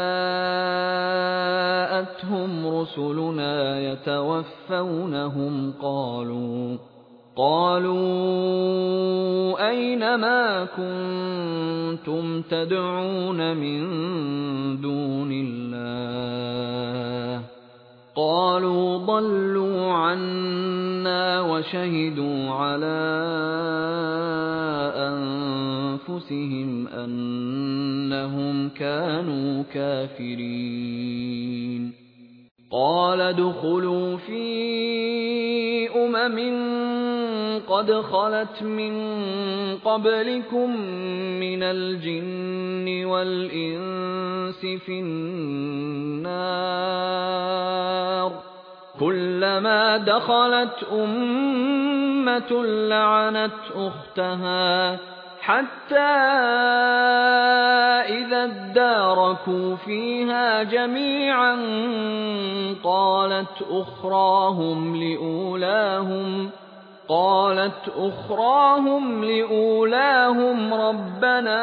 جَاءَتْهُمْ رُسُلُنَا يَتَوَفَّوْنَهُمْ قَالُوا أَيْنَ مَا كُنتُمْ تَدْعُونَ مِن دُونِ اللَّهِ قَالُوا ضَلُّوا عَنَّا وَشَهِدُوا عَلَىٰ أَنفُسِهِمْ أَنَّهُمْ كَانُوا كَافِرِينَ قَالَ ادْخُلُوا فِي قَدْ خَلَتْ مِن قَبْلِكُم مِّنَ الْجِنِّ وَالْإِنسِ فِي النَّارِ كُلَّمَا دَخَلَتْ أُمَّةٌ لَّعَنَتْ أُخْتَهَا حَتَّىٰ إِذَا ادَّارَكُوا فِيهَا جَمِيعًا قَالَتْ أُخْرَاهُمْ لِأُولَاهُمْ رَبَّنَا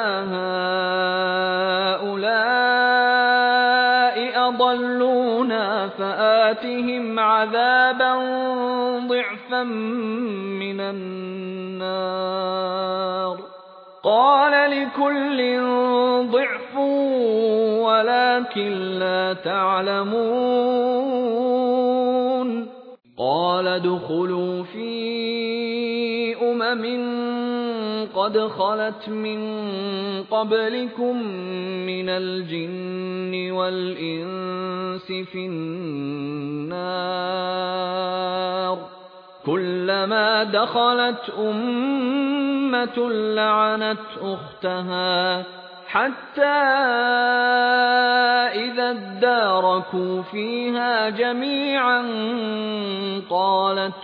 هَٰؤُلَاءِ أَضَلُّونَا فَآتِهِمْ عَذَابًا ضِعْفًا مِّنَ النَّارِ قَالَ لِكُلٍّ ضِعْفٌ وَلَٰكِن لَّا تَعْلَمُونَ قَالَ ادْخُلُوا فِي قَدْ خَلَتْ مِن قَبْلِكُم مِّنَ الْجِنِّ وَالْإِنسِ فِي النَّارِ كُلَّمَا دَخَلَتْ أُمَّةٌ لَّعَنَتْ أُخْتَهَا حَتَّىٰ إِذَا ادَّارَكُوا فِيهَا جَمِيعًا قَالَتْ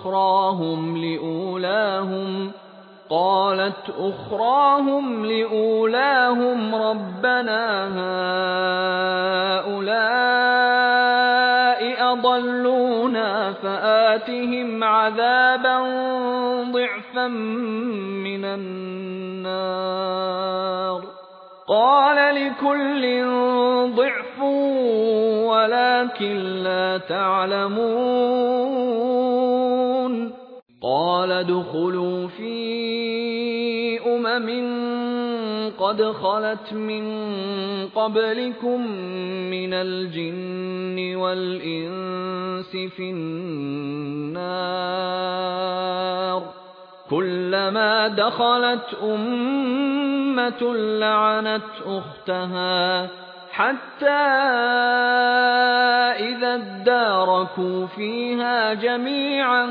أُخْرَاهُمْ لِأُولَاهُمْ رَبَّنَا هَٰؤُلَاءِ أَضَلُّونَا فآتهم عذابا ضعفا من النار. قال لكل ضعف ولكن لا تعلمون. قال ادخلوا في قد خلت من قبلكم من الجن والإنس في النار، كلما دخلت أمة لعنت أختها حتى إذا اداركوا فيها جميعا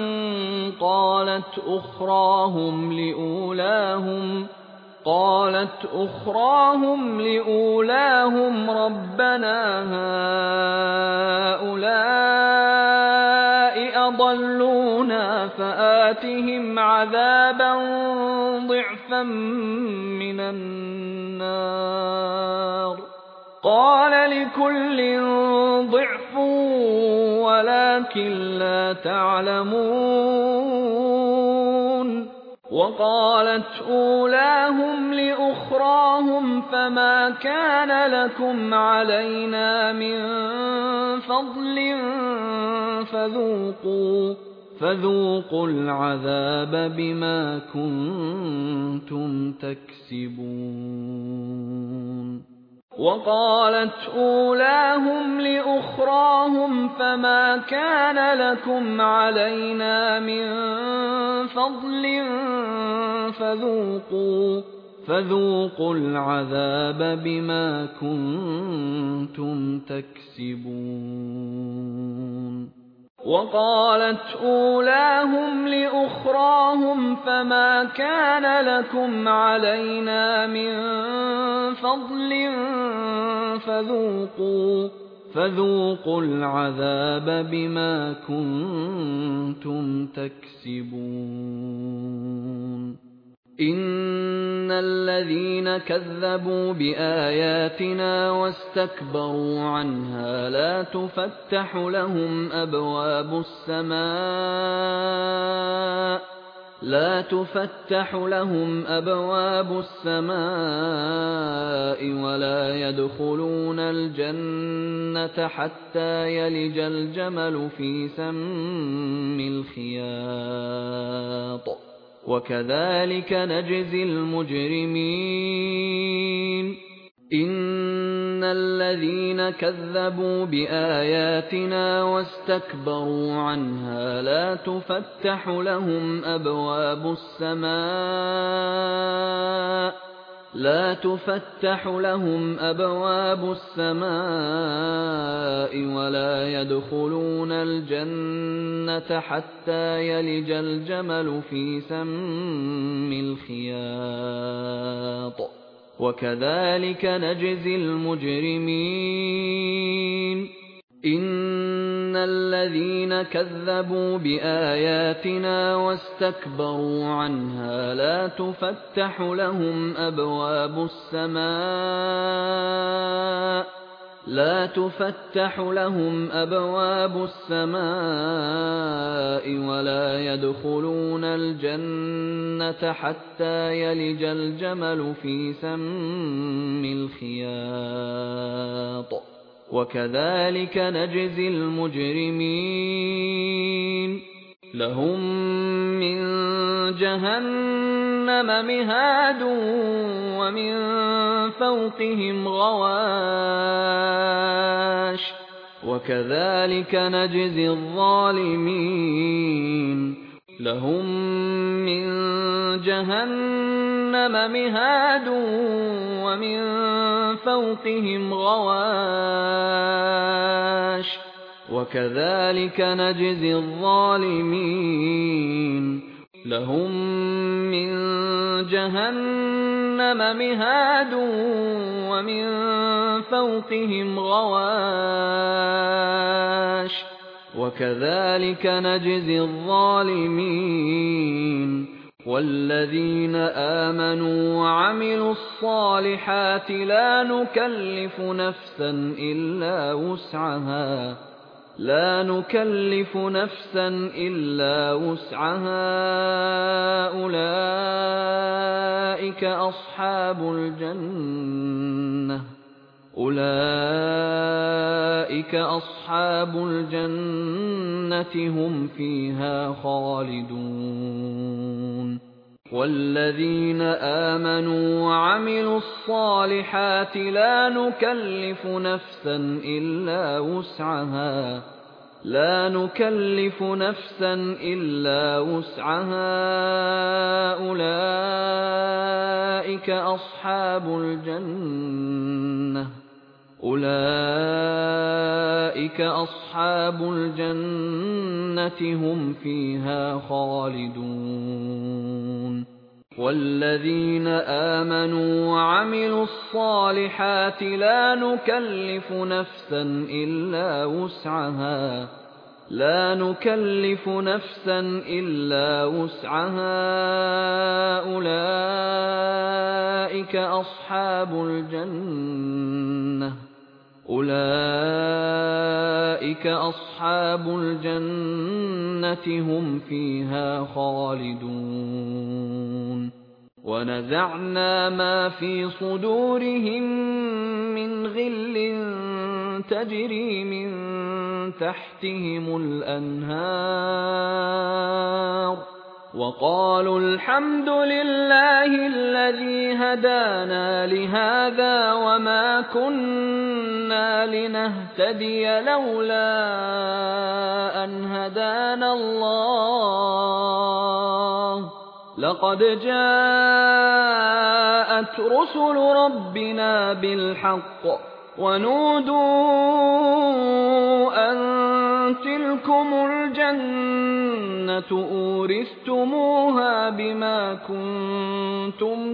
قالت أخراهم لأولاهم ربنا هؤلاء أضلونا فآتهم عذابا ضعفا من النار. قال لكل ضعف ولكن لا تعلمون. وقالت أولاهم لأخراهم فما كان لكم علينا من فضل فذوقوا العذاب بما كنتم تكسبون. وقالت أولاهم لأخراهم فما كان لكم علينا من فضل فذوقوا العذاب بما كنتم تكسبون. وقالت أولاهم لأخراهم فما كان لكم علينا من فضل فذوقوا العذاب بما كنتم تكسبون. إن الذين كذبوا بآياتنا واستكبروا عنها لا تفتح لهم أبواب السماء ولا يدخلون الجنة حتى يلج الجمل في سم الخياط، وكذلك نجزي المجرمين. إن الذين كذبوا بآياتنا واستكبروا عنها لا تفتح لهم أبواب السماء ولا يدخلون الجنة حتى يلج الجمل في سم الخياط، وكذلك نجزي المجرمين. إن الذين كذبوا بآياتنا واستكبروا عنها لا تفتح لهم أبواب السماء ولا يدخلون الجنة حتى يلج الجمل في سم الخياط، وكذلك نجزي المجرمين. لهم من جهنم مهاد ومن فوقهم غواش، وكذلك نجزي الظالمين. لهم من جهنم مهاد ومن فوقهم غواش، وكذلك نجزي الظالمين. لهم من جهنم مهاد ومن فوقهم غواش، وكذلك نجزي الظالمين. والذين آمنوا وعملوا الصالحات لا نكلف نفسا لا نكلف نفسا إلا وسعها أولئك أصحاب الجنة هم فيها خالدون والذين آمنوا وعملوا الصالحات لا نكلف نفسا إلا وسعها أولئك أصحاب الجنة هم فيها خالدون والذين آمنوا وعملوا الصالحات لا نكلف نفسا إلا وسعها أولئك أصحاب الجنة هم فيها خالدون ونزعنا ما في صدورهم من غل تجري من تحتهم الأنهار وقالوا الحمد لله الذي هدانا لهذا وما كنا لنهتدي لولا أن هدانا الله لقد جاءت رسل ربنا بالحق ونودوا أن تلكم الجنة أورثتموها بما كنتم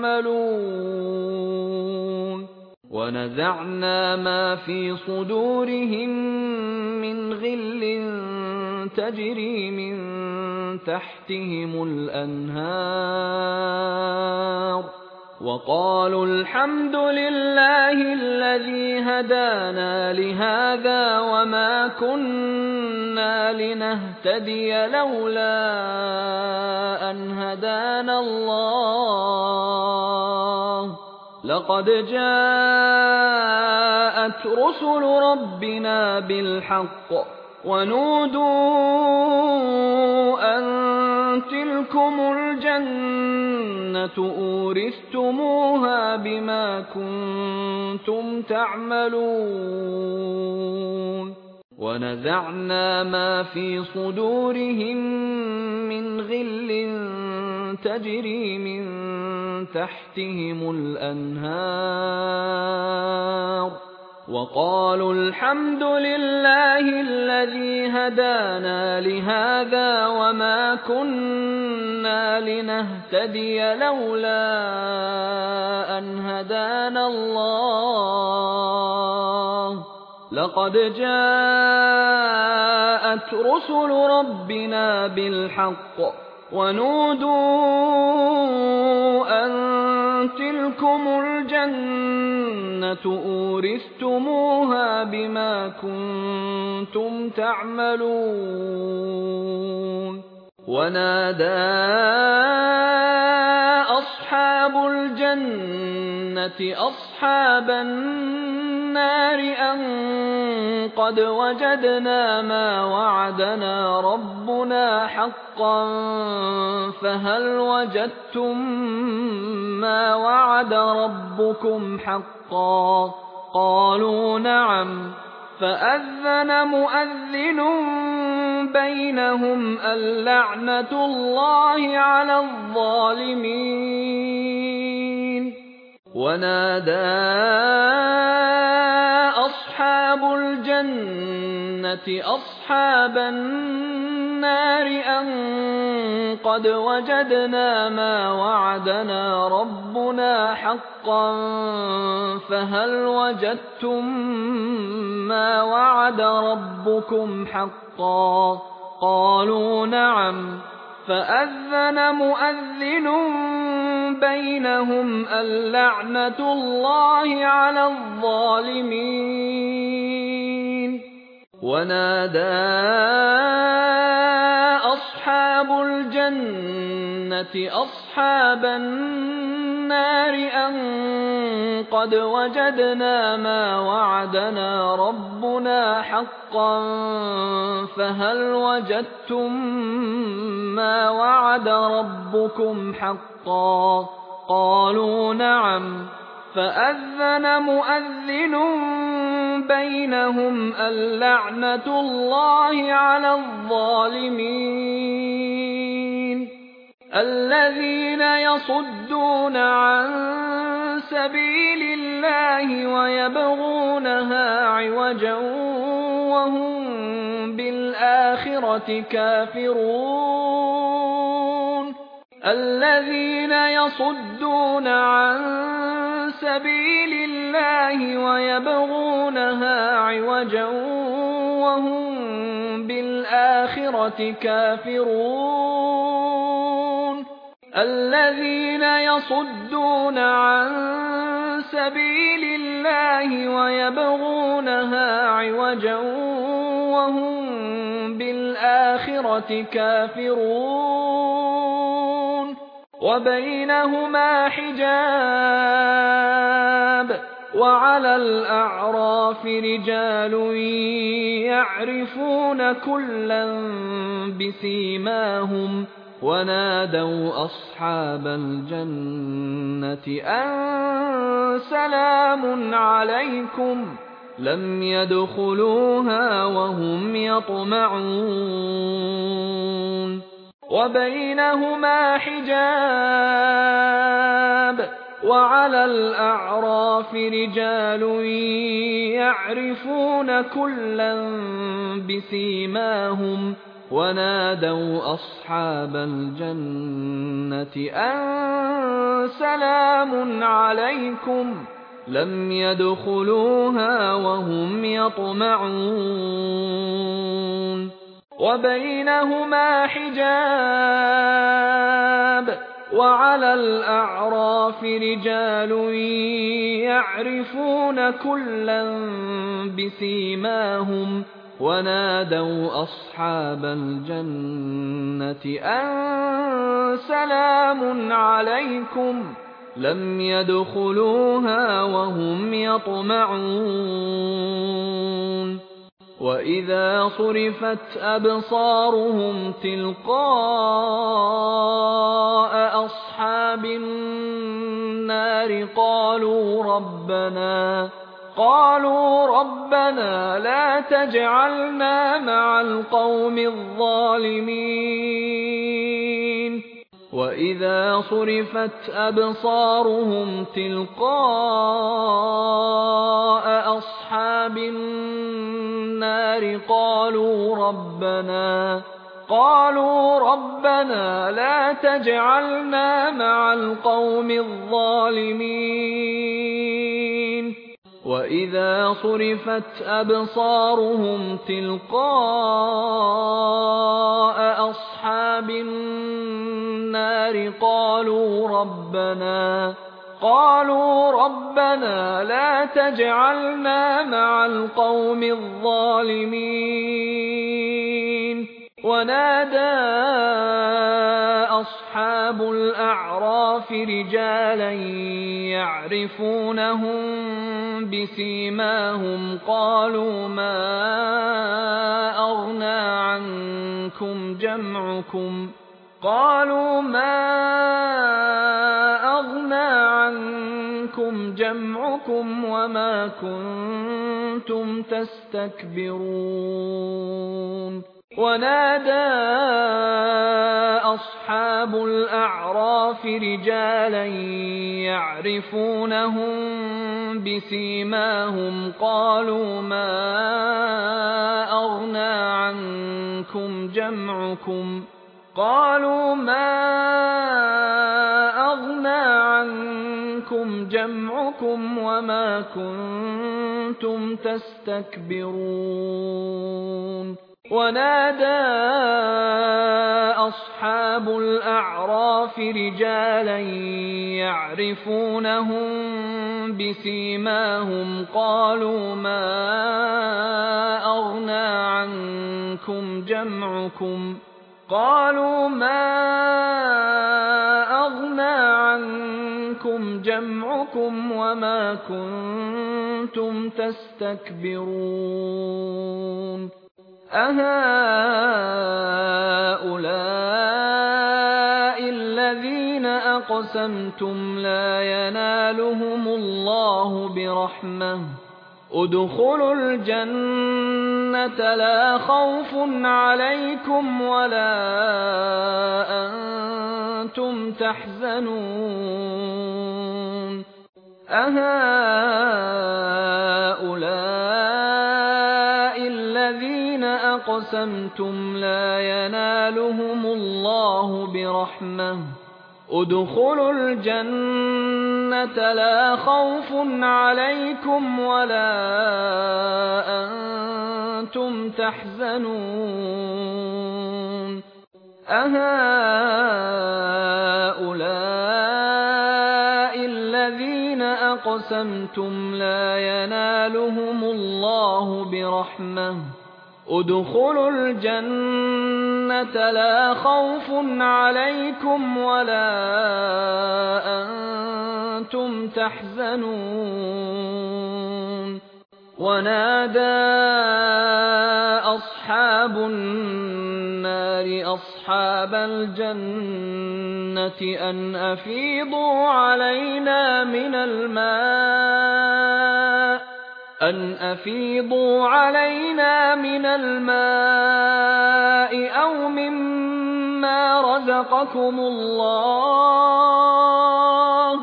تعملون ونزعنا ما في صدورهم من غل تجري من تحتهم الأنهار وقالوا الحمد لله الذي هدانا لهذا وما كنا لنهتدي لولا أن هدانا الله لقد جاءت رسل ربنا بالحق ونودوا أن تلكم الجنة أورثتموها بما كنتم تعملون ونزعنا ما في صدورهم من غل تجري من تحتهم الأنهار وقالوا الحمد لله الذي هدانا لهذا وما كنا لنهتدي لولا أن هدانا الله لقد جاءت رسل ربنا بالحق ونودوا أن تلكم الجنة أورثتموها بما كنتم تعملون ونادى أصحاب الجنة أصحاب النار أن قد وجدنا ما وعدنا ربنا حقا فهل وجدتم ما وعد ربكم حقا قالوا نعم فأذن مؤذن بينهم اللعنة الله على الظالمين ونادى أصحاب الجنة أصحاب النار أن قد وجدنا ما وعدنا ربنا حقا فهل وجدتم ما وعد ربكم حقا قالوا نعم فأذن مؤذن بينهم اللعنة الله على الظالمين ونادى أصحاب الجنة أصحاب النار أن قد وجدنا ما وعدنا ربنا حقا فهل وجدتم ما وعد ربكم حقا قالوا نعم فأذن مؤذن بينهم اللعنة الله على الظالمين الذين يصدون عن سبيل الله ويبغونها عوجا وهم بالآخرة كافرون الذين يصدون عن سبيل الله ويبغونها عوجا وهم بالآخرة كافرون الذين يصدون عن سبيل الله ويبغونها عوجا وهم بالآخرة كافرون وبينهما حجاب وعلى الأعراف رجال يعرفون كلا بسيماهم ونادوا أصحاب الجنة أن سلام عليكم لم يدخلوها وهم يطمعون وبينهما حجاب وعلى الأعراف رجال يعرفون كلا بسيماهم ونادوا أصحاب الجنة أن سلام عليكم لم يدخلوها وهم يطمعون وبينهما حجاب وعلى الأعراف رجال يعرفون كلا بسيماهم ونادوا أصحاب الجنة أن سلام عليكم لم يدخلوها وهم يطمعون وإذا صرفت أبصارهم تلقاء أصحاب النار قالوا ربنا لا تجعلنا مع القوم الظالمين وإذا صرفت أبصارهم تلقاء أصحاب النار قالوا ربنا لا تجعلنا مع القوم الظالمين وإذا صرفت أبصارهم تلقاء أصحاب النار قالوا ربنا لا تجعلنا مع القوم الظالمين ونادى أصحاب الأعراف رجالا يعرفونهم بسيماهم قالوا ما أغنى عنكم جمعكم وما كنتم تستكبرون ونادى أصحاب الأعراف رجالا يعرفونهم بسيماهم قالوا ما أغنى عنكم جمعكم وما كنتم تستكبرون ونادى أصحاب الأعراف رجالا يعرفونهم بسيماهم قالوا ما أغنى جمعكم قالوا ما أغنى عنكم جمعكم وما كنتم تستكبرون أهؤلاء الذين أقسمتم لا ينالهم الله برحمة ادخلوا الجنة لا خوف عليكم ولا أنتم تحزنون أهؤلاء الذين أقسمتم لا ينالهم الله برحمة ادخلوا الجنة لا خوف عليكم ولا أنتم تحزنون أهؤلاء الذين أقسمتم لا ينالهم الله برحمة ادخلوا الجنة لا خوف عليكم ولا أنتم تحزنون ونادى أصحاب النار أصحاب الجنة أن أفيضوا علينا من الماء أو مما رزقكم الله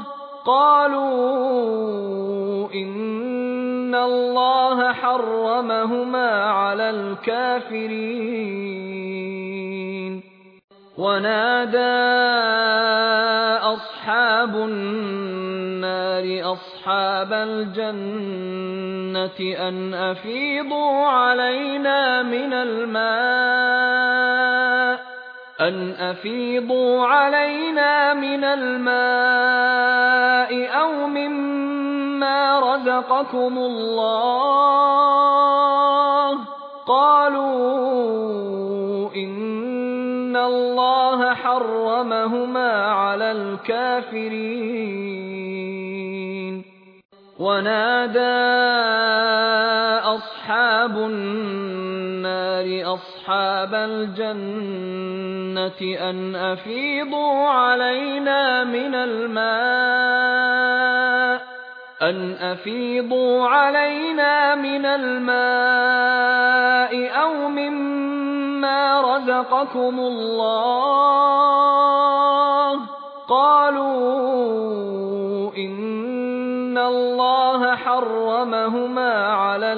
قالوا إن الله حرمهما على الكافرين ونادى أصحاب النار أصحاب الجنة أن أفيضوا علينا من الماء أو مما رزقكم الله قالوا إن الله حرمهما على الكافرين ونادى أصحاب النار أصحاب الجنة أن أفيضوا علينا من الماء أو مما رزقكم الله قالوا إن الله حرمهما على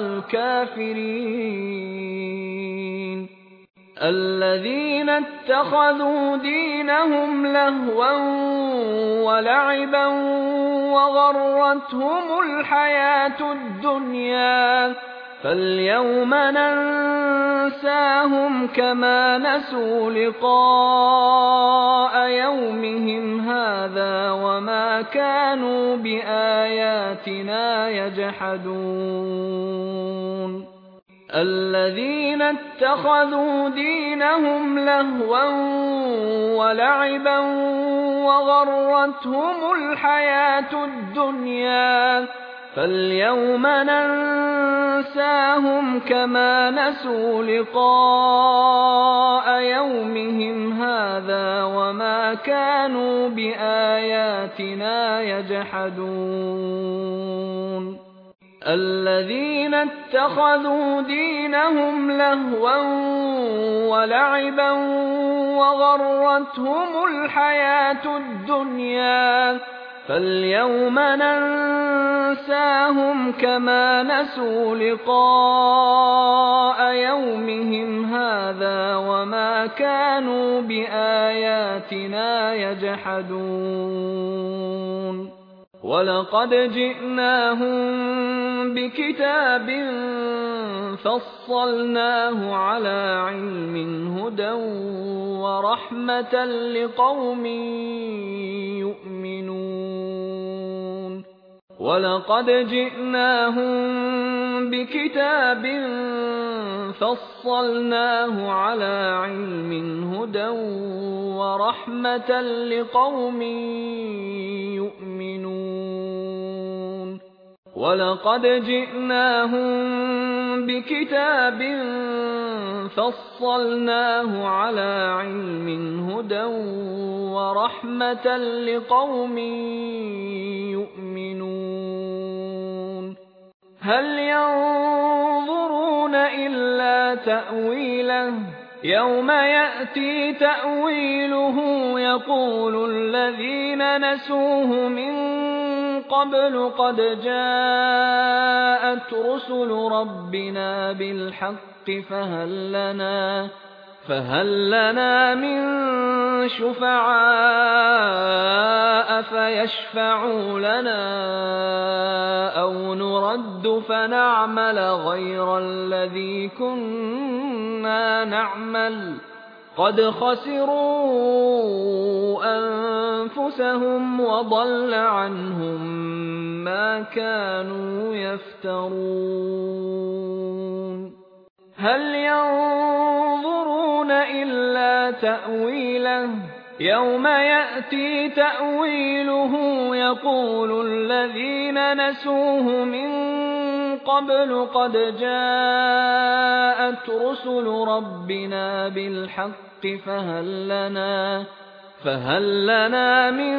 الكافرين الذين اتخذوا دينهم لهوا ولعبا وغرتهم الحياة الدنيا فاليوم ننساهم كما نسوا لقاء يومهم هذا وما كانوا بآياتنا يجحدون الذين اتخذوا دينهم لهوا ولعبا وغرتهم الحياة الدنيا فاليوم ننساهم كما نسوا لقاء يومهم هذا وما كانوا بآياتنا يجحدون الذين اتخذوا دينهم لهوا ولعبا وغرتهم الحياة الدنيا فاليوم ننساهم كما نسوا لقاء يومهم هذا وما كانوا بآياتنا يجحدون ولقد جئناهم بكتاب فصلناه على علم هدى ورحمة لقوم يؤمنون ولقد جئناهم بكتاب فَصَّلْنَاهُ عَلَىٰ عِلْمٍ هُدًى وَرَحْمَةً لِّقَوْمٍ يُؤْمِنُونَ وَلَقَدْ جِئْنَاهُم بِكِتَابٍ فَصَّلْنَاهُ عَلَىٰ عِلْمٍ هُدًى وَرَحْمَةً لِّقَوْمٍ يُؤْمِنُونَ هَلْ يَنظُرُونَ إِلَّا تَأْوِيلَهُ ۚ يَوْمَ يَأْتِي تَأْوِيلُهُ يَقُولُ الَّذِينَ نَسُوهُ مِن قَبْلُ قَدْ جَاءَتْ رُسُلُ رَبِّنَا بِالْحَقِّ فَهَل لَّنَا مِن شُفَعَاءَ فَيَشْفَعُوا لَنَا أَوْ نُرَدُّ فَنَعْمَلَ غَيْرَ الَّذِي كُنَّا نَعْمَلُ قَدْ خَسِرُوا أَنفُسَهُمْ وَضَلَّ عَنْهُم مَّا كَانُوا يَفْتَرُونَ هَلْ يَنظُرُونَ إِلَّا تَأْوِيلَهُ ۚ يَوْمَ يَأْتِي تَأْوِيلُهُ يَقُولُ الَّذِينَ نَسُوهُ مِن قَبْلُ قَدْ جَاءَتْ رُسُلُ رَبِّنَا بِالْحَقِّ فَهَل لَّنَا مِن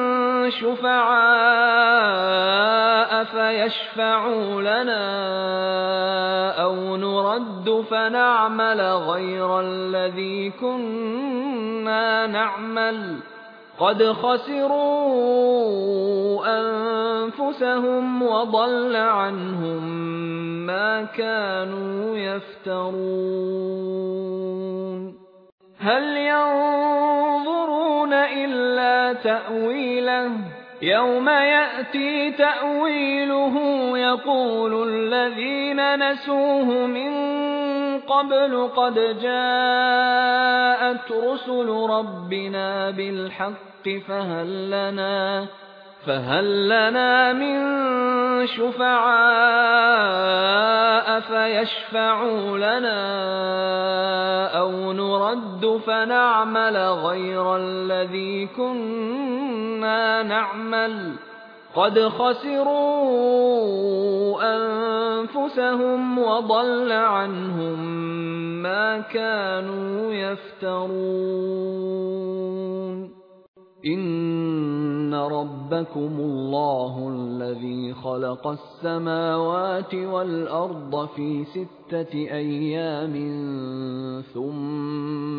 شُفَعَاءَ فَيَشْفَعُوا لَنَا أَوْ نُرَدُّ فَنَعْمَلَ غَيْرَ الَّذِي كُنَّا نَعْمَلُ قَدْ خَسِرُوا أَنفُسَهُمْ وَضَلَّ عَنْهُم مَّا كَانُوا يَفْتَرُونَ هَلْ يَنظُرُونَ إِلَّا تَأْوِيلَهُ ۚ يَوْمَ يَأْتِي تَأْوِيلُهُ يَقُولُ الَّذِينَ نَسُوهُ مِن قَبْلُ قَدْ جَاءَتْ رُسُلُ رَبِّنَا بِالْحَقِّ فَهَل لَّنَا مِن شُفَعَاءَ فَيَشْفَعُوا لَنَا أَوْ نُرَدُّ فَنَعْمَلَ غَيْرَ الَّذِي كُنَّا نَعْمَلُ قَدْ خَسِرُوا أَنفُسَهُمْ وَضَلَّ عَنْهُم مَّا كَانُوا يَفْتَرُونَ إِنَّ رَبَّكُمُ اللَّهُ الَّذِي خَلَقَ السَّمَاوَاتِ وَالْأَرْضَ فِي 6 أَيَّامٍ ثُمَّ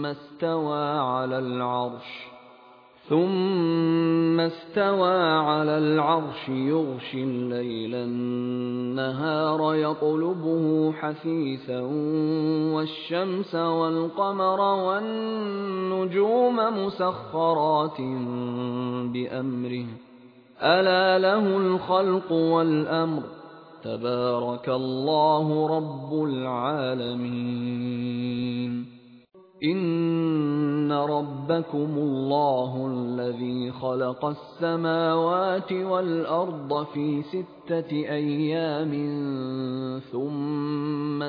اسْتَوَىٰ عَلَى الْعَرْشِ يُغْشِي اللَّيْلَ النَّهَارَ يَطْلُبُهُ حَثِيثًا وَالشَّمْسَ وَالْقَمَرَ وَالنُّجُومَ مُسَخَّرَاتٍ بِأَمْرِهِ ۗ أَلَا لَهُ الْخَلْقُ وَالْأَمْرُ ۗ تَبَارَكَ اللَّهُ رَبُّ الْعَالَمِينَ إِنَّ رَبَّكُمُ اللَّهُ الَّذِي خَلَقَ السَّمَاوَاتِ وَالْأَرْضَ فِي 6 أَيَّامٍ ثُمَّ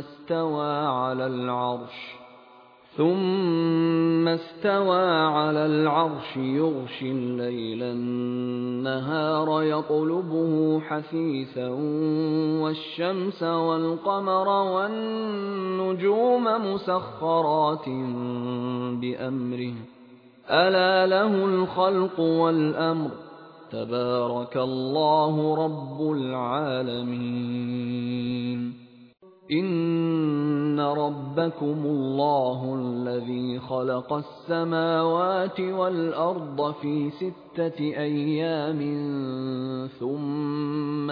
اسْتَوَىٰ عَلَى الْعَرْشِ يُغْشِي اللَّيْلَ النَّهَارَ يَطْلُبُهُ حَثِيثًا وَالشَّمْسَ وَالْقَمَرَ وَالنُّجُومَ مُسَخَّرَاتٍ بِأَمْرِهِ ۗ أَلَا لَهُ الْخَلْقُ وَالْأَمْرُ ۗ تَبَارَكَ اللَّهُ رَبُّ الْعَالَمِينَ إِنَّ رَبَّكُمُ اللَّهُ الَّذِي خَلَقَ السَّمَاوَاتِ وَالْأَرْضَ فِي 6 أَيَّامٍ ثُمَّ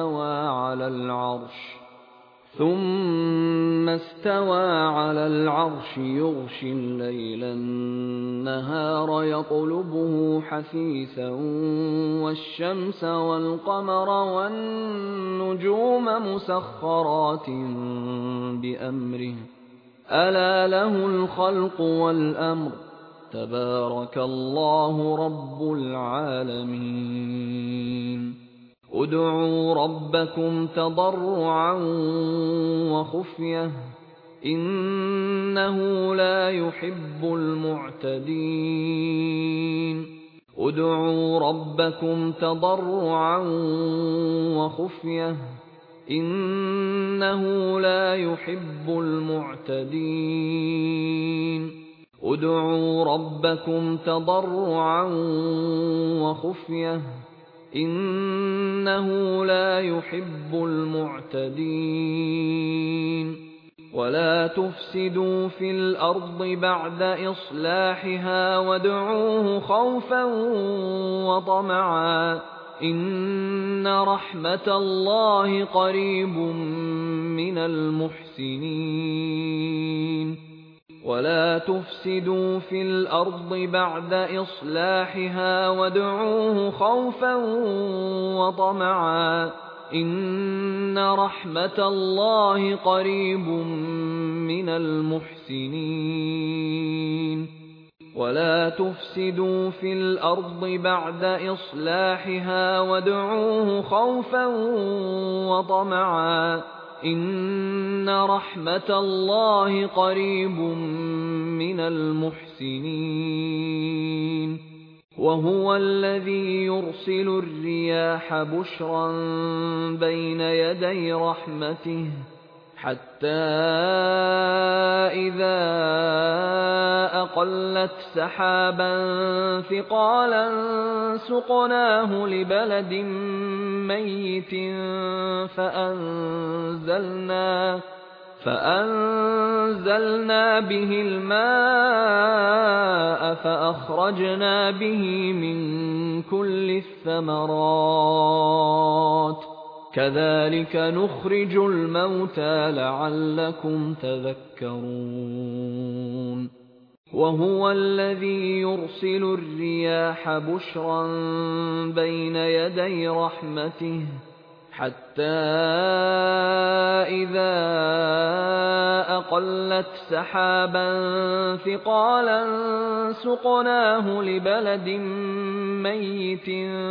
اسْتَوَىٰ عَلَى الْعَرْشِ يُغْشِي اللَّيْلَ النَّهَارَ يَطْلُبُهُ حَثِيثًا وَالشَّمْسَ وَالْقَمَرَ وَالنُّجُومَ مُسَخَّرَاتٍ بِأَمْرِهِ ۗ أَلَا لَهُ الْخَلْقُ وَالْأَمْرُ ۗ تَبَارَكَ اللَّهُ رَبُّ الْعَالَمِينَ ادْعُوا رَبَّكُمْ تَضَرُّعًا وَخُفْيَةً إِنَّهُ لَا يُحِبُّ الْمُعْتَدِينَ ادْعُوا رَبَّكُمْ تَضَرُّعًا وَخُفْيَةً إِنَّهُ لَا يُحِبُّ الْمُعْتَدِينَ ادْعُوا رَبَّكُمْ تَضَرُّعًا وَخُفْيَةً إِنَّهُ لَا يُحِبُّ الْمُعْتَدِينَ وَلَا تُفْسِدُوا فِي الْأَرْضِ بَعْدَ إِصْلَاحِهَا وَادْعُوهُ خَوْفًا وَطَمَعًا إِنَّ رَحْمَتَ اللَّهِ قَرِيبٌ مِّنَ الْمُحْسِنِينَ وَلَا تُفْسِدُوا فِي الْأَرْضِ بَعْدَ إِصْلَاحِهَا وَادْعُوهُ خَوْفًا وَطَمَعًا إِنَّ رَحْمَتَ اللَّهِ قَرِيبٌ مِّنَ الْمُحْسِنِينَ وَلَا تُفْسِدُوا فِي الْأَرْضِ بَعْدَ إِصْلَاحِهَا وَادْعُوهُ خَوْفًا وَطَمَعًا إِنَّ رَحْمَتَ اللَّهِ قَرِيبٌ مِّنَ الْمُحْسِنِينَ وَهُوَ الَّذِي يُرْسِلُ الرِّيَاحَ بُشْرًا بَيْنَ يَدَيْ رَحْمَتِهِ حَتَّى إِذَا أَقَلَّتْ سَحَابًا ثِقَالًا سُقْنَاهُ لِبَلَدٍ مَّيِّتٍ فَأَنزَلْنَا بِهِ الْمَاءَ فَأَخْرَجْنَا بِهِ مِن كُلِّ الثَّمَرَاتِ كَذَلِكَ نُخْرِجُ الْمَوْتَىٰ لَعَلَّكُمْ تَذَكَّرُونَ وَهُوَ الَّذِي يُرْسِلُ الرِّيَاحَ بُشْرًا بَيْنَ يَدَيْ رَحْمَتِهِ حَتَّى إِذَا أَقَلَّتْ سَحَابًا ثِقَالًا سُقْنَاهُ لِبَلَدٍ مَّيِّتٍ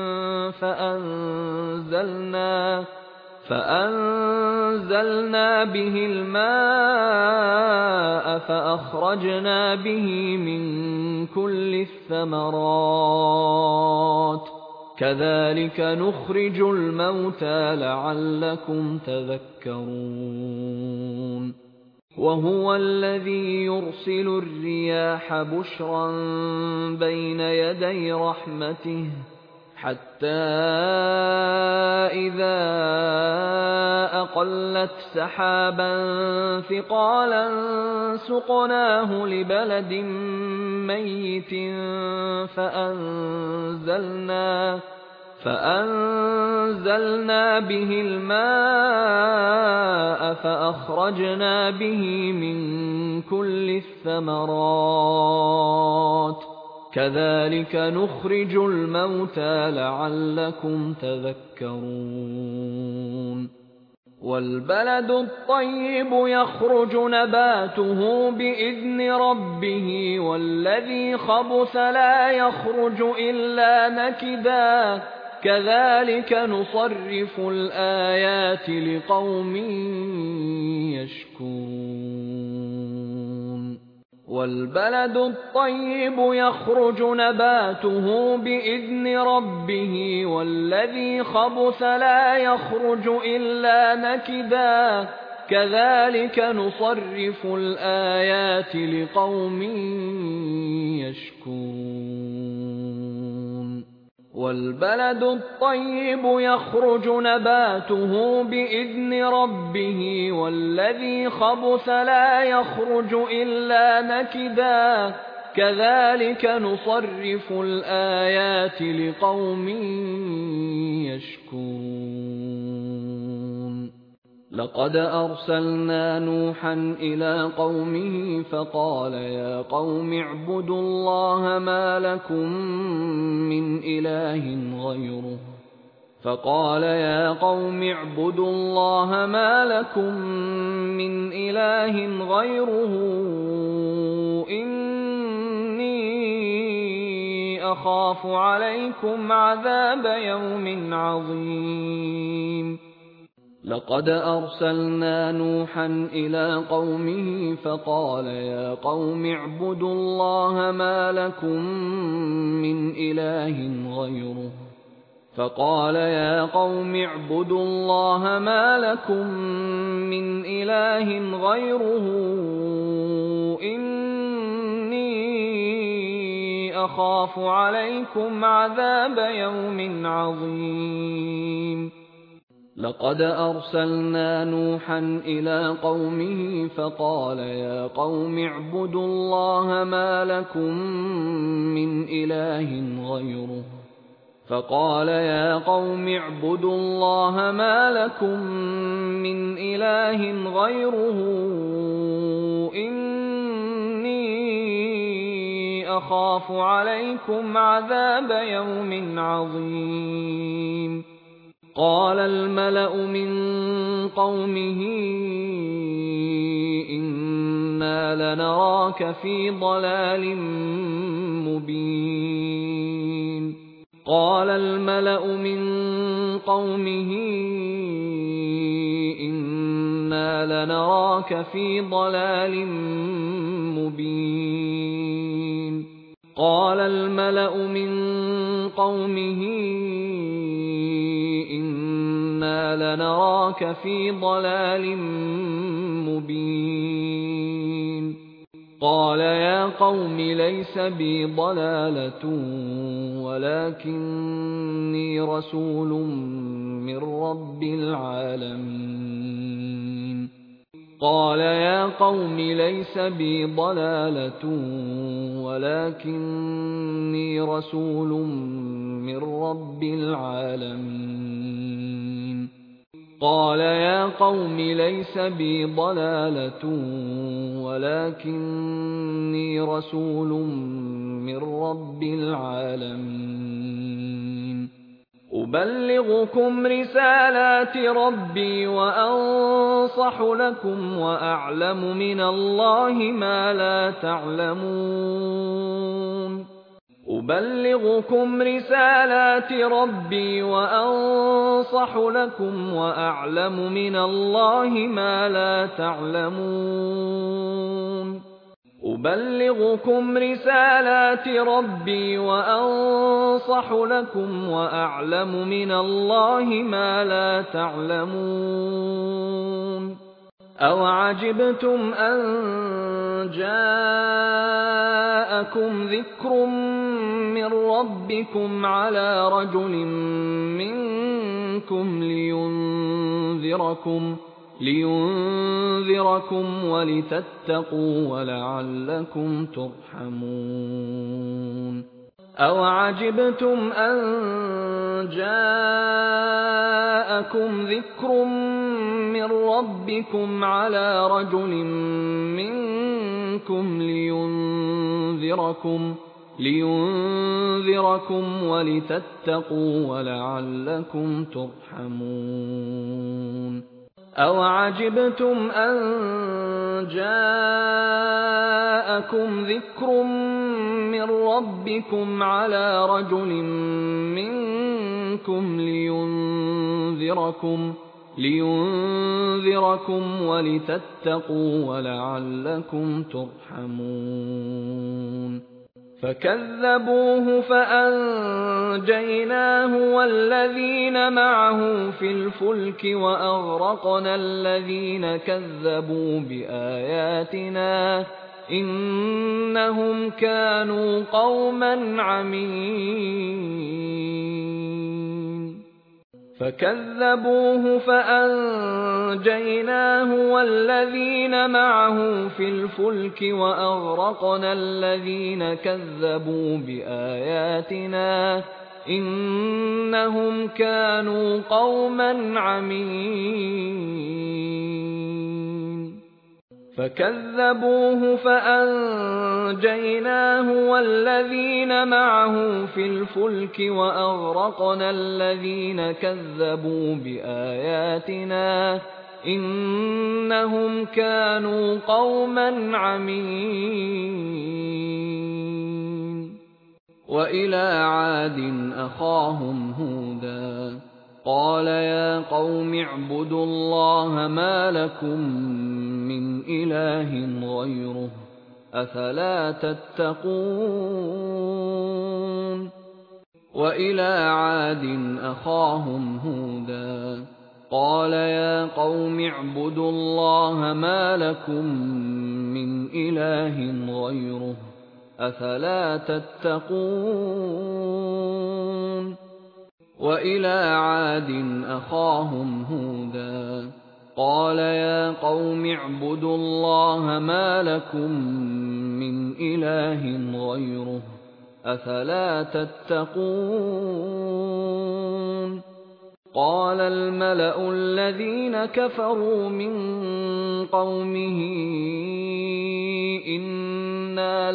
فَأَنزَلْنَا بِهِ الْمَاءَ فَأَخْرَجْنَا بِهِ مِن كُلِّ الثَّمَرَاتِ كَذَلِكَ نُخْرِجُ الْمَوْتَىٰ لَعَلَّكُمْ تَذَكَّرُونَ وَهُوَ الَّذِي يُرْسِلُ الرِّيَاحَ بُشْرًا بَيْنَ يَدَيْ رَحْمَتِهِ حَتَّى إِذَا أَقَلَّتْ سَحَابًا ثِقَالًا سُقْنَاهُ لِبَلَدٍ مَّيِّتٍ فَأَنزَلْنَا بِهِ الْمَاءَ فَأَخْرَجْنَا بِهِ مِن كُلِّ الثَّمَرَاتِ كَذَلِكَ نُخْرِجُ الْمَوْتَىٰ لَعَلَّكُمْ تَذَكَّرُونَ وَالْبَلَدُ الطَّيِّبُ يَخْرُجُ نَبَاتُهُ بِإِذْنِ رَبِّهِ وَالَّذِي خَبُثَ لَا يَخْرُجُ إِلَّا نَكِدًا كَذَلِكَ نُصَرِّفُ الْآيَاتِ لِقَوْمٍ يَشْكُرُونَ وَالْبَلَدُ الطَّيِّبُ يَخْرُجُ نَبَاتُهُ بِإِذْنِ رَبِّهِ وَالَّذِي خَبُثَ لَا يَخْرُجُ إِلَّا نَكِدًا كَذَلِكَ نُصَرِّفُ الْآيَاتِ لِقَوْمٍ يَشْكُرُونَ وَالْبَلَدُ الطَّيِّبُ يَخْرُجُ نَبَاتُهُ بِإِذْنِ رَبِّهِ وَالَّذِي خَبُثَ لَا يَخْرُجُ إِلَّا نَكِدًا كَذَلِكَ نُصَرِّفُ الْآيَاتِ لِقَوْمٍ يَشْكُرُونَ لَقَدْ أَرْسَلْنَا نُوحًا إِلَىٰ قَوْمِهِ فَقَالَ يَا قَوْمِ اعْبُدُوا اللَّهَ مَا لَكُم مِّنْ إِلَٰهٍ غَيْرُهُ إِنِّي أَخَافُ عَلَيْكُمْ عَذَابَ يَوْمٍ عَظِيمٍ لقد أرسلنا نوحا إلى قومه فقال يا قوم اعبدوا الله ما لكم من إله غيره إني أخاف عليكم عذاب يوم عظيم لقد أرسلنا نوحا إلى قومه فقال يا قوم اعبدوا الله ما لكم من إله غيره إني أخاف عليكم عذاب يوم عظيم قال الملأ من قومه إنا لنراك في ضلال مبين قال يا قوم ليس بي ضلالة ولكني رسول من رب العالمين أبلغكم رسالات ربي وأنصح لكم وأعلم من الله ما لا تعلمون أَوَعَجِبْتُمْ أَن جَاءَكُمْ ذِكْرٌ مِّن رَّبِّكُمْ عَلَىٰ رَجُلٍ مِّنكُمْ لِيُنذِرَكُمْ وَلِتَتَّقُوا وَلَعَلَّكُمْ تُرْحَمُونَ أَوَعَجِبْتُمْ أَن جَاءَكُمْ ذِكْرٌ مِّن رَّبِّكُمْ عَلَىٰ رَجُلٍ مِّنكُمْ لِيُنذِرَكُمْ وَلِتَتَّقُوا وَلَعَلَّكُمْ تُرْحَمُونَ فَكَذَّبُوهُ فَأَنجَيْنَاهُ وَالَّذِينَ مَعَهُ فِي الْفُلْكِ وَأَغْرَقْنَا الَّذِينَ كَذَّبُوا بِآيَاتِنَا إِنَّهُمْ كَانُوا قَوْمًا عَمِينَ وَإِلَىٰ عَادٍ أَخَاهُمْ هُودًا قال يا قوم اعبدوا الله ما لكم من إله غيره أفلا تتقون وإلى عاد أخاهم هودا قال يا قوم اعبدوا الله ما لكم من إله غيره أفلا تتقون وإلى عاد أخاهم هودا قال يا قوم اعبدوا الله ما لكم من إله غيره أفلا تتقون قال الملأ الذين كفروا من قومه إنا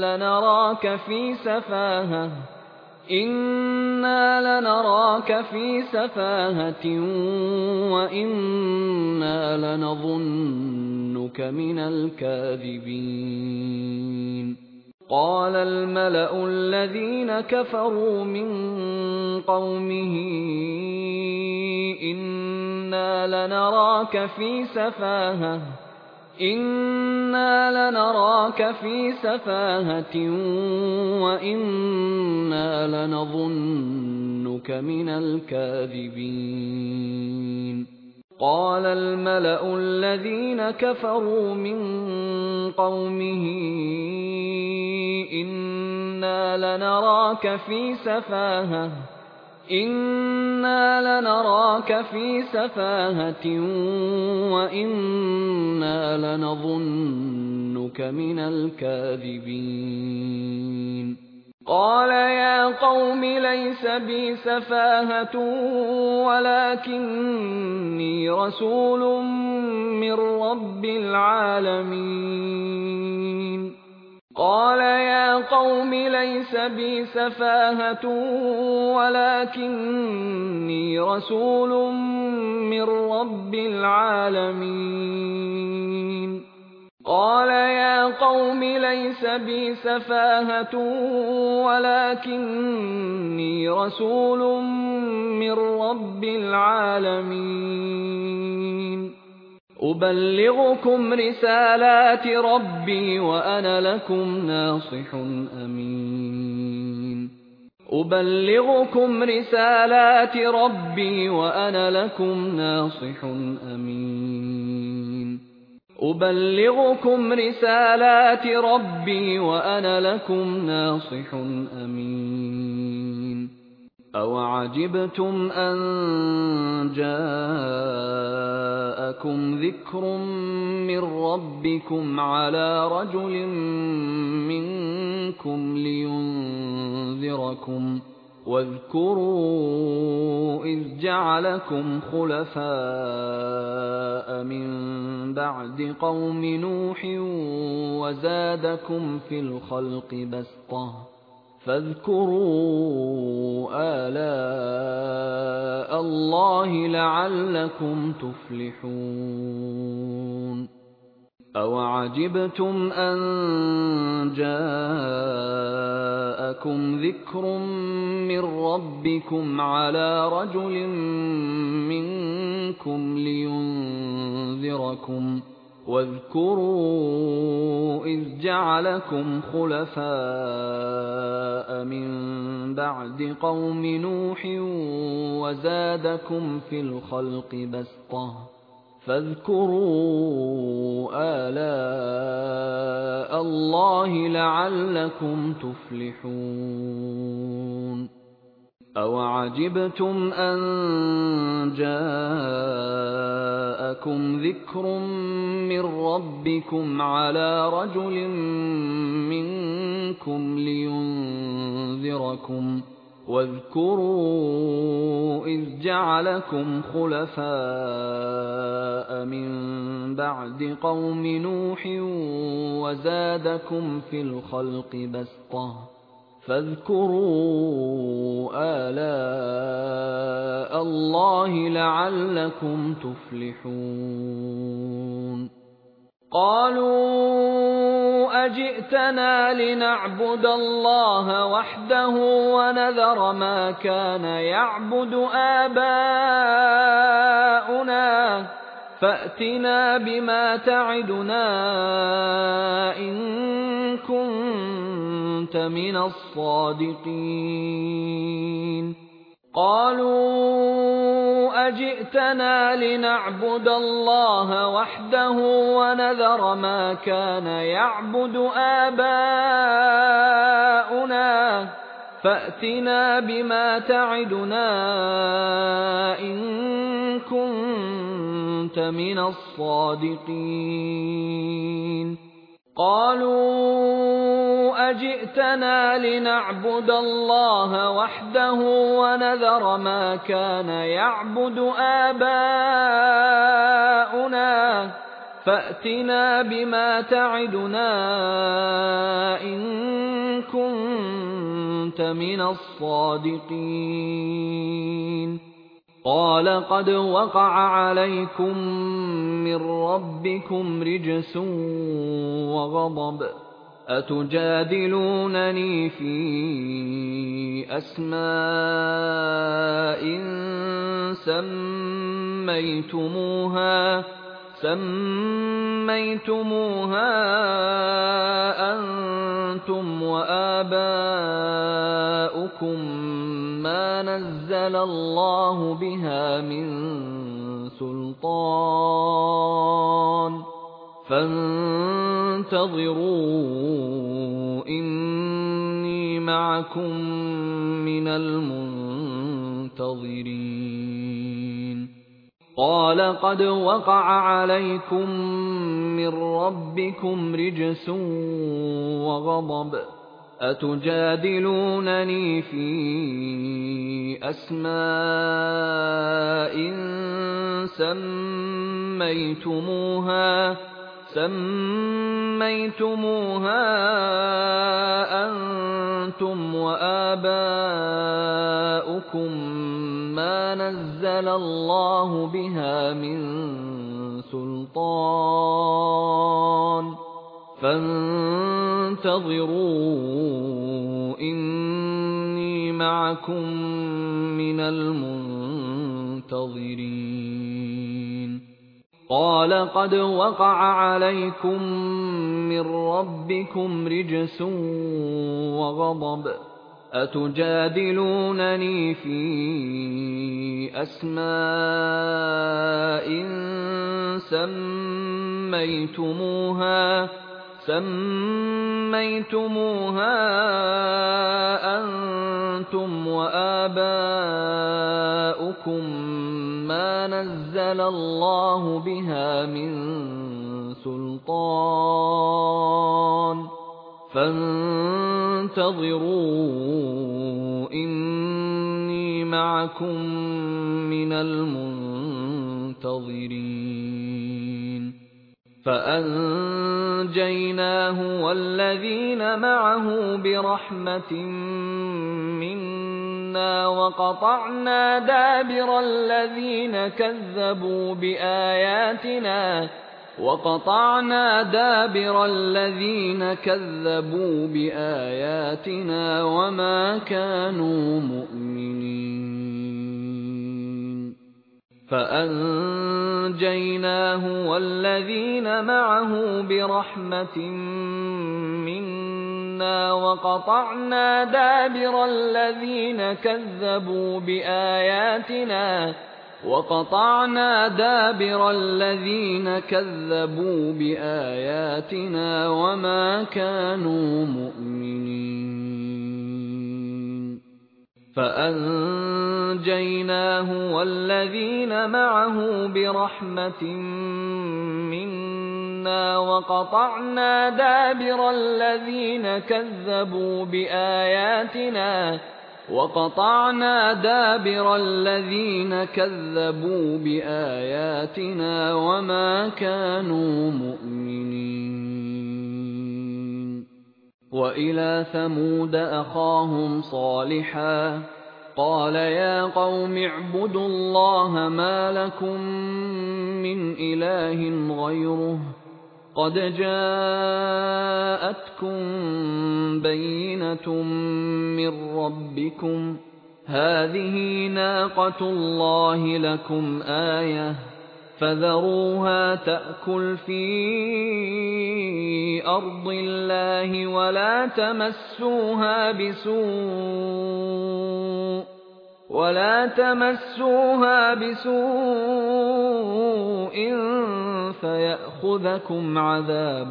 لنراك في سفاهة وإنا لنظنك من الكاذبين قال الملأ الذين كفروا من قومه إنا لنراك في سفاهة وإنا لنظنك من الكاذبين قال الملأ الذين كفروا من قومه إنا لنراك في سفاهة وإنا لنظنك من الكاذبين قال يا قوم ليس بي سفاهة ولكني رسول من رب العالمين قال يا قوم ليس بي سفاهة ولكني رسول من رب العالمين قال يا قوم ليس بي سفاهة ولكني رسول من رب العالمين أبلغكم رسالات ربي وأنا لكم ناصح أمين أبلغكم رسالات ربي وأنا لكم ناصح أمين أبلغكم رسالات ربي وأنا لكم ناصح أمين أوعجبتم أن جاءكم ذكر من ربكم على رجل منكم لينذركم واذكروا إذ جعلكم خلفاء من بعد قوم نوح وزادكم في الخلق بسطة فاذكروا آلاء الله لعلكم تفلحون أوعجبتم أن جاءكم ذكر من ربكم على رجل منكم لينذركم واذكروا إذ جعلكم خلفاء من بعد قوم نوح وزادكم في الخلق بسطة فاذكروا آلاء الله لعلكم تفلحون أوعجبتم أن جاءكم ذكر من ربكم على رجل منكم لينذركم واذكروا إذ جعلكم خلفاء من بعد قوم نوح وزادكم في الخلق بسطة فاذكروا آلاء الله لعلكم تفلحون قالوا أجئتنا لنعبد الله وحده ونذر ما كان يعبد آباؤنا فأتنا بما تعدنا إن كنت من الصادقين قالوا أجئتنا لنعبد الله وحده ونذر ما كان يعبد آباؤنا فأتنا بما تعدنا إن كنت من الصادقين قالوا أجئتنا لنعبد الله وحده ونذر ما كان يعبد آباؤنا فأتنا بما تعدنا إن كنت من الصادقين قال قد وقع عليكم من ربكم رجس وغضب أتجادلونني في أسماء سميتموها أنتم وآباؤكم ما نزل الله بها من سلطان فانتظروا إني معكم من المنتظرين قال قد وقع عليكم من ربكم رجس وغضب أتجادلونني في أسماء سميتموها أنتم وآباؤكم ما نزل الله بها من سلطان فانتظروا إني معكم من المنتظرين قال قد وقع عليكم من ربكم رجس وغضب أتجادلونني في أسماء سميتموها أنتم وآباؤكم ما نزل الله بها من سلطان فانتظروا إني معكم من المنتظرين فأنجيناه والذين معه برحمة منا وقطعنا دابر الذين كذبوا بآياتنا وما كانوا مؤمنين فأنجيناه والذين معه برحمة منا وقطعنا دابر الذين كذبوا بآياتنا وما كانوا مؤمنين فأنجيناه والذين معه برحمة منا وقطعنا دابر الذين كذبوا بآياتنا وما كانوا مؤمنين وإلى ثمود أخاهم صالحا قال يا قوم اعبدوا الله ما لكم من إله غيره قَدْ جَاءَتْكُم بَيِّنَةٌ مِّن رَّبِّكُمْ ۖ هَٰذِهِ نَاقَةُ اللَّهِ لَكُمْ آيَةً فَذَرُوهَا تَأْكُلْ فِي أَرْضِ اللَّهِ وَلَا تَمَسُّوهَا بِسُوءٍ فَيَأْخُذَكُمْ عَذَابٌ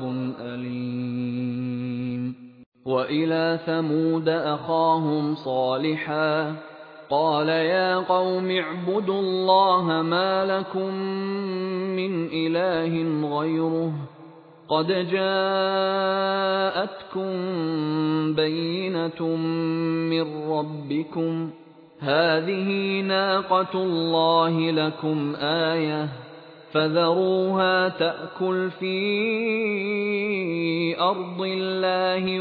أَلِيمٌ وَإِلَىٰ ثَمُودَ أَخَاهُمْ صَالِحًا ۗ قَالَ يَا قَوْمِ اعْبُدُوا اللَّهَ مَا لَكُم مِّنْ إِلَٰهٍ غَيْرُهُ ۖ قَدْ جَاءَتْكُم بَيِّنَةٌ مِّن رَّبِّكُمْ ۖ هَٰذِهِ نَاقَةُ اللَّهِ لَكُمْ آيَةً فَذَرُوهَا تَأْكُلْ فِي أَرْضِ اللَّهِ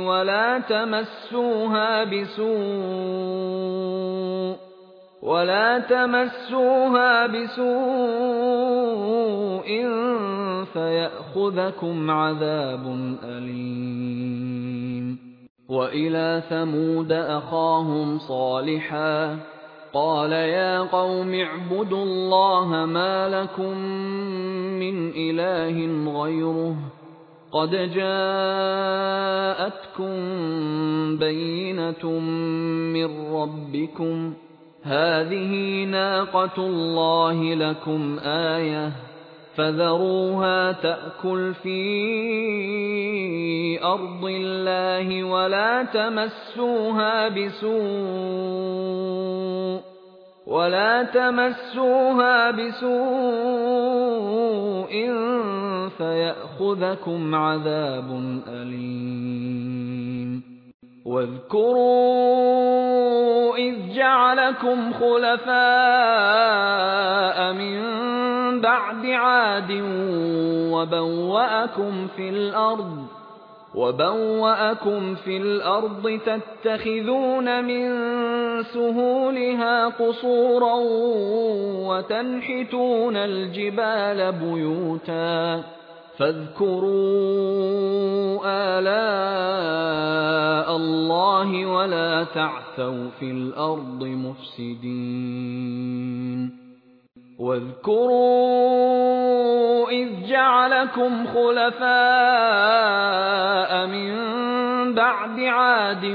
وَلَا تَمَسُّوهَا بِسُوءٍ فَيَأْخُذَكُمْ عَذَابٌ أَلِيمٌ وَإِلَىٰ ثَمُودَ أَخَاهُمْ صَالِحًا ۗ قَالَ يَا قَوْمِ اعْبُدُوا اللَّهَ مَا لَكُم مِّنْ إِلَٰهٍ غَيْرُهُ ۖ قَدْ جَاءَتْكُم بَيِّنَةٌ مِّن رَّبِّكُمْ ۖ هَٰذِهِ نَاقَةُ اللَّهِ لَكُمْ آيَةً فَذَرُوهَا تَأْكُلْ فِي أَرْضِ اللَّهِ وَلَا تَمَسُّوهَا بِسُوءٍ فَيَأْخُذَكُمْ عَذَابٌ أَلِيمٌ وَاذْكُرُوا إِذْ جَعَلَكُمْ خُلَفَاءَ مِن بَعْدِ عَادٍ وَبَوَّأَكُمْ فِي الْأَرْضِ تَتَّخِذُونَ مِن سُهُولِهَا قُصُورًا وَتَنْحِتُونَ الْجِبَالَ بُيُوتًا فَاذْكُرُوا آلَاءَ اللَّهِ وَلَا تَعْثَوْا فِي الْأَرْضِ مُفْسِدِينَ وَاذْكُرُوا إِذْ جَعَلَكُمْ خُلَفَاءَ مِن بَعْدِ عَادٍ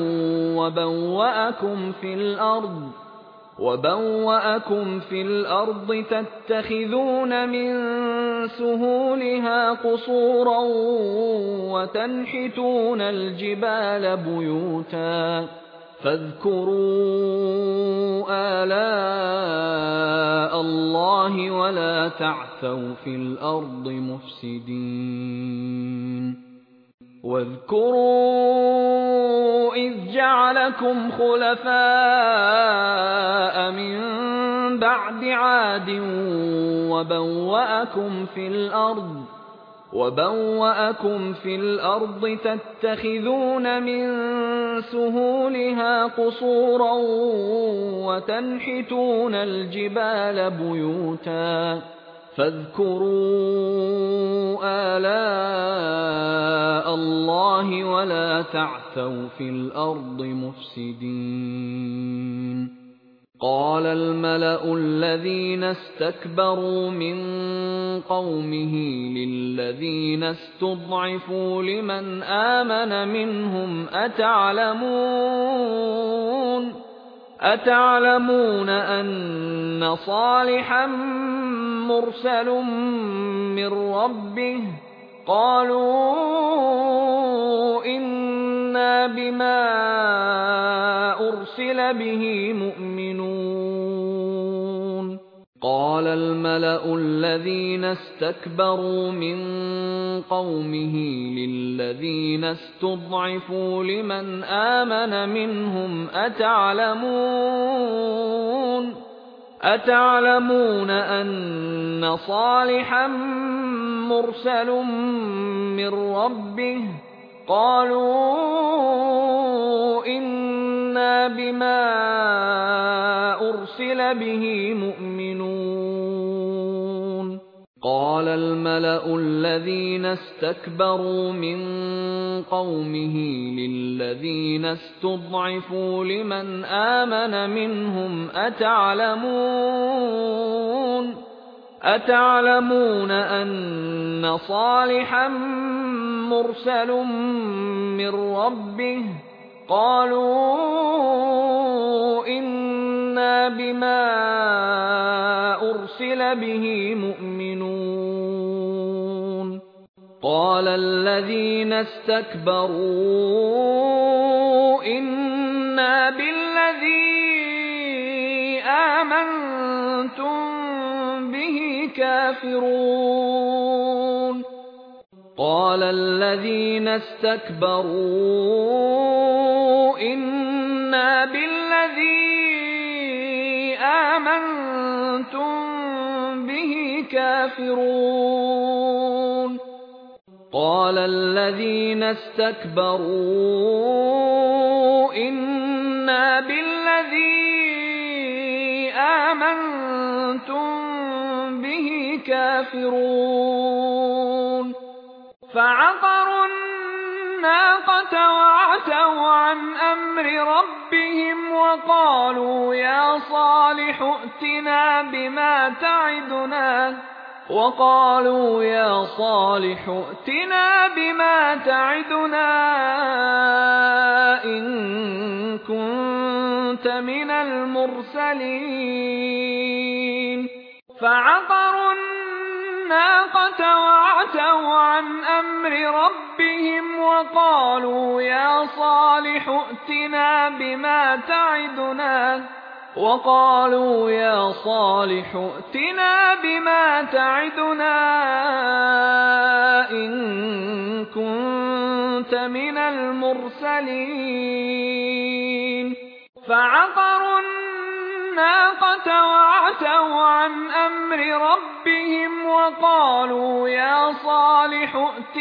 وَبَوَّأَكُمْ فِي الْأَرْضِ تَتَّخِذُونَ مِن سُهُولِهَا قُصُورًا وَتَنْحِتُونَ الْجِبَالَ بُيُوتًا فَاذْكُرُوا آلَاءَ اللَّهِ وَلَا تَعْثَوْا فِي الْأَرْضِ مُفْسِدِينَ وَاذْكُرُوا إِذْ جَعَلَكُمْ خُلَفَاءَ مِن بَعْدِ عَادٍ وَبَوَّأَكُمْ فِي الْأَرْضِ تَتَّخِذُونَ مِن سُهُولِهَا قُصُورًا وَتَنْحِتُونَ الْجِبَالَ بُيُوتًا فَاذْكُرُوا آلَاءَ اللَّهِ وَلَا تَعْثَوْا فِي الْأَرْضِ مُفْسِدِينَ قَالَ الْمَلَأُ الَّذِينَ اسْتَكْبَرُوا مِن قَوْمِهِ لِلَّذِينَ اسْتُضْعِفُوا لِمَنْ آمَنَ مِنْهُمْ أَتَعْلَمُونَ أَنَّ صَالِحًا مُّرْسَلٌ مِّن رَّبِّهِ ۚ قَالُوا إِنَّا بِمَا أُرْسِلَ بِهِ مُؤْمِنُونَ قَالَ الْمَلَأُ الَّذِينَ اسْتَكْبَرُوا مِن قَوْمِهِ لِلَّذِينَ اسْتُضْعِفُوا لِمَنْ آمَنَ مِنْهُمْ أَتَعْلَمُونَ أَنَّ صَالِحًا مُّرْسَلٌ مِّن رَّبِّهِ ۚ قَالُوا إِنَّا بِمَا أُرْسِلَ بِهِ مُؤْمِنُونَ قَالَ الْمَلَأُ الَّذِينَ اسْتَكْبَرُوا مِن قَوْمِهِ لِلَّذِينَ اسْتُضْعِفُوا لِمَنْ آمَنَ مِنْهُمْ أَتَعْلَمُونَ أَنَّ صَالِحًا مُّرْسَلٌ مِّن رَّبِّهِ ۚ قَالُوا إِنَّا بِمَا أُرْسِلَ بِهِ مُؤْمِنُونَ قَالَ الَّذِينَ اسْتَكْبَرُوا إِنَّا بِالَّذِي آمَنتُم بِهِ كَافِرُونَ قَالَ الَّذِينَ اسْتَكْبَرُوا إِنَّا بِالَّذِي آمَنتُم بِهِ كَافِرُونَ قَالَ الَّذِينَ اسْتَكْبَرُوا إِنَّا بِالَّذِي آمَنتُم بِهِ كَافِرُونَ فَعَقَرُوا النَّاقَةَ وَعَتَوْا عَنْ أَمْرِ رَبِّهِمْ وَقَالُوا يَا صَالِحُ ائْتِنَا بِمَا تَعِدُنَا إِن كُنتَ مِنَ الْمُرْسَلِينَ فَعَقَرُوا النَّاقَةَ وَعَتَوْا عَنْ أَمْرِ رَبِّهِمْ وَقَالُوا يَا صَالِحُ ائْتِنَا بِمَا تَعِدُنَا إِن كُنتَ مِنَ الْمُرْسَلِينَ فَعَقَرُوا النَّاقَةَ وَعَتَوْا عَنْ أَمْرِ رَبِّهِمْ وَقَالُوا يَا صَالِحُ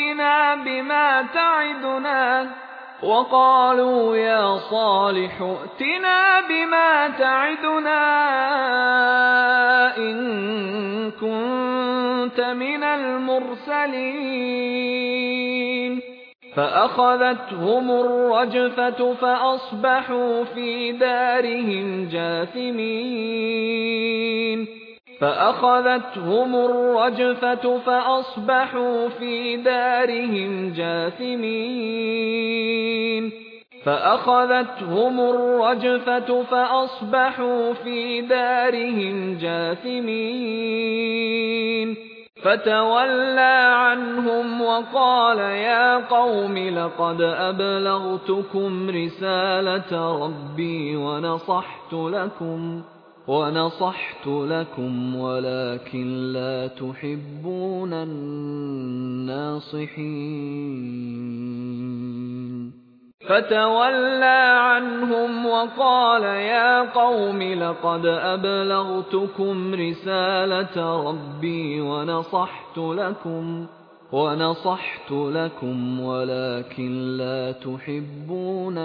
ائْتِنَا بِمَا تَعِدُنَا إِن كُنتَ مِنَ الْمُرْسَلِينَ فَأَخَذَتْهُمُ الرَّجْفَةُ فَأَصْبَحُوا فِي دَارِهِمْ جَاثِمِينَ فَتَوَلَّىٰ عَنْهُمْ وَقَالَ يَا قَوْمِ لَقَدْ أَبْلَغْتُكُمْ رِسَالَةَ رَبِّي وَنَصَحْتُ لَكُمْ وَلَٰكِن لَّا تُحِبُّونَ النَّاصِحِينَ فَتَوَلَّىٰ عَنْهُمْ وَقَالَ يَا قَوْمِ لَقَدْ أَبْلَغْتُكُمْ رِسَالَةَ رَبِّي وَنَصَحْتُ لَكُمْ وَلَٰكِن لَّا تُحِبُّونَ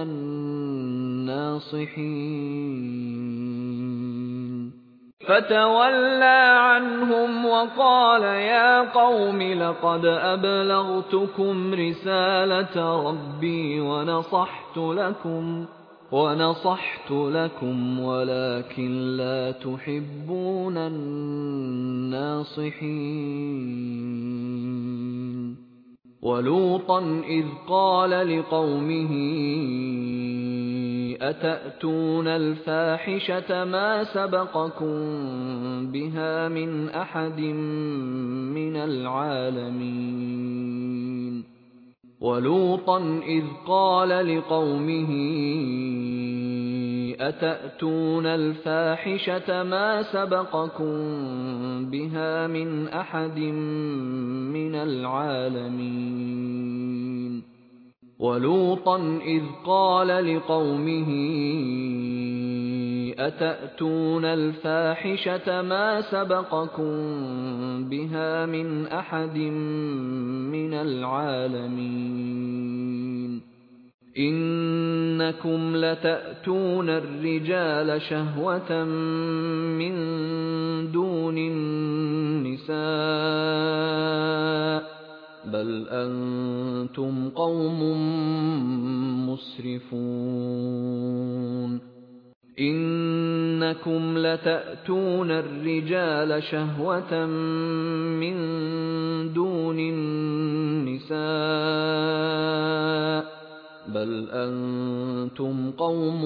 النَّاصِحِينَ فَتَوَلَّىٰ عَنْهُمْ وَقَالَ يَا قَوْمِ لَقَدْ أَبْلَغْتُكُمْ رِسَالَةَ رَبِّي وَنَصَحْتُ لَكُمْ وَلَٰكِن لَّا تُحِبُّونَ النَّاصِحِينَ وَلُوطًا إِذْ قَالَ لِقَوْمِهِ أَتَأْتُونَ الْفَاحِشَةَ مَا سَبَقَكُم بِهَا مِنْ أَحَدٍ مِّنَ الْعَالَمِينَ وَلُوطًا إِذْ قَالَ لِقَوْمِهِ أَتَأْتُونَ الْفَاحِشَةَ مَا سَبَقَكُم بِهَا مِنْ أَحَدٍ مِّنَ الْعَالَمِينَ إِنَّكُمْ إِنَّكُمْ لَتَأْتُونَ الرِّجَالَ شَهْوَةً مِّن دُونِ النِّسَاءِ ۚ بَلْ أَنتُمْ قَوْمٌ مُّسْرِفُونَ إِنَّكُمْ لَتَأْتُونَ الرِّجَالَ شَهْوَةً مِّن دُونِ النِّسَاءِ ۚ بَلْ أَنتُمْ قَوْمٌ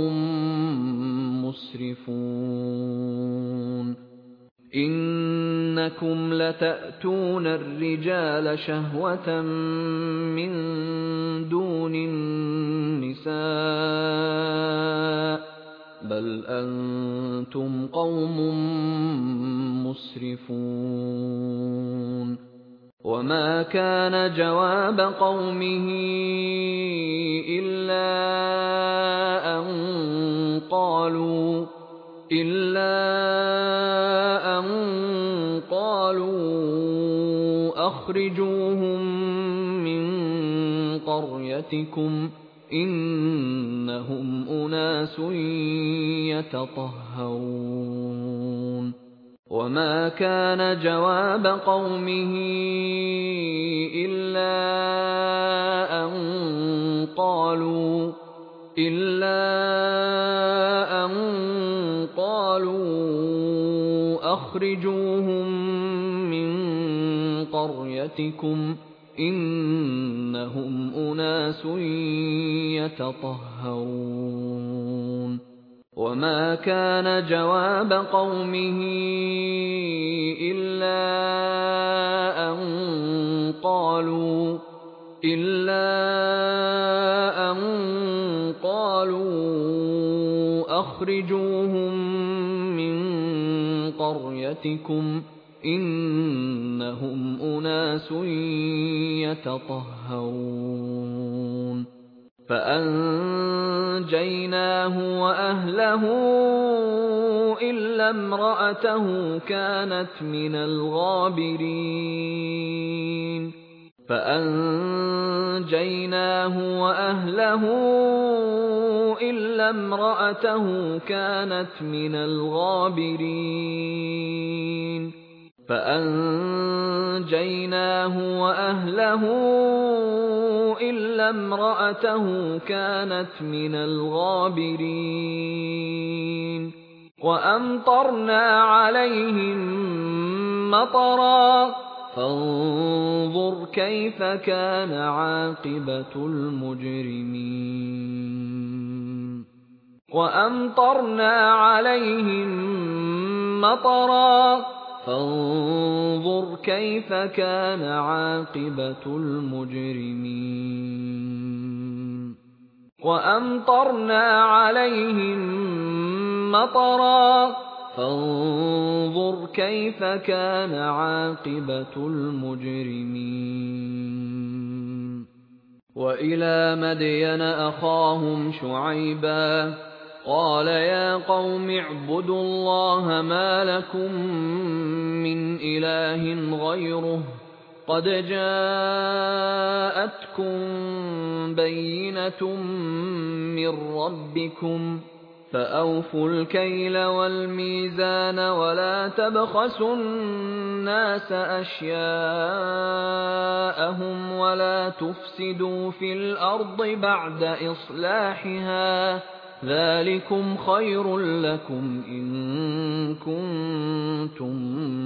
مُّسْرِفُونَ إِنَّكُمْ لَتَأْتُونَ الرِّجَالَ شَهْوَةً مِّن دُونِ النِّسَاءِ ۚ بَلْ أَنتُمْ قَوْمٌ مُّسْرِفُونَ وَمَا كَانَ جَوَابَ قَوْمِهِ إِلَّا أَن قَالُوا أَخْرِجُوهُم مِّن قَرْيَتِكُمْ ۖ إِنَّهُمْ أُنَاسٌ يَتَطَهَّرُونَ وَمَا كَانَ جَوَابَ قَوْمِهِ إِلَّا أَن قَالُوا أَخْرِجُوهُم مِّن قَرْيَتِكُمْ ۖ إِنَّهُمْ أُنَاسٌ يَتَطَهَّرُونَ وَمَا كَانَ جَوَابَ قَوْمِهِ إِلَّا أَن قَالُوا أَخْرِجُوهُم مِّن قَرْيَتِكُمْ ۖ إِنَّهُمْ أُنَاسٌ يَتَطَهَّرُونَ فَأَنجَيْنَاهُ وَأَهْلَهُ إِلَّا امْرَأَتَهُ كَانَتْ مِنَ الْغَابِرِينَ وَأَمْطَرْنَا عَلَيْهِم مَّطَرًا ۖ فَانظُرْ كَيْفَ كَانَ عَاقِبَةُ الْمُجْرِمِينَ وَأَمْطَرْنَا عَلَيْهِم مَّطَرًا ۖ فَانظُرْ كَيْفَ كَانَ عَاقِبَةُ الْمُجْرِمِينَ وَإِلَىٰ مَدْيَنَ أَخَاهُمْ شُعَيْبًا ۗ قَالَ يَا قَوْمِ اعْبُدُوا اللَّهَ مَا لَكُم مِّنْ إِلَٰهٍ غَيْرُهُ ۖ قَدْ جَاءَتْكُم بَيِّنَةٌ مِّن رَّبِّكُمْ ۖ فَأَوْفُوا الْكَيْلَ وَالْمِيزَانَ وَلَا تَبْخَسُوا النَّاسَ أَشْيَاءَهُمْ وَلَا تُفْسِدُوا فِي الْأَرْضِ بَعْدَ إِصْلَاحِهَا ۚ ذَٰلِكُمْ خَيْرٌ لَّكُمْ إِن كُنتُم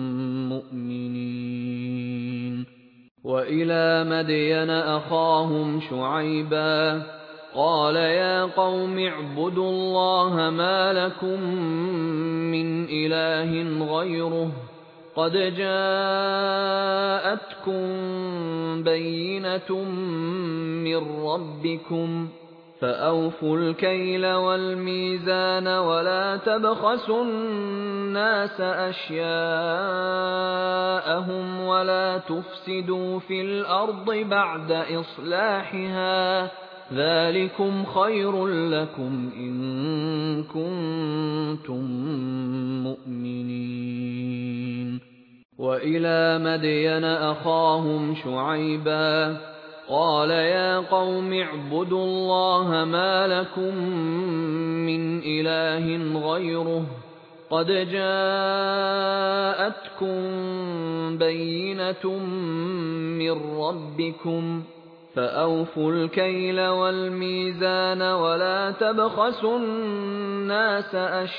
مُّؤْمِنِينَ وَإِلَىٰ مَدْيَنَ أَخَاهُمْ شُعَيْبًا ۗ قَالَ يَا قَوْمِ اعْبُدُوا اللَّهَ مَا لَكُم مِّنْ إِلَٰهٍ غَيْرُهُ ۖ قَدْ جَاءَتْكُم بَيِّنَةٌ مِّن رَّبِّكُمْ ۖ فَأَوْفُوا الْكَيْلَ وَالْمِيزَانَ وَلَا تَبْخَسُوا النَّاسَ أَشْيَاءَهُمْ وَلَا تُفْسِدُوا فِي الْأَرْضِ بَعْدَ إِصْلَاحِهَا ۚ ذَٰلِكُمْ خَيْرٌ لَّكُمْ إِن كُنتُم مُّؤْمِنِينَ وَإِلَىٰ مَدْيَنَ أَخَاهُمْ شُعَيْبًا ۗ قال يا قوم اعبدوا الله ما لكم من إله غيره قد جاءتكم بينة من ربكم فأوفوا الكيل والميزان ولا تبخسوا الناس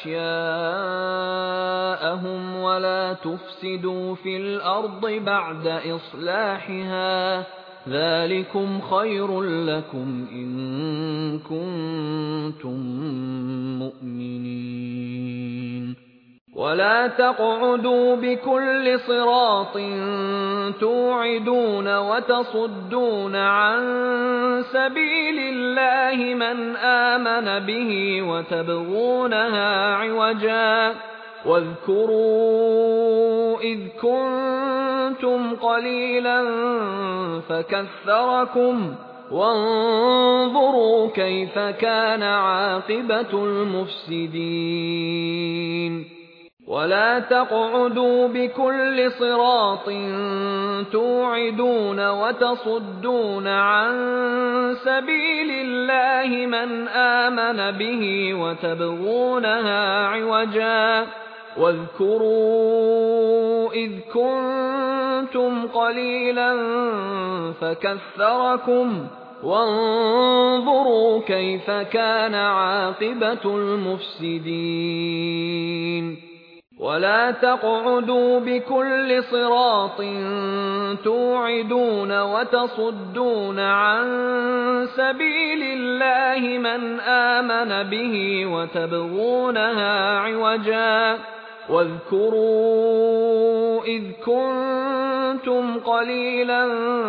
أشياءهم ولا تفسدوا في الأرض بعد إصلاحها ذلكم خير لكم إن كنتم مؤمنين ولا تقعدوا بكل صراط توعدون وتصدون عن سبيل الله من آمن به وتبغونها عوجا واذكروا إذ كنتم قليلا فكثركم وانظروا كيف كان عاقبة المفسدين ولا تقعدوا بكل صراط توعدون وتصدون عن سبيل الله من آمن به وتبغونها عوجا واذكروا إذ كنتم قليلا فكثركم وانظروا كيف كان عاقبة المفسدين ولا تقعدوا بكل صراط توعدون وتصدون عن سبيل الله من آمن به وتبغونها عوجا واذكروا إذ كنتم قليلا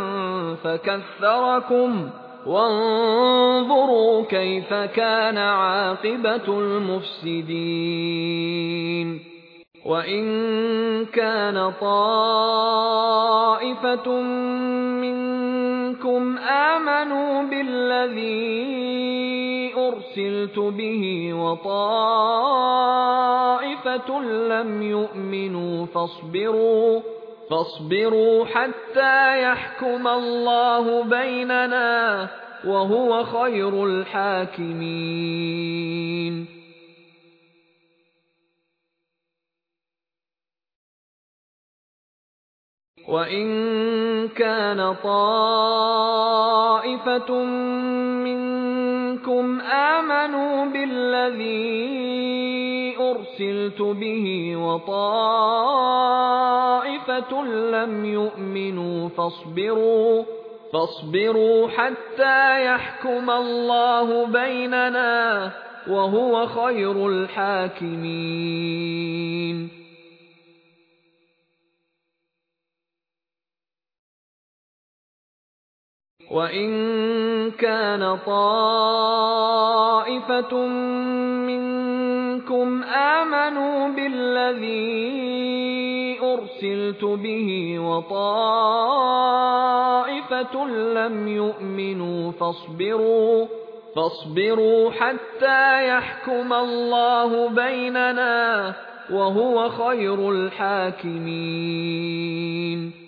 فكثركم وانظروا كيف كان عاقبة المفسدين وإن كان طائفة منكم آمنوا بالذي أرسلت به وطائفة لم يؤمنوا فاصبروا حتى يحكم الله بيننا وهو خير الحاكمين وإن كان طائفة منكم آمنوا بالذي أرسلت به وطائفة لم يؤمنوا فاصبروا حتى يحكم الله بيننا وهو خير الحاكمين وإن كان طائفة منكم آمنوا بالذي أرسلت به وطائفة لم يؤمنوا فاصبروا حتى يحكم الله بيننا وهو خير الحاكمين